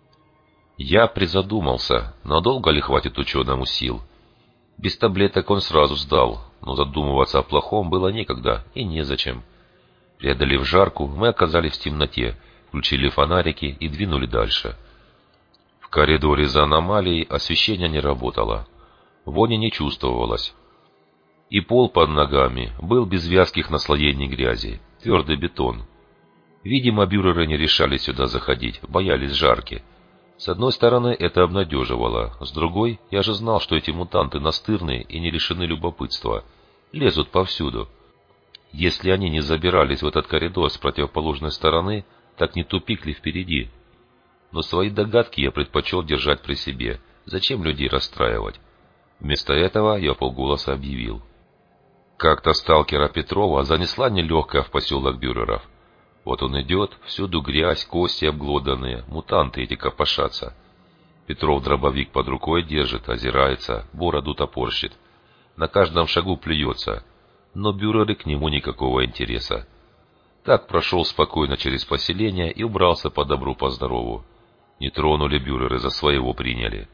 Я призадумался, надолго ли хватит ученому сил. Без таблеток он сразу сдал, но задумываться о плохом было некогда и незачем. Преодолев жарку, мы оказались в темноте, включили фонарики и двинули дальше. В коридоре за аномалией освещение не работало. Вони не чувствовалось. И пол под ногами был без вязких наслоений грязи, твердый бетон. Видимо, бюреры не решали сюда заходить, боялись жарки. С одной стороны, это обнадеживало, с другой, я же знал, что эти мутанты настырные и не лишены любопытства. Лезут повсюду. Если они не забирались в этот коридор с противоположной стороны, так не тупик ли впереди? Но свои догадки я предпочел держать при себе. Зачем людей расстраивать? Вместо этого я полголоса объявил. Как-то сталкера Петрова занесла нелегкая в поселок бюреров. Вот он идет, всюду грязь, кости обглоданные, мутанты эти копошатся. Петров дробовик под рукой держит, озирается, бороду топорщит. На каждом шагу плюется, но бюреры к нему никакого интереса. Так прошел спокойно через поселение и убрался по добру по здорову. Не тронули бюреры, за своего приняли.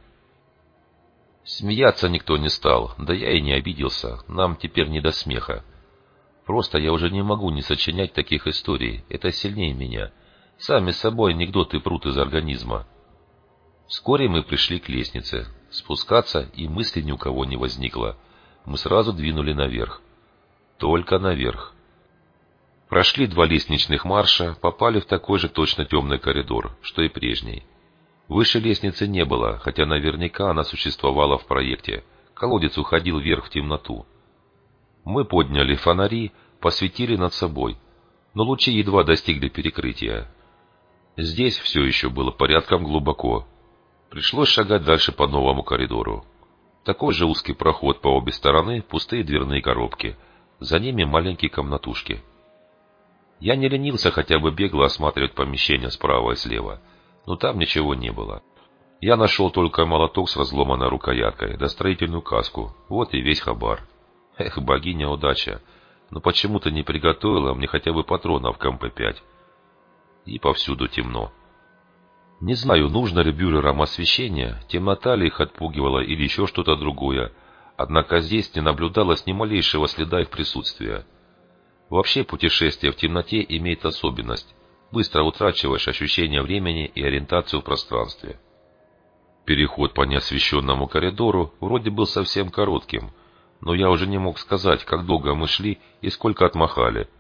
Смеяться никто не стал, да я и не обиделся, нам теперь не до смеха. Просто я уже не могу не сочинять таких историй, это сильнее меня. Сами собой анекдоты прут из организма. Вскоре мы пришли к лестнице. Спускаться и мысли ни у кого не возникло. Мы сразу двинули наверх. Только наверх. Прошли два лестничных марша, попали в такой же точно темный коридор, что и прежний. Выше лестницы не было, хотя наверняка она существовала в проекте. Колодец уходил вверх в темноту. Мы подняли фонари, посветили над собой, но лучи едва достигли перекрытия. Здесь все еще было порядком глубоко. Пришлось шагать дальше по новому коридору. Такой же узкий проход по обе стороны, пустые дверные коробки. За ними маленькие комнатушки. Я не ленился хотя бы бегло осматривать помещения справа и слева, но там ничего не было. Я нашел только молоток с разломанной рукояткой, да строительную каску. Вот и весь хабар. Эх, богиня удача, но почему-то не приготовила мне хотя бы патронов к эм пэ пять. И повсюду темно. Не знаю, нужно ли бюрерам освещение, темнота ли их отпугивала или еще что-то другое, однако здесь не наблюдалось ни малейшего следа их присутствия. Вообще путешествие в темноте имеет особенность. Быстро утрачиваешь ощущение времени и ориентацию в пространстве. Переход по неосвещенному коридору вроде был совсем коротким, но я уже не мог сказать, как долго мы шли и сколько отмахали.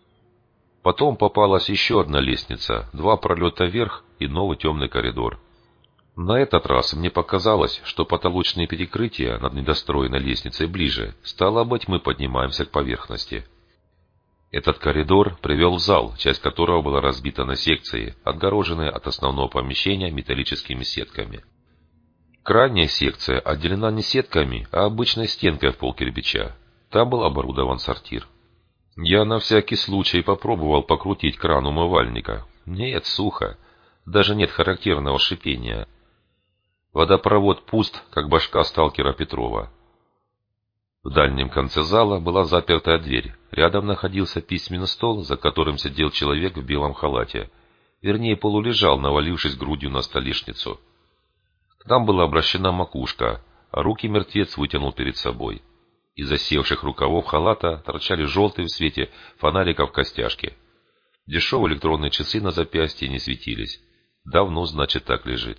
Потом попалась еще одна лестница, два пролета вверх и новый темный коридор. На этот раз мне показалось, что потолочные перекрытия над недостроенной лестницей ближе. Стало быть, мы поднимаемся к поверхности. Этот коридор привел в зал, часть которого была разбита на секции, отгороженные от основного помещения металлическими сетками. Крайняя секция отделена не сетками, а обычной стенкой в пол кирпича. Там был оборудован сортир. Я на всякий случай попробовал покрутить кран умывальника. Нет, сухо. Даже нет характерного шипения. Водопровод пуст, как башка сталкера Петрова. В дальнем конце зала была запертая дверь. Рядом находился письменный стол, за которым сидел человек в белом халате. Вернее, полулежал, навалившись грудью на столешницу. К нам была обращена макушка, а руки мертвец вытянул перед собой. Из засевших рукавов халата торчали желтые в свете фонариков костяшки. Дешевые электронные часы на запястье не светились. Давно, значит, так лежит.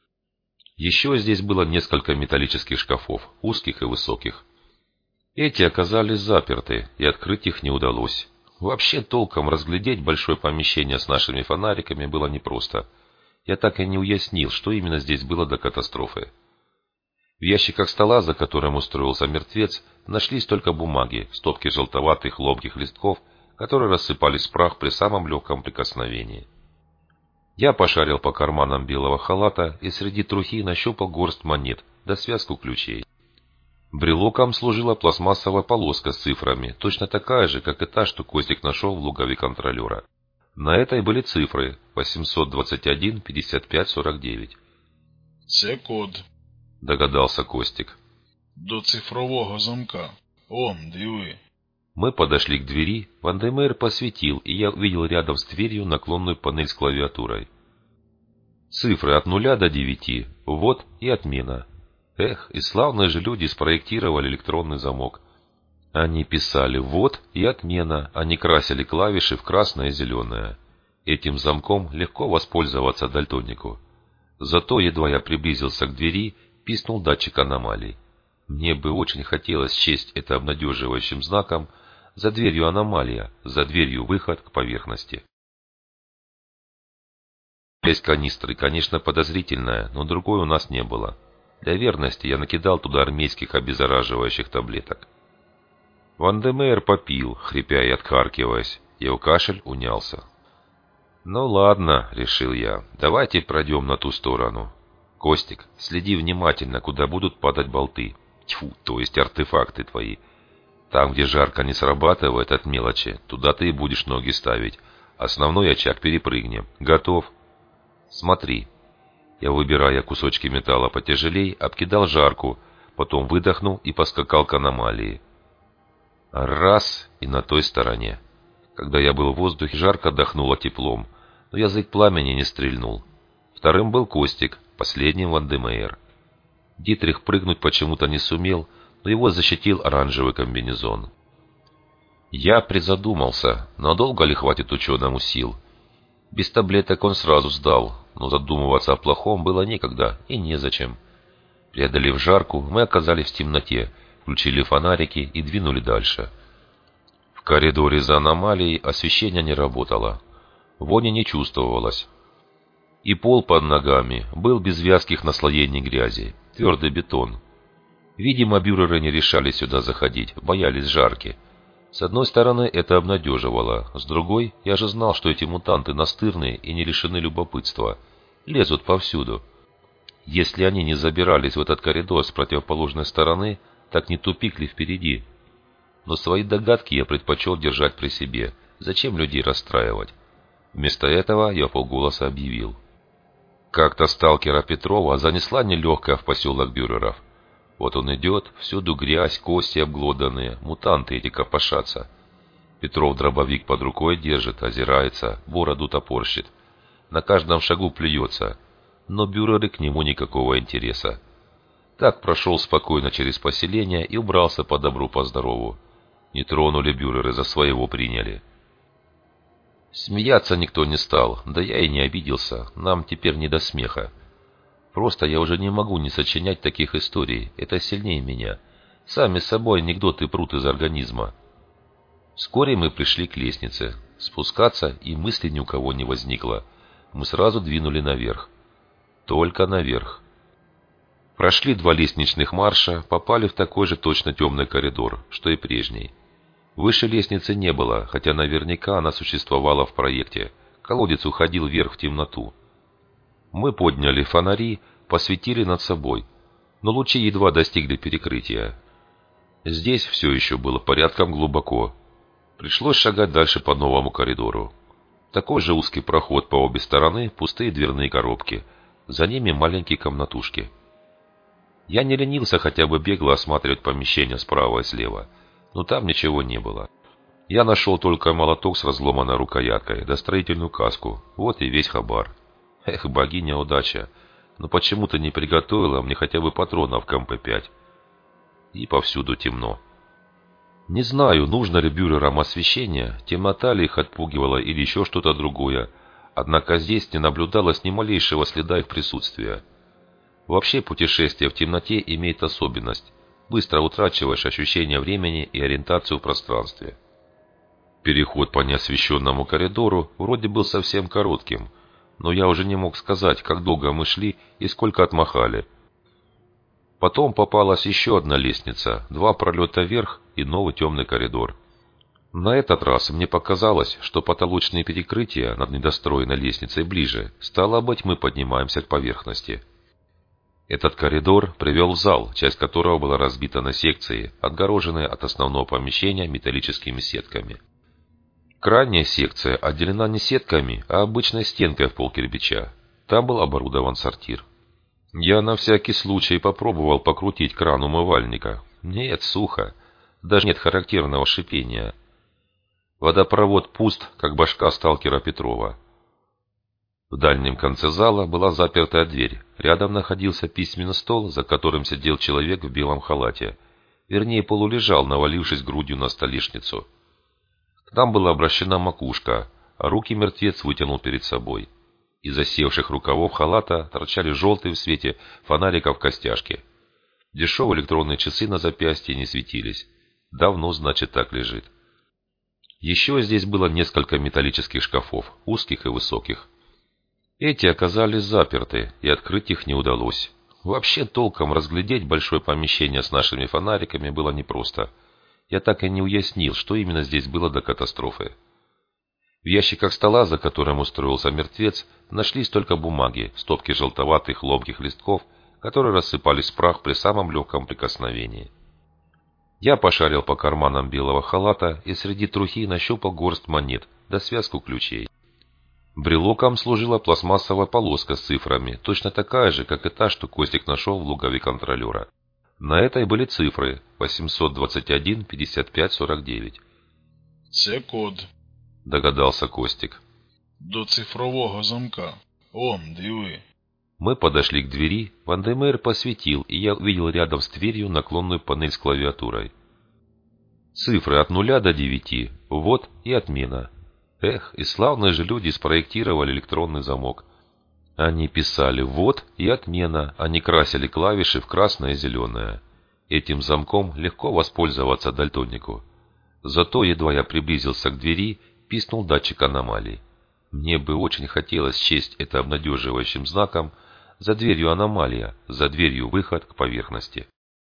Еще здесь было несколько металлических шкафов, узких и высоких. Эти оказались заперты, и открыть их не удалось. Вообще толком разглядеть большое помещение с нашими фонариками было непросто. Я так и не уяснил, что именно здесь было до катастрофы. В ящиках стола, за которым устроился мертвец, нашлись только бумаги, стопки желтоватых ломких листков, которые рассыпались в прах при самом легком прикосновении. Я пошарил по карманам белого халата и среди трухи нащупал горсть монет да связку ключей. Брелоком служила пластмассовая полоска с цифрами, точно такая же, как и та, что Костик нашел в логове контролера. На этой были цифры восемьсот двадцать один пятьдесят пять сорок девять. «Це код», — догадался Костик. «до цифрового замка. О, диви». Мы подошли к двери, Вандемейр посветил, и я увидел рядом с дверью наклонную панель с клавиатурой. Цифры от нуля до девяти, ввод и отмена. Эх, и славные же люди спроектировали электронный замок. Они писали «ввод» и «отмена», они красили клавиши в красное и зеленое. Этим замком легко воспользоваться дальтонику. Зато, едва я приблизился к двери, писнул датчик аномалий. Мне бы очень хотелось счесть это обнадеживающим знаком. За дверью аномалия, за дверью выход к поверхности. Часть канистры, конечно, подозрительная, но другой у нас не было. Для верности я накидал туда армейских обеззараживающих таблеток. Вандемейр попил, хрипя и отхаркиваясь. Его кашель унялся. «Ну ладно», — решил я, — «давайте пройдем на ту сторону. Костик, следи внимательно, куда будут падать болты. Тьфу, то есть артефакты твои. Там, где жарко не срабатывает от мелочи, туда ты и будешь ноги ставить. Основной очаг перепрыгнем. Готов?» «Смотри». Я, выбирая кусочки металла потяжелей, обкидал жарку, потом выдохнул и поскакал к аномалии. Раз — и на той стороне. Когда я был в воздухе, жарко дохнуло теплом, но язык пламени не стрельнул. Вторым был Костик, последним Вандемейр. Дитрих прыгнуть почему-то не сумел, но его защитил оранжевый комбинезон. Я призадумался, надолго ли хватит ученому сил. Без таблеток он сразу сдал, но задумываться о плохом было некогда и незачем. Преодолев жарку, мы оказались в темноте, включили фонарики и двинули дальше. В коридоре за аномалией освещение не работало. Вони не чувствовалось. И пол под ногами был без вязких наслоений грязи, твердый бетон. Видимо, бюреры не решали сюда заходить, боялись жарки. С одной стороны, это обнадеживало, с другой, я же знал, что эти мутанты настырные и не лишены любопытства. Лезут повсюду. Если они не забирались в этот коридор с противоположной стороны, так не тупик ли впереди? Но свои догадки я предпочел держать при себе. Зачем людей расстраивать? Вместо этого я полголоса объявил. Как-то сталкера Петрова занесла нелегкая в поселок бюреров. Вот он идет, всюду грязь, кости обглоданные, мутанты эти копошатся. Петров дробовик под рукой держит, озирается, бороду топорщит. На каждом шагу плюется, но бюреры к нему никакого интереса. Так прошел спокойно через поселение и убрался по добру по здорову. Не тронули бюреры, за своего приняли. Смеяться никто не стал, да я и не обиделся, нам теперь не до смеха. Просто я уже не могу не сочинять таких историй, это сильнее меня. Сами собой анекдоты прут из организма. Вскоре мы пришли к лестнице. Спускаться и мысли ни у кого не возникло. Мы сразу двинули наверх. Только наверх. Прошли два лестничных марша, попали в такой же точно темный коридор, что и прежний. Выше лестницы не было, хотя наверняка она существовала в проекте. Колодец уходил вверх в темноту. Мы подняли фонари, посветили над собой, но лучи едва достигли перекрытия. Здесь все еще было порядком глубоко. Пришлось шагать дальше по новому коридору. Такой же узкий проход по обе стороны, пустые дверные коробки. За ними маленькие комнатушки. Я не ленился хотя бы бегло осматривать помещения справа и слева, но там ничего не было. Я нашел только молоток с разломанной рукояткой, да строительную каску. Вот и весь хабар. Эх, богиня удача, но почему-то не приготовила мне хотя бы патронов к эм пэ пять. И повсюду темно. Не знаю, нужно ли бюрерам освещение, темнота ли их отпугивала или еще что-то другое, однако здесь не наблюдалось ни малейшего следа их присутствия. Вообще путешествие в темноте имеет особенность. Быстро утрачиваешь ощущение времени и ориентацию в пространстве. Переход по неосвещенному коридору вроде был совсем коротким, но я уже не мог сказать, как долго мы шли и сколько отмахали. Потом попалась еще одна лестница, два пролета вверх и новый темный коридор. На этот раз мне показалось, что потолочные перекрытия над недостроенной лестницей ближе. Стало быть, мы поднимаемся к поверхности. Этот коридор привел в зал, часть которого была разбита на секции, отгороженные от основного помещения металлическими сетками. Крайняя секция отделена не сетками, а обычной стенкой в пол кирпича. Там был оборудован сортир. Я на всякий случай попробовал покрутить кран умывальника. Нет, сухо. Даже нет характерного шипения. Водопровод пуст, как башка сталкера Петрова. В дальнем конце зала была запертая дверь. Рядом находился письменный стол, за которым сидел человек в белом халате. Вернее, полулежал, навалившись грудью на столешницу. К нам была обращена макушка, а руки мертвец вытянул перед собой. Из засевших рукавов халата торчали желтые в свете фонариков костяшки. Дешевые электронные часы на запястье не светились. Давно, значит, так лежит. Еще здесь было несколько металлических шкафов, узких и высоких. Эти оказались заперты, и открыть их не удалось. Вообще толком разглядеть большое помещение с нашими фонариками было непросто. Я так и не уяснил, что именно здесь было до катастрофы. В ящиках стола, за которым устроился мертвец, нашлись только бумаги, стопки желтоватых ломких листков, которые рассыпались в прах при самом легком прикосновении. Я пошарил по карманам белого халата и среди трухи нащупал горсть монет да связку ключей. Брелоком служила пластмассовая полоска с цифрами, точно такая же, как и та, что Костик нашел в логове контролера. На этой были цифры восемьсот двадцать один пятьдесят пять сорок девять. «Це код», — догадался Костик. «до цифрового замка. Он, диви». Мы подошли к двери, Вандемейр посветил, и я увидел рядом с дверью наклонную панель с клавиатурой. Цифры от нуля до девяти, ввод и отмена. Эх, и славные же люди спроектировали электронный замок. Они писали «ввод» и «отмена», они красили клавиши в красное и зеленое. Этим замком легко воспользоваться дальтонику. Зато, едва я приблизился к двери, писнул датчик аномалий. Мне бы очень хотелось счесть это обнадеживающим знаком. За дверью аномалия, за дверью выход к поверхности.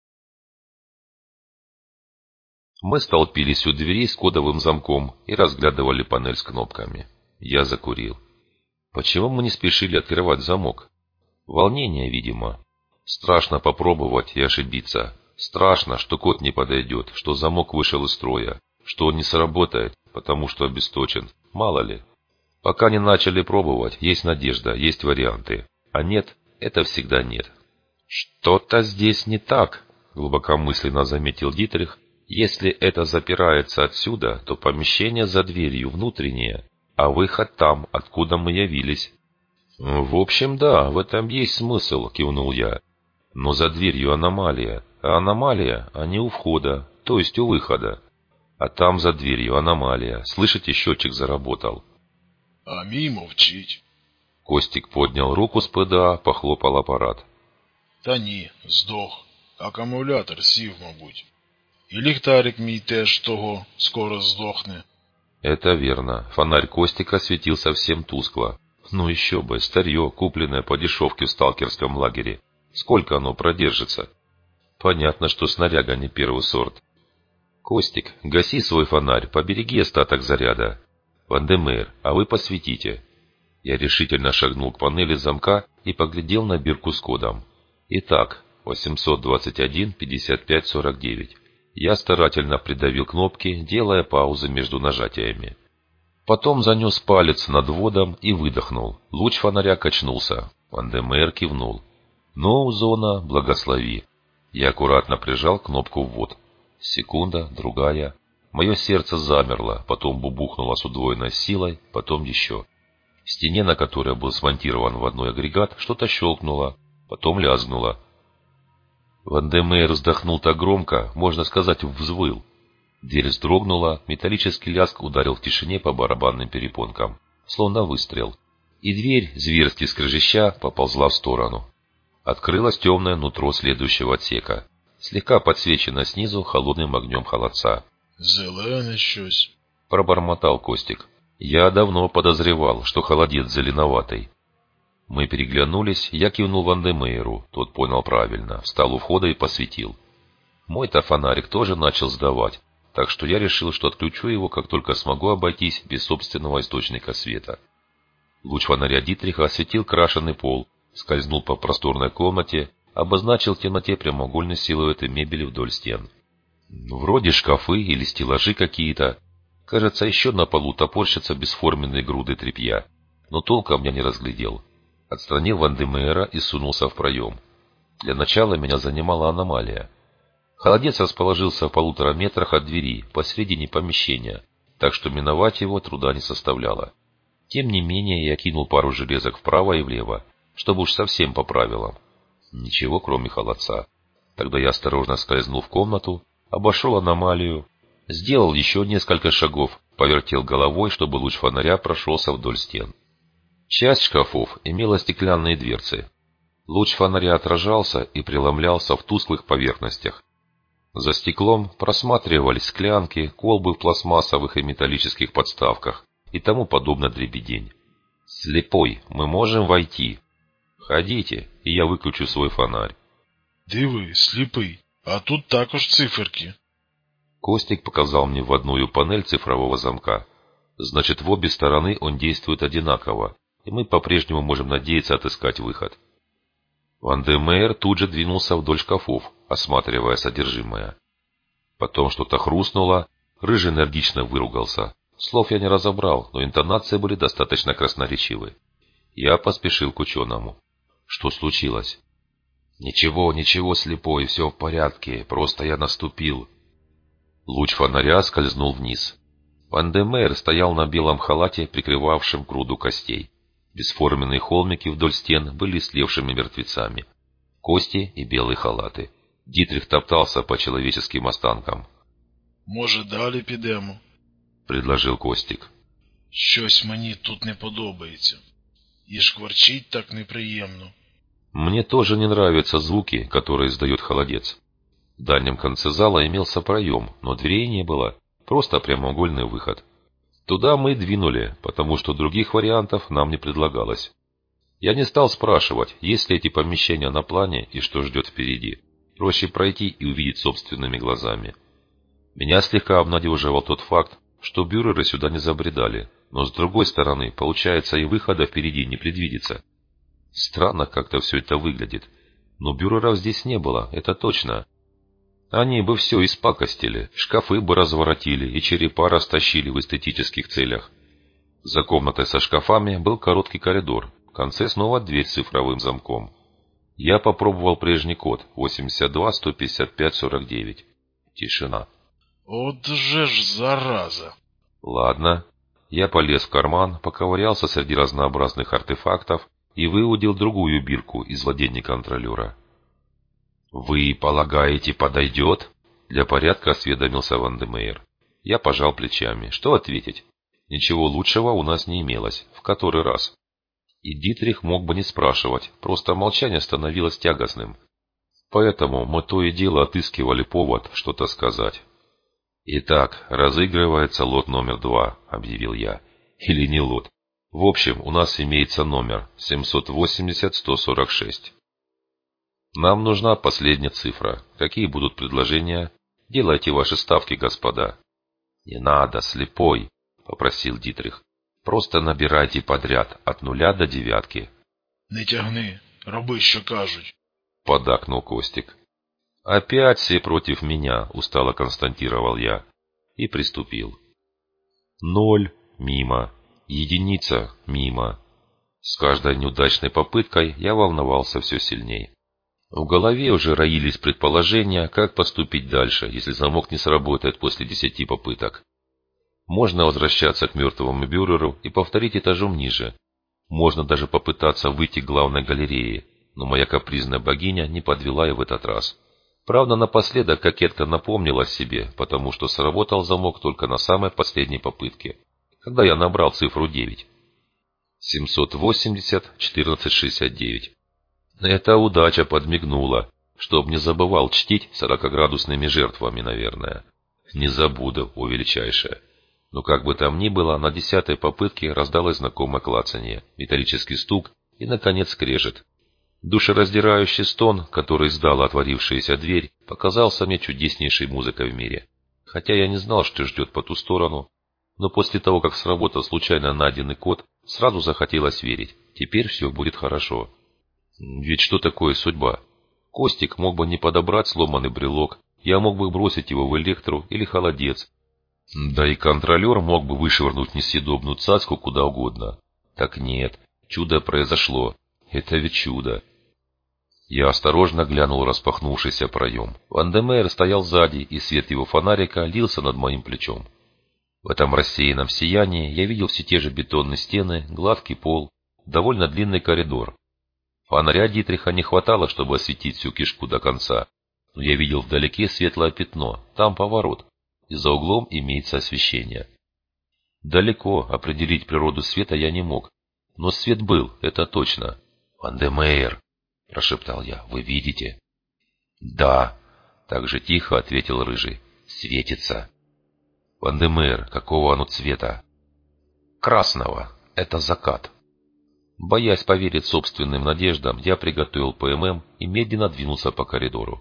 Мы столпились у дверей с кодовым замком и разглядывали панель с кнопками. Я закурил. Почему мы не спешили открывать замок? Волнение, видимо. Страшно попробовать и ошибиться. Страшно, что код не подойдет, что замок вышел из строя, что он не сработает, потому что обесточен. Мало ли. Пока не начали пробовать, есть надежда, есть варианты. А нет, это всегда нет. «Что-то здесь не так», — глубокомысленно заметил Дитрих. «Если это запирается отсюда, то помещение за дверью внутреннее, а выход там, откуда мы явились». «В общем, да, в этом есть смысл», — кивнул я. «Но за дверью аномалия, а аномалия, а не у входа, то есть у выхода. А там за дверью аномалия. Слышите, счетчик заработал». «А мій мовчить». Костик поднял руку с ПДА, похлопал аппарат. «Та ні, здох. Акумулятор сів, мабуть. І ліхтарик мій теж того скоро здохне». Это верно. Фонарь Костика светил совсем тускло. Ну еще бы, старье, купленное по дешевке в сталкерском лагере. Сколько оно продержится? Понятно, что снаряга не первый сорт. Костик, гаси свой фонарь, побереги остаток заряда. Вандемейр, а вы посветите. Я решительно шагнул к панели замка и поглядел на бирку с кодом. Итак, восемьсот двадцать один пятьдесят пять сорок девять. Я старательно придавил кнопки, делая паузы между нажатиями. Потом занес палец над вводом и выдохнул. Луч фонаря качнулся. Вандемейр кивнул. «Ну, зона, благослови». Я аккуратно прижал кнопку «ввод». Секунда, другая. Мое сердце замерло, потом бубухнуло с удвоенной силой, потом еще. В стене, на которой был смонтирован вводной агрегат, что-то щелкнуло, потом лязгнуло. Вандемейр вздохнул так громко, можно сказать, взвыл. Дверь вздрогнула, металлический лязг ударил в тишине по барабанным перепонкам, словно выстрел. И дверь, зверски скрежеща, поползла в сторону. Открылось темное нутро следующего отсека, слегка подсвечено снизу холодным огнем холодца. «Зелене щось», — пробормотал Костик. Я давно подозревал, что холодец зеленоватый. Мы переглянулись, я кивнул Вандемейру, тот понял правильно, встал у входа и посветил. Мой-то фонарик тоже начал сдавать, так что я решил, что отключу его, как только смогу обойтись без собственного источника света. Луч фонаря Дитриха осветил крашеный пол, скользнул по просторной комнате, обозначил в темноте прямоугольный силуэт мебели вдоль стен. Вроде шкафы или стеллажи какие-то. Кажется, еще на полу топорщатся бесформенные груды тряпья, но толком я не разглядел. Отстранил Вандемейра и сунулся в проем. Для начала меня занимала аномалия. Холодец расположился в полутора метрах от двери, посредине помещения, так что миновать его труда не составляло. Тем не менее, я кинул пару железок вправо и влево, чтобы уж совсем по правилам. Ничего, кроме холодца. Тогда я осторожно скользнул в комнату, обошел аномалию, сделал еще несколько шагов, повертел головой, чтобы луч фонаря прошелся вдоль стен. Часть шкафов имела стеклянные дверцы. Луч фонаря отражался и преломлялся в тусклых поверхностях. За стеклом просматривались склянки, колбы в пластмассовых и металлических подставках и тому подобное дребедень. «Слепой, мы можем войти?» «Ходите, и я выключу свой фонарь». «Диви, сліпий, а тут також циферки». Костик показал мне вводную панель цифрового замка. Значит, в обе стороны он действует одинаково, и мы по-прежнему можем надеяться отыскать выход. Вандемейр тут же двинулся вдоль шкафов, осматривая содержимое. Потом что-то хрустнуло, Рыжий энергично выругался. Слов я не разобрал, но интонации были достаточно красноречивы. Я поспешил к ученому. Что случилось? «Ничего, ничего, слепой, все в порядке, просто я наступил». Луч фонаря скользнул вниз. Вандемейр стоял на белом халате, прикрывавшем груду костей. Бесформенные холмики вдоль стен были слевшими мертвецами. Кости и белые халаты. Дитрих топтался по человеческим останкам. «Може, далі підемо?» — предложил Костик. Щось мені тут не подобається. І шкварчить так неприємно. Мне тоже не нравятся звуки, которые издает холодец. В дальнем конце зала имелся проем, но дверей не было, просто прямоугольный выход. Туда мы двинули, потому что других вариантов нам не предлагалось. Я не стал спрашивать, есть ли эти помещения на плане и что ждет впереди. Проще пройти и увидеть собственными глазами. Меня слегка обнадеживал тот факт, что бюреры сюда не забредали, но с другой стороны, получается, и выхода впереди не предвидится. Странно как-то все это выглядит, но бюреров здесь не было, это точно. Они бы все испакостили, шкафы бы разворотили и черепа растащили в эстетических целях. За комнатой со шкафами был короткий коридор, в конце снова дверь с цифровым замком. Я попробовал прежний код восемьдесят два сто пятьдесят пять сорок девять. Тишина. От же ж зараза. Ладно. Я полез в карман, поковырялся среди разнообразных артефактов и выудил другую бирку из владения контролера. «Вы полагаете, подойдет?» Для порядка осведомился Вандемейр. Я пожал плечами. Что ответить? Ничего лучшего у нас не имелось. В который раз. И Дитрих мог бы не спрашивать, просто молчание становилось тягостным. Поэтому мы то и дело отыскивали повод что-то сказать. «Итак, разыгрывается лот номер два», — объявил я. «Или не лот. В общем, у нас имеется номер семьсот восемьдесят сто сорок шесть. Нам нужна последняя цифра. Какие будут предложения? Делайте ваши ставки, господа». «Не надо, слепой», — попросил Дитрих. «Просто набирайте подряд от нуля до девятки». Не тягни, роби, що кажуть. — поддакнул Костик. «Опять все против меня», — устало констатировал я. И приступил. Ноль — мимо. Единица — мимо. С каждой неудачной попыткой я волновался все сильнее. В голове уже роились предположения, как поступить дальше, если замок не сработает после десяти попыток. Можно возвращаться к мертвому бюреру и повторить этажом ниже. Можно даже попытаться выйти к главной галерее, но моя капризная богиня не подвела и в этот раз. Правда, напоследок кокетка напомнила о себе, потому что сработал замок только на самой последней попытке, когда я набрал цифру девять. семьсот восемьдесят четырнадцать шестьдесят девять. Эта удача подмигнула, чтоб не забывал чтить сорокаградусными жертвами, наверное. Не забуду, о величайшее. Но как бы там ни было, на десятой попытке раздалось знакомое клацанье, металлический стук и, наконец, скрежет. Душераздирающий стон, который издала отворившаяся дверь, показался мне чудеснейшей музыкой в мире. Хотя я не знал, что ждет по ту сторону, но после того, как сработал случайно найденный код, сразу захотелось верить. Теперь все будет хорошо. Ведь что такое судьба? Костик мог бы не подобрать сломанный брелок, я мог бы бросить его в электру или холодец. Да и контролер мог бы вышвырнуть несъедобную цацку куда угодно. Так нет, чудо произошло. Это ведь чудо. Я осторожно глянул в распахнувшийся проем. Вандемейр стоял сзади, и свет его фонарика лился над моим плечом. В этом рассеянном сиянии я видел все те же бетонные стены, гладкий пол, довольно длинный коридор. Фонаря Дитриха не хватало, чтобы осветить всю кишку до конца, но я видел вдалеке светлое пятно, там поворот, и за углом имеется освещение. Далеко определить природу света я не мог, но свет был, это точно. «Вандемейр», — прошептал я, — «вы видите?» «Да», — так же тихо ответил Рыжий, — «светится». «Вандемейр, какого оно цвета?» «Красного. Это закат». Боясь поверить собственным надеждам, я приготовил ПММ и медленно двинулся по коридору.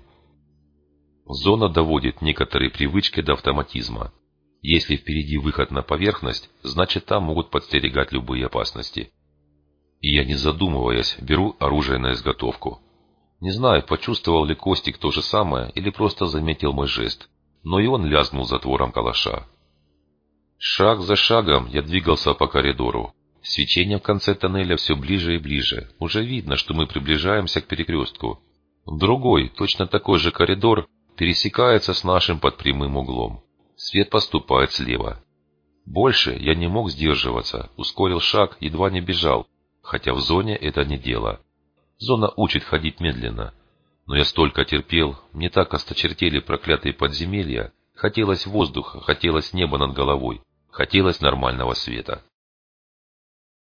Зона доводит некоторые привычки до автоматизма. Если впереди выход на поверхность, значит там могут подстерегать любые опасности. И я, не задумываясь, беру оружие на изготовку. Не знаю, почувствовал ли Костик то же самое или просто заметил мой жест, но и он лязнул затвором калаша. Шаг за шагом я двигался по коридору. Свечение в конце тоннеля все ближе и ближе. Уже видно, что мы приближаемся к перекрестку. Другой, точно такой же коридор, пересекается с нашим под прямым углом. Свет поступает слева. Больше я не мог сдерживаться, ускорил шаг, едва не бежал, хотя в зоне это не дело. Зона учит ходить медленно. Но я столько терпел, мне так осточертели проклятые подземелья, хотелось воздуха, хотелось неба над головой, хотелось нормального света.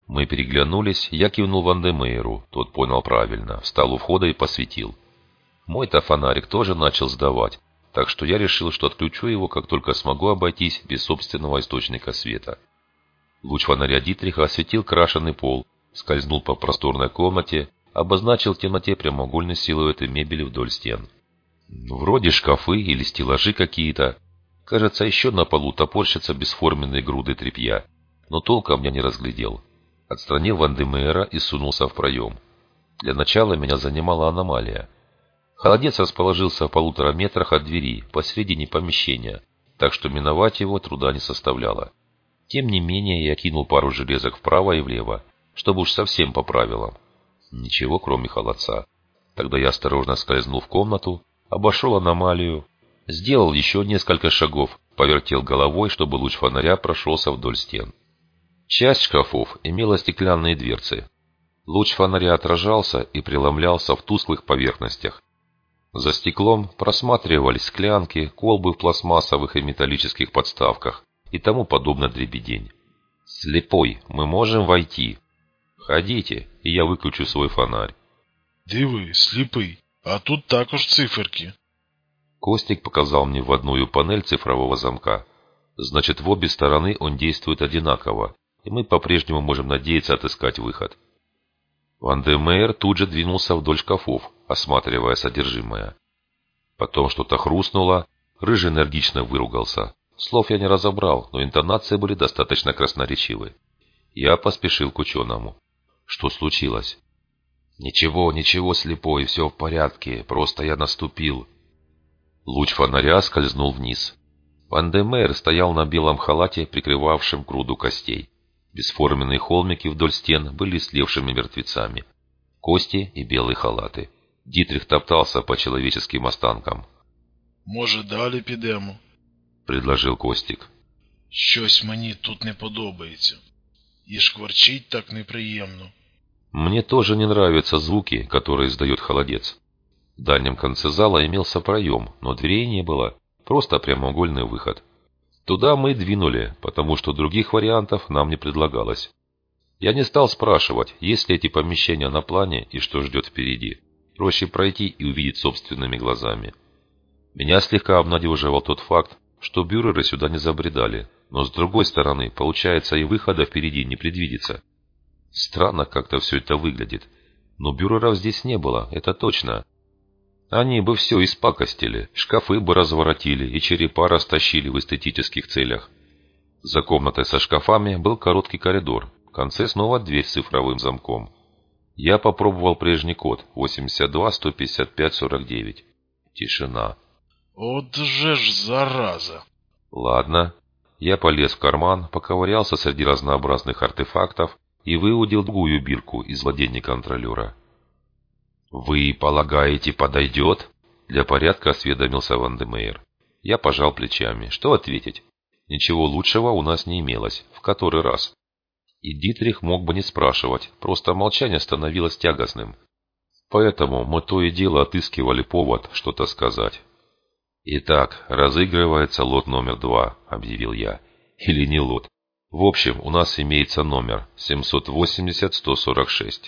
Мы переглянулись, я кивнул Вандемейру, тот понял правильно, встал у входа и посветил. Мой-то фонарик тоже начал сдавать, так что я решил, что отключу его, как только смогу обойтись без собственного источника света. Луч фонаря Дитриха осветил крашеный пол, скользнул по просторной комнате, обозначил в темноте прямоугольные силуэты мебели вдоль стен. Вроде шкафы или стеллажи какие-то. Кажется, еще на полу топорщатся бесформенные груды тряпья, но толком я не разглядел. Отстранил Вандемейра и сунулся в проем. Для начала меня занимала аномалия. Холодец расположился в полутора метрах от двери, посредине помещения, так что миновать его труда не составляло. Тем не менее, я кинул пару железок вправо и влево, чтобы уж совсем по правилам. Ничего, кроме холодца. Тогда я осторожно скользнул в комнату, обошел аномалию, сделал еще несколько шагов, повертел головой, чтобы луч фонаря прошелся вдоль стен. Часть шкафов имела стеклянные дверцы. Луч фонаря отражался и преломлялся в тусклых поверхностях. За стеклом просматривались склянки, колбы в пластмассовых и металлических подставках и тому подобное дребедень. «Слепой, мы можем войти?» «Ходите, и я выключу свой фонарь». Диви, сліпий, а тут також циферки. Костик показал мне вводную панель цифрового замка. Значит, в обе стороны он действует одинаково, и мы по-прежнему можем надеяться отыскать выход. Вандемейр тут же двинулся вдоль шкафов, осматривая содержимое. Потом что-то хрустнуло, Рыжий энергично выругался. Слов я не разобрал, но интонации были достаточно красноречивы. Я поспешил к ученому. Что случилось? «Ничего, ничего, слепой, все в порядке, просто я наступил». Луч фонаря скользнул вниз. Вандемейр стоял на белом халате, прикрывавшем груду костей. Бесформенные холмики вдоль стен были слевшими мертвецами. Кости и белые халаты. Дитрих топтался по человеческим останкам. «Може, далі підемо?» — предложил Костик. «Щось мені тут не подобається. І шкварчить так неприємно». Мне тоже не нравятся звуки, которые издает холодец. В дальнем конце зала имелся проем, но дверей не было, просто прямоугольный выход. Туда мы двинули, потому что других вариантов нам не предлагалось. Я не стал спрашивать, есть ли эти помещения на плане и что ждет впереди. Проще пройти и увидеть собственными глазами. Меня слегка обнадеживал тот факт, что бюреры сюда не забредали, но с другой стороны, получается, и выхода впереди не предвидится. Странно как-то все это выглядит, но бюреров здесь не было, это точно. Они бы все испакостили, шкафы бы разворотили и черепа растащили в эстетических целях. За комнатой со шкафами был короткий коридор, в конце снова дверь с цифровым замком. Я попробовал прежний код восемьдесят два сто пятьдесят пять сорок девять. Тишина. «От же ж зараза!» Ладно. Я полез в карман, поковырялся среди разнообразных артефактов и выудил другую бирку из владения контролера. «Вы полагаете, подойдет?» Для порядка осведомился Вандемейр. Я пожал плечами. Что ответить? Ничего лучшего у нас не имелось. В который раз. И Дитрих мог бы не спрашивать, просто молчание становилось тягостным. Поэтому мы то и дело отыскивали повод что-то сказать. «Итак, разыгрывается лот номер два», — объявил я. «Или не лот. В общем, у нас имеется номер семьсот восемьдесят сто сорок шесть.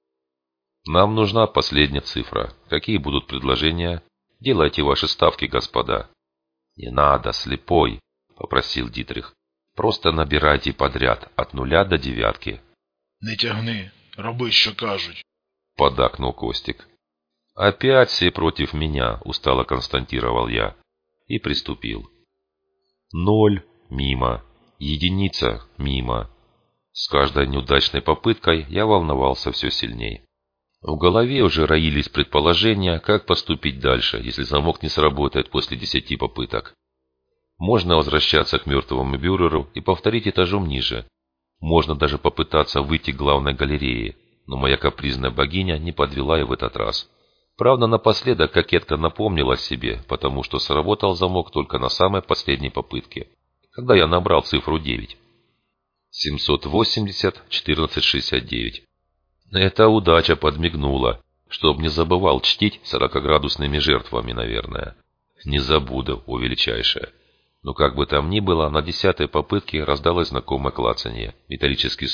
Нам нужна последняя цифра. Какие будут предложения? Делайте ваши ставки, господа». «Не надо, слепой», — попросил Дитрих. «Просто набирайте подряд от нуля до девятки». «Не тягни, роби, що кажуть», — поддакнул Костик. «Опять все против меня», — устало констатировал я. И приступил. Ноль — мимо. Единица — мимо. С каждой неудачной попыткой я волновался все сильней. В голове уже роились предположения, как поступить дальше, если замок не сработает после десяти попыток. Можно возвращаться к мертвому бюреру и повторить этажом ниже. Можно даже попытаться выйти к главной галерее, но моя капризная богиня не подвела и в этот раз. Правда, напоследок кокетка напомнила себе, потому что сработал замок только на самой последней попытке, когда я набрал цифру девять. семьсот восемьдесят четырнадцать шестьдесят девять. Эта удача подмигнула, чтоб не забывал чтить сорокаградусными жертвами, наверное. Не забуду, о величайшее. Но как бы там ни было, на десятой попытке раздалось знакомое клацанье, металлический стук,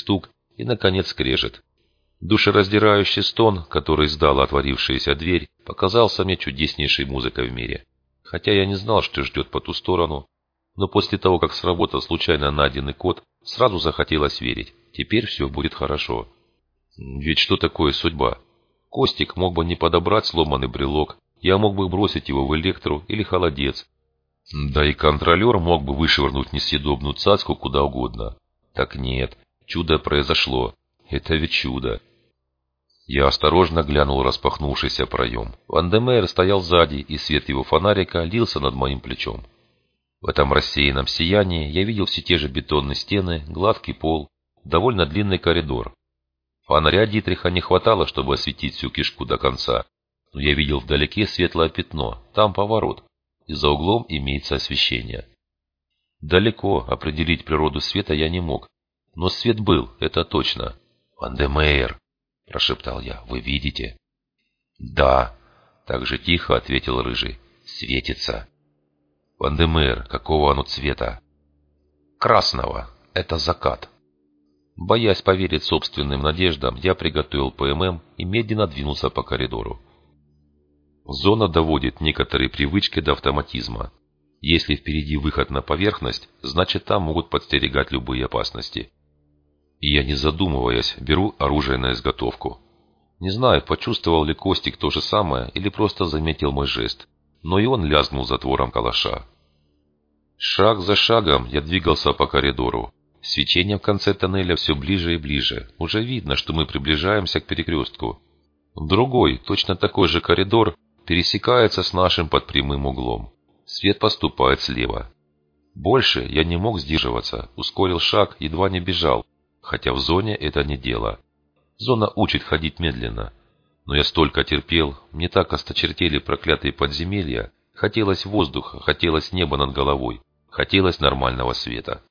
и, наконец, скрежет. Душераздирающий стон, который издала отворившаяся дверь, показался мне чудеснейшей музыкой в мире. Хотя я не знал, что ждет по ту сторону, но после того, как сработал случайно найденный код, сразу захотелось верить. Теперь все будет хорошо. Ведь что такое судьба? Костик мог бы не подобрать сломанный брелок, я мог бы бросить его в электру или холодец. Да и контролер мог бы вышвырнуть несъедобную цацку куда угодно. Так нет, чудо произошло. Это ведь чудо. Я осторожно глянул в распахнувшийся проем. Ван-де-Мейер стоял сзади, и свет его фонарика лился над моим плечом. В этом рассеянном сиянии я видел все те же бетонные стены, гладкий пол, довольно длинный коридор. Фонаря Дитриха не хватало, чтобы осветить всю кишку до конца, но я видел вдалеке светлое пятно, там поворот, и за углом имеется освещение. Далеко определить природу света я не мог, но свет был, это точно. «Ван-де-Мейер!» – прошептал я. «Вы видите?» «Да», – так же тихо ответил Рыжий. «Светится». «Ван-де-Мейер, какого оно цвета?» «Красного. Это закат». Боясь поверить собственным надеждам, я приготовил ПММ и медленно двинулся по коридору. Зона доводит некоторые привычки до автоматизма. Если впереди выход на поверхность, значит там могут подстерегать любые опасности. И я, не задумываясь, беру оружие на изготовку. Не знаю, почувствовал ли Костик то же самое или просто заметил мой жест, но и он лязнул затвором калаша. Шаг за шагом я двигался по коридору. Свечение в конце тоннеля все ближе и ближе. Уже видно, что мы приближаемся к перекрестку. Другой, точно такой же коридор, пересекается с нашим под прямым углом. Свет поступает слева. Больше я не мог сдерживаться, ускорил шаг, едва не бежал, хотя в зоне это не дело. Зона учит ходить медленно. Но я столько терпел, мне так осточертели проклятые подземелья, хотелось воздуха, хотелось неба над головой, хотелось нормального света.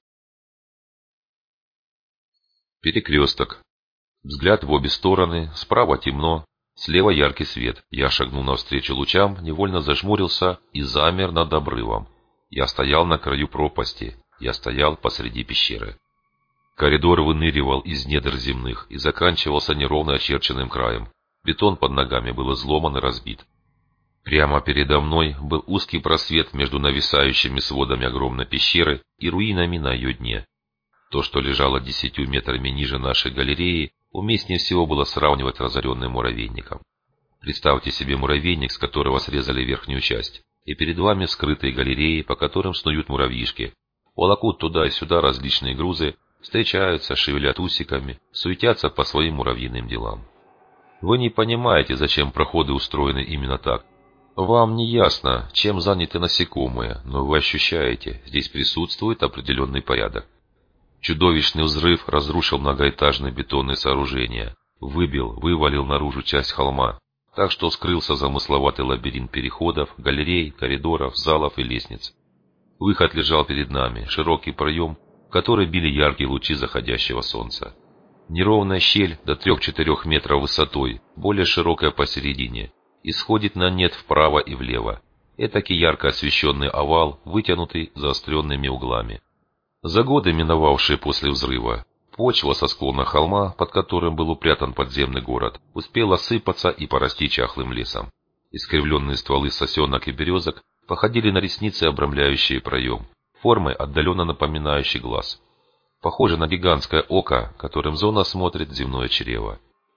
Перекресток. Взгляд в обе стороны, справа темно, слева яркий свет. Я шагнул навстречу лучам, невольно зажмурился и замер над обрывом. Я стоял на краю пропасти, я стоял посреди пещеры. Коридор выныривал из недр земных и заканчивался неровно очерченным краем. Бетон под ногами был изломан и разбит. Прямо передо мной был узкий просвет между нависающими сводами огромной пещеры и руинами на ее дне. То, что лежало десятью метрами ниже нашей галереи, уместнее всего было сравнивать с разоренным муравейником. Представьте себе муравейник, с которого срезали верхнюю часть, и перед вами скрытые галереи, по которым снуют муравьишки. Волокут туда и сюда различные грузы, встречаются, шевелят усиками, суетятся по своим муравьиным делам. Вы не понимаете, зачем проходы устроены именно так. Вам не ясно, чем заняты насекомые, но вы ощущаете, здесь присутствует определенный порядок. Чудовищный взрыв разрушил многоэтажные бетонные сооружения, выбил, вывалил наружу часть холма, так что скрылся замысловатый лабиринт переходов, галерей, коридоров, залов и лестниц. Выход лежал перед нами, широкий проем, в который били яркие лучи заходящего солнца. Неровная щель до трех-четырех метров высотой, более широкая посередине, исходит на нет вправо и влево. Этакий ярко освещенный овал, вытянутый заостренными углами. За годы, миновавшие после взрыва, почва со склона холма, под которым был упрятан подземный город, успела сыпаться и порасти чахлым лесом. Искривленные стволы сосенок и березок походили на ресницы, обрамляющие проем, формой отдаленно напоминающий глаз. Похоже на гигантское око, которым зона смотрит земное чрево.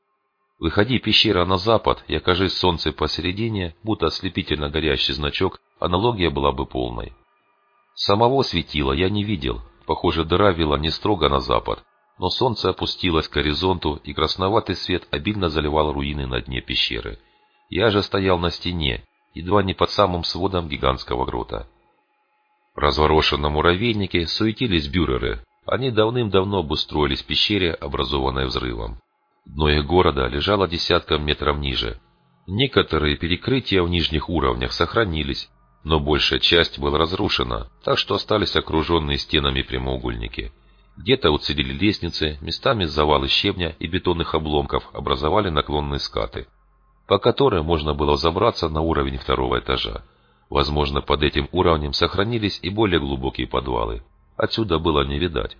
Выходи пещера на запад, и окажись солнце посередине, будто ослепительно горящий значок, аналогия была бы полной. Самого светила я не видел. Похоже, дыра вела не строго на запад, но солнце опустилось к горизонту, и красноватый свет обильно заливал руины на дне пещеры. Я же стоял на стене, едва не под самым сводом гигантского грота. В разворошенном муравейнике суетились бюреры. Они давным-давно обустроились в пещере, образованной взрывом. Дно их города лежало десятком метров ниже. Некоторые перекрытия в нижних уровнях сохранились, но большая часть была разрушена, так что остались окруженные стенами прямоугольники. Где-то уцелели лестницы, местами завалы щебня и бетонных обломков образовали наклонные скаты, по которым можно было взобраться на уровень второго этажа. Возможно, под этим уровнем сохранились и более глубокие подвалы. Отсюда было не видать.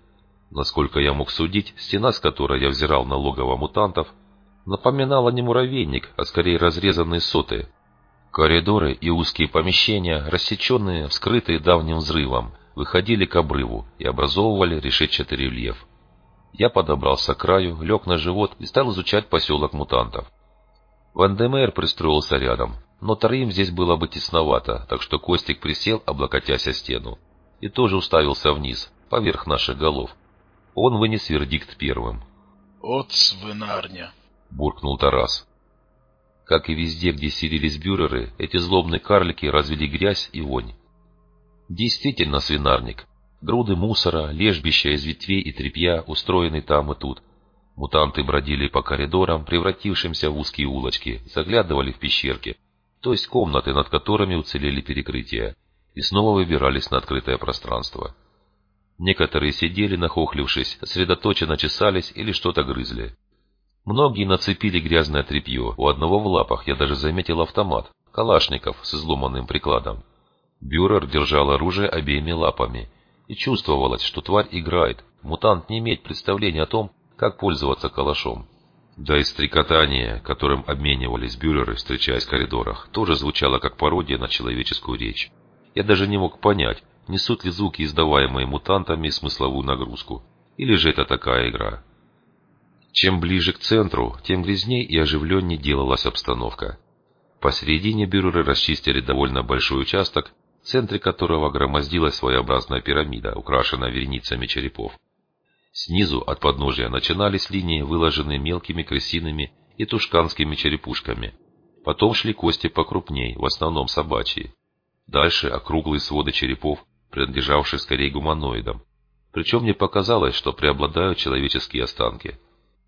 Насколько я мог судить, стена, с которой я взирал на логово мутантов, напоминала не муравейник, а скорее разрезанные соты. Коридоры и узкие помещения, рассеченные, вскрытые давним взрывом, выходили к обрыву и образовывали решетчатый рельеф. Я подобрался к краю, лег на живот и стал изучать поселок мутантов. Вандемейр пристроился рядом, но троим здесь было бы тесновато, так что Костик присел, облокотясь о стену, и тоже уставился вниз, поверх наших голов. Он вынес вердикт первым. «От свинарня», — буркнул Тарас. Как и везде, где селились бюреры, эти злобные карлики развели грязь и вонь. Действительно свинарник. Груды мусора, лежбища из ветвей и тряпья, устроенные там и тут. Мутанты бродили по коридорам, превратившимся в узкие улочки, заглядывали в пещерки, то есть комнаты, над которыми уцелели перекрытия, и снова выбирались на открытое пространство. Некоторые сидели, нахохлившись, сосредоточенно чесались или что-то грызли. Многие нацепили грязное тряпье, у одного в лапах я даже заметил автомат, калашников с изломанным прикладом. Бюрер держал оружие обеими лапами, и чувствовалось, что тварь играет, мутант не имеет представления о том, как пользоваться калашом. Да и стрекотание, которым обменивались бюреры, встречаясь в коридорах, тоже звучало как пародия на человеческую речь. Я даже не мог понять, несут ли звуки, издаваемые мутантами, смысловую нагрузку, или же это такая игра. Чем ближе к центру, тем грязней и оживленней делалась обстановка. Посередине бюреры расчистили довольно большой участок, в центре которого громоздилась своеобразная пирамида, украшенная вереницами черепов. Снизу от подножия начинались линии, выложенные мелкими крысиными и тушканскими черепушками. Потом шли кости покрупней, в основном собачьи. Дальше округлые своды черепов, принадлежавших скорее гуманоидам. Причем мне показалось, что преобладают человеческие останки.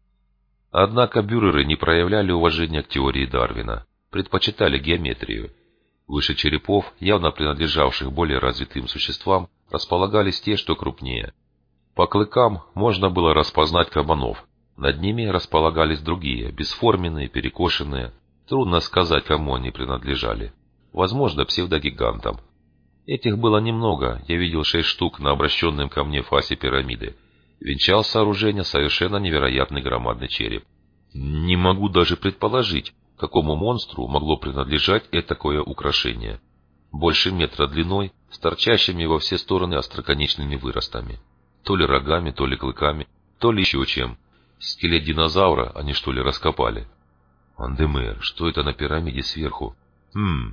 Однако бюреры не проявляли уважения к теории Дарвина, предпочитали геометрию. Выше черепов, явно принадлежавших более развитым существам, располагались те, что крупнее. По клыкам можно было распознать кабанов. Над ними располагались другие, бесформенные, перекошенные. Трудно сказать, кому они принадлежали. Возможно, псевдогигантам. Этих было немного, я видел шесть штук на обращенном ко мне фасе пирамиды. Венчал сооружение совершенно невероятный громадный череп. Не могу даже предположить, какому монстру могло принадлежать этакое украшение. Больше метра длиной, с торчащими во все стороны остроконечными выростами. То ли рогами, то ли клыками, то ли еще чем. Скелет динозавра они что ли раскопали? Вандемейр, что это на пирамиде сверху? Хм...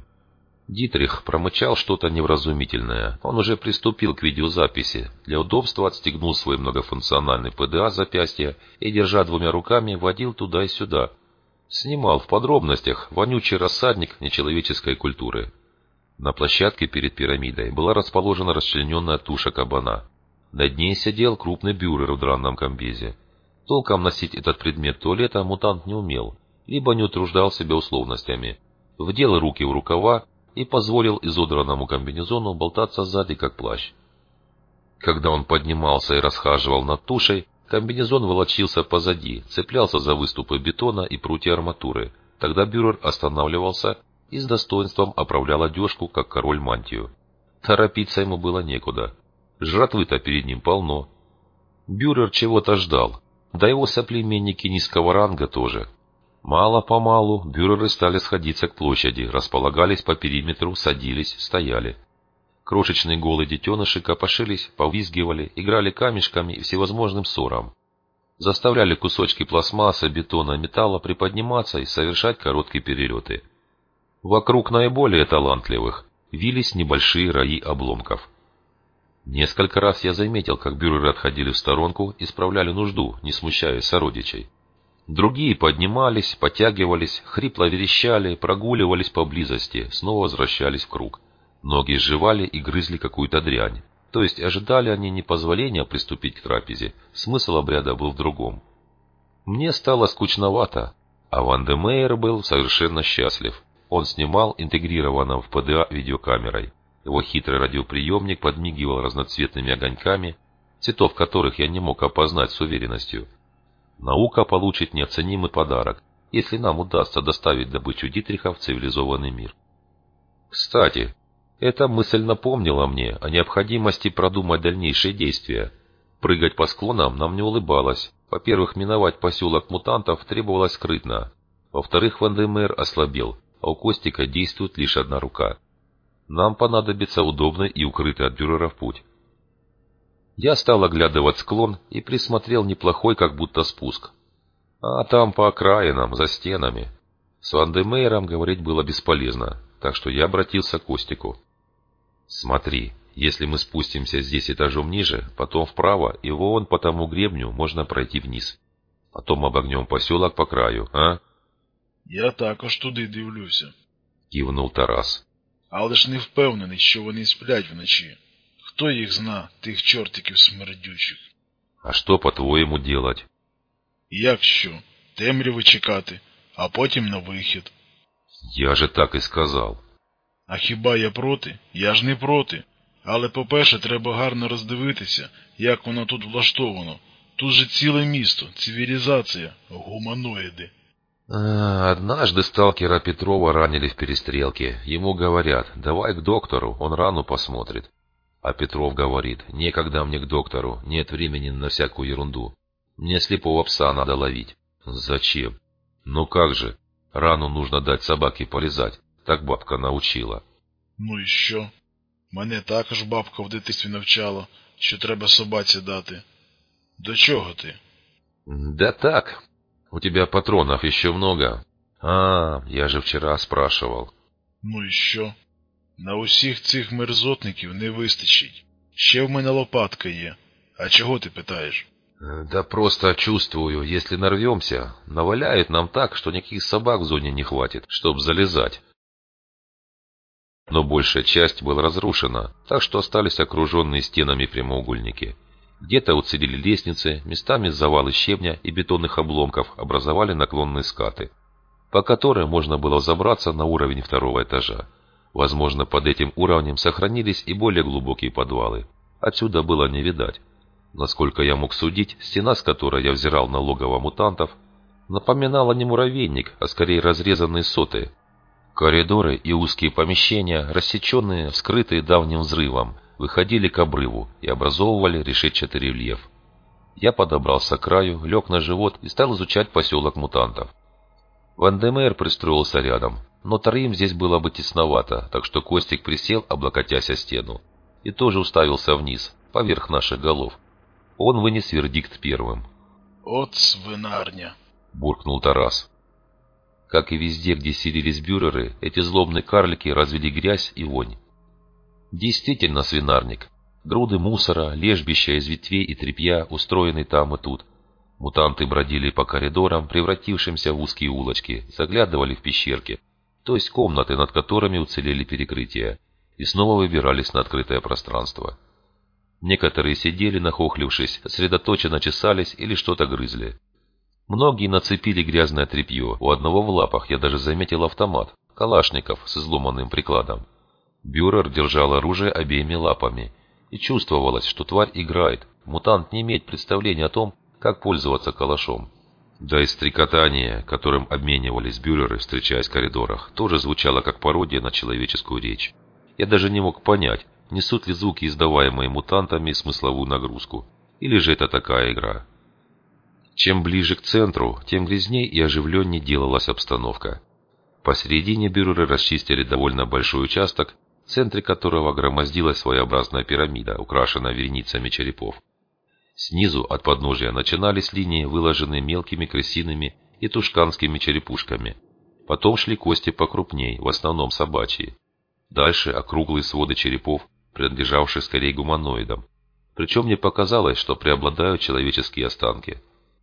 Дитрих промычал что-то невразумительное. Он уже приступил к видеозаписи. Для удобства отстегнул свой многофункциональный ПДА с запястья и, держа двумя руками, водил туда и сюда. Снимал в подробностях вонючий рассадник нечеловеческой культуры. На площадке перед пирамидой была расположена расчлененная туша кабана. Над ней сидел крупный бюрер в дранном комбезе. Толком носить этот предмет туалета мутант не умел, либо не утруждал себя условностями. Вдел руки в рукава и позволил изодранному комбинезону болтаться сзади, как плащ. Когда он поднимался и расхаживал над тушей, комбинезон волочился позади, цеплялся за выступы бетона и прутья арматуры. Тогда бюрер останавливался и с достоинством оправлял одежку, как король мантию. Торопиться ему было некуда. Жратвы-то перед ним полно. Бюрер чего-то ждал, да его соплеменники низкого ранга тоже. Мало-помалу бюреры стали сходиться к площади, располагались по периметру, садились, стояли. Крошечные голые детеныши копошились, повизгивали, играли камешками и всевозможным ссором. Заставляли кусочки пластмассы, бетона и металла приподниматься и совершать короткие перелеты. Вокруг наиболее талантливых вились небольшие раи обломков. Несколько раз я заметил, как бюреры отходили в сторонку и справляли нужду, не смущая сородичей. Другие поднимались, подтягивались, хрипло верещали, прогуливались поблизости, снова возвращались в круг. Многие сживали и грызли какую-то дрянь. То есть ожидали они не позволения приступить к трапезе, смысл обряда был в другом. Мне стало скучновато, а Вандемейр был совершенно счастлив. Он снимал интегрированным в ПДА видеокамерой. Его хитрый радиоприемник подмигивал разноцветными огоньками, цветов которых я не мог опознать с уверенностью. Наука получит неоценимый подарок, если нам удастся доставить добычу Дитриха в цивилизованный мир. Кстати, эта мысль напомнила мне о необходимости продумать дальнейшие действия. Прыгать по склонам нам не улыбалось. Во-первых, миновать поселок мутантов требовалось скрытно. Во-вторых, Вандемер ослабел, а у Костика действует лишь одна рука. Нам понадобится удобный и укрытый от бюреров путь. Я стал оглядывать склон и присмотрел неплохой как будто спуск. А там по окраинам, за стенами. С Вандемейром говорить было бесполезно, так что я обратился к Костику. «Смотри, если мы спустимся здесь этажом ниже, потом вправо, и вон по тому гребню можно пройти вниз. Потом обогнем поселок по краю, а?» «Я також туди дивлюся», — кивнув Тарас. «Але ж не впевнений, що вони сплять вночі. Хто їх зна, тих чортиків смердючих?» «А что, по-твоему, делать?» «Як що? Темряви чекати, а потім на вихід». «Я же так и сказал». «А хіба я проти? Я ж не проти. Але, по-перше, треба гарно роздивитися, як воно тут влаштовано. Тут же ціле місто, цивілізація, гуманоїди». А, однажды сталкера Петрова ранили в перестрелке. Ему говорят: давай к доктору, он рану посмотрит. А Петров говорит: некогда мне к доктору, нет времени на всякую ерунду. Мне слепого пса надо ловить. Зачем? Ну как же, рану нужно дать собаке полизать, так бабка научила. Ну і що? Мене також бабка в дитинстві навчала, що треба собаці дати. До чого ти? Да так. У тебя патронов еще много? А, я же вчера спрашивал. Ну і що? На усіх цих мерзотників не вистачить. Ще в мене лопатка є. А чого ти питаєш? Да просто чувствую, если нарвемся, наваляют нам так, что никаких собак в зоне не хватит, чтобы залезать. Но большая часть была разрушена, так что остались окруженные стенами прямоугольники. Где-то уцелели лестницы, местами завалы щебня и бетонных обломков образовали наклонные скаты, по которым можно было взобраться на уровень второго этажа. Возможно, под этим уровнем сохранились и более глубокие подвалы. Отсюда было не видать. Насколько я мог судить, стена, с которой я взирал на логово мутантов, напоминала не муравейник, а скорее разрезанные соты. Коридоры и узкие помещения, рассеченные, вскрытые давним взрывом, выходили к обрыву и образовывали решетчатый рельеф. Я подобрался к краю, лег на живот и стал изучать поселок мутантов. Вандемер пристроился рядом, но троим здесь было бы тесновато, так что Костик присел, облокотясь о стену, и тоже уставился вниз, поверх наших голов. Он вынес вердикт первым. «От свинарня», — буркнул Тарас. Как и везде, где селились бюреры, эти злобные карлики развели грязь и вонь. Действительно свинарник. Груды мусора, лежбища из ветвей и тряпья, устроенные там и тут. Мутанты бродили по коридорам, превратившимся в узкие улочки, заглядывали в пещерки, то есть комнаты, над которыми уцелели перекрытия, и снова выбирались на открытое пространство. Некоторые сидели, нахохлившись, сосредоточенно чесались или что-то грызли. Многие нацепили грязное тряпье, у одного в лапах я даже заметил автомат, калашников с изломанным прикладом. Бюрер держал оружие обеими лапами, и чувствовалось, что тварь играет, мутант не имеет представления о том, как пользоваться калашом. Да и стрекотание, которым обменивались бюреры, встречаясь в коридорах, тоже звучало как пародия на человеческую речь. Я даже не мог понять, несут ли звуки, издаваемые мутантами, смысловую нагрузку, или же это такая игра. Чем ближе к центру, тем грязней и оживленней делалась обстановка. Посередине бюреры расчистили довольно большой участок, в центре которого громоздилась своеобразная пирамида, украшенная вереницами черепов. Снизу от подножия начинались линии, выложенные мелкими крысиными и тушканскими черепушками. Потом шли кости покрупней, в основном собачьи. Дальше округлые своды черепов, принадлежавших скорее гуманоидам. Причем мне показалось, что преобладают человеческие останки.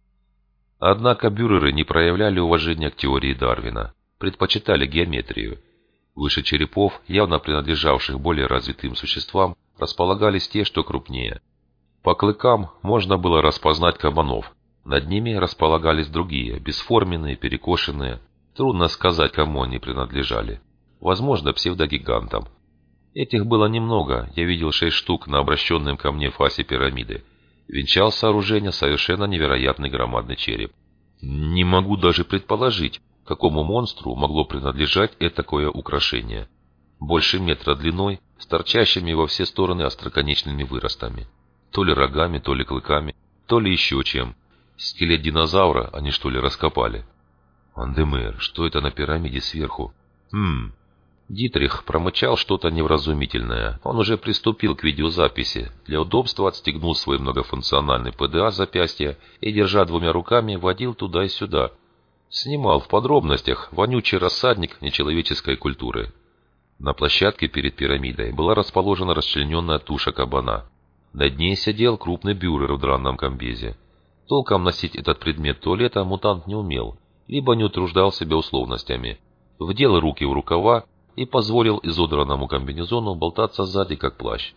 Однако бюреры не проявляли уважения к теории Дарвина, предпочитали геометрию. Выше черепов, явно принадлежавших более развитым существам, располагались те, что крупнее. По клыкам можно было распознать кабанов. Над ними располагались другие, бесформенные, перекошенные. Трудно сказать, кому они принадлежали. Возможно, псевдогигантам. Этих было немного, я видел шесть штук на обращенном ко мне фасе пирамиды. Венчал сооружение совершенно невероятный громадный череп. Не могу даже предположить, какому монстру могло принадлежать этакое украшение. Больше метра длиной, с торчащими во все стороны остроконечными выростами. То ли рогами, то ли клыками, то ли еще чем. Скелет динозавра они что ли раскопали? Ван-де-Мер, что это на пирамиде сверху? Хм... Дитрих промычал что-то невразумительное. Он уже приступил к видеозаписи. Для удобства отстегнул свой многофункциональный ПДА с запястья и, держа двумя руками, водил туда и сюда. Снимал в подробностях вонючий рассадник нечеловеческой культуры. На площадке перед пирамидой была расположена расчлененная туша кабана. Над ней сидел крупный бюрер в дранном комбезе. Толком носить этот предмет туалета мутант не умел, либо не утруждал себя условностями. Вдел руки в рукава и позволил изодранному комбинезону болтаться сзади, как плащ.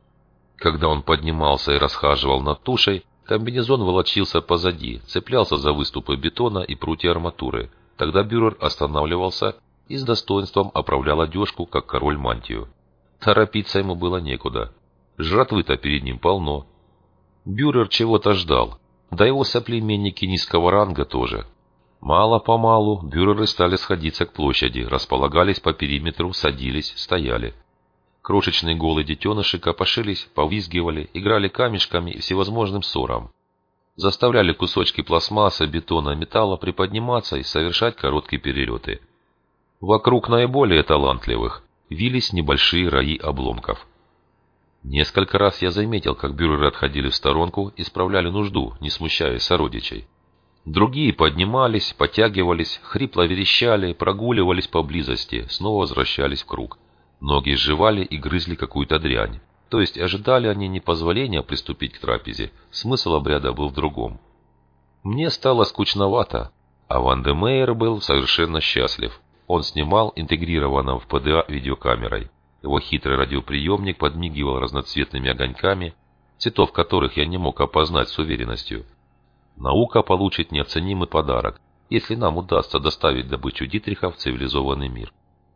Когда он поднимался и расхаживал над тушей, комбинезон волочился позади, цеплялся за выступы бетона и прутья арматуры. Тогда бюрер останавливался и с достоинством оправлял одежку, как король мантию. Торопиться ему было некуда. Жратвы-то перед ним полно. Бюрер чего-то ждал, да его соплеменники низкого ранга тоже. Мало-помалу бюреры стали сходиться к площади, располагались по периметру, садились, стояли. Крошечные голые детеныши копошились, повизгивали, играли камешками и всевозможным ссором. Заставляли кусочки пластмассы, бетона, металла приподниматься и совершать короткие перелеты. Вокруг наиболее талантливых вились небольшие раи обломков. Несколько раз я заметил, как бюреры отходили в сторонку и справляли нужду, не смущая сородичей. Другие поднимались, подтягивались, хрипло верещали, прогуливались поблизости, снова возвращались в круг. Многие жевали и грызли какую-то дрянь. То есть ожидали они не позволения приступить к трапезе, смысл обряда был в другом. Мне стало скучновато, а Ван-де-Мейер был совершенно счастлив. Он снимал интегрированным в ПДА видеокамерой. Его хитрый радиоприемник подмигивал разноцветными огоньками, цветов которых я не мог опознать с уверенностью. Наука получит неоценимый подарок, если нам удастся доставить добычу Дитриха в цивилизованный мир.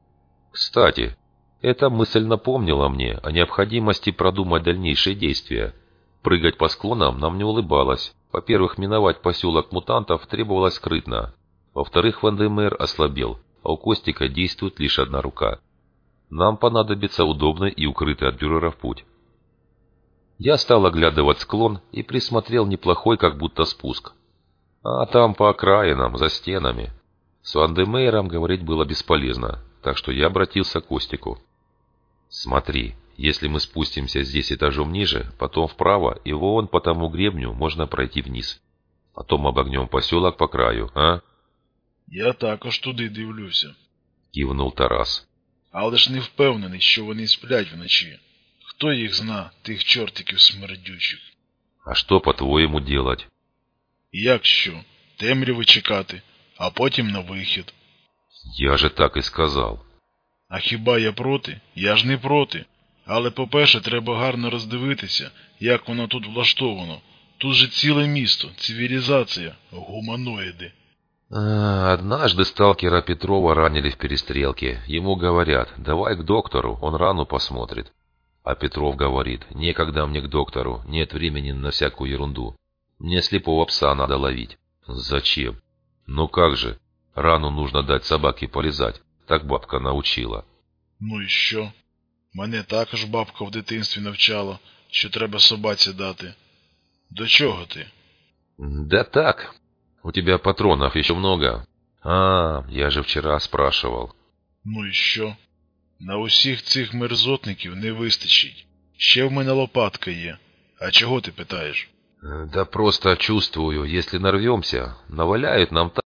Кстати, эта мысль напомнила мне о необходимости продумать дальнейшие действия. Прыгать по склонам нам не улыбалось. Во-первых, миновать поселок мутантов требовалось скрытно. Во-вторых, Ван-де-Мейер ослабел, а у Костика действует лишь одна рука. Нам понадобится удобный и укрытый от бюреров путь. Я стал оглядывать склон и присмотрел неплохой как будто спуск. А там по окраинам, за стенами. С Ван-де-Мейером говорить было бесполезно, так что я обратился к Костику. «Смотри, если мы спустимся здесь этажом ниже, потом вправо, и вон по тому гребню можно пройти вниз. Потом обогнем поселок по краю, а?» «Я також туди дивлюся», — кивнув Тарас. «Але ж не впевнений, що вони сплять вночі. Хто їх зна, тих чортиків смердючих?» «А что, по-твоему, делать?» «Як що? Темряви чекати, а потім на вихід». «Я же так и сказал». «А хіба я проти? Я ж не проти. Але, по-перше, треба гарно роздивитися, як воно тут влаштовано. Тут же ціле місто, цивілізація, гуманоїди». А, однажды сталкера Петрова ранили в перестрелке. Ему говорят: давай к доктору, он рану посмотрит. А Петров говорит: некогда мне к доктору, нет времени на всякую ерунду. Мне слепого пса надо ловить. Зачем? Ну как же, рану нужно дать собаке полизать, так бабка научила. Ну і що? Мене також бабка в дитинстві навчала, що треба собаці дати. До чого ти? Да так. У тебя патронов еще много? А, я же вчера спрашивал. Ну і що? На усіх цих мерзотників не вистачить. Ще в мене лопатка є. А чого ти питаєш? Да просто чувствую, если нарвемся, наваляют нам так.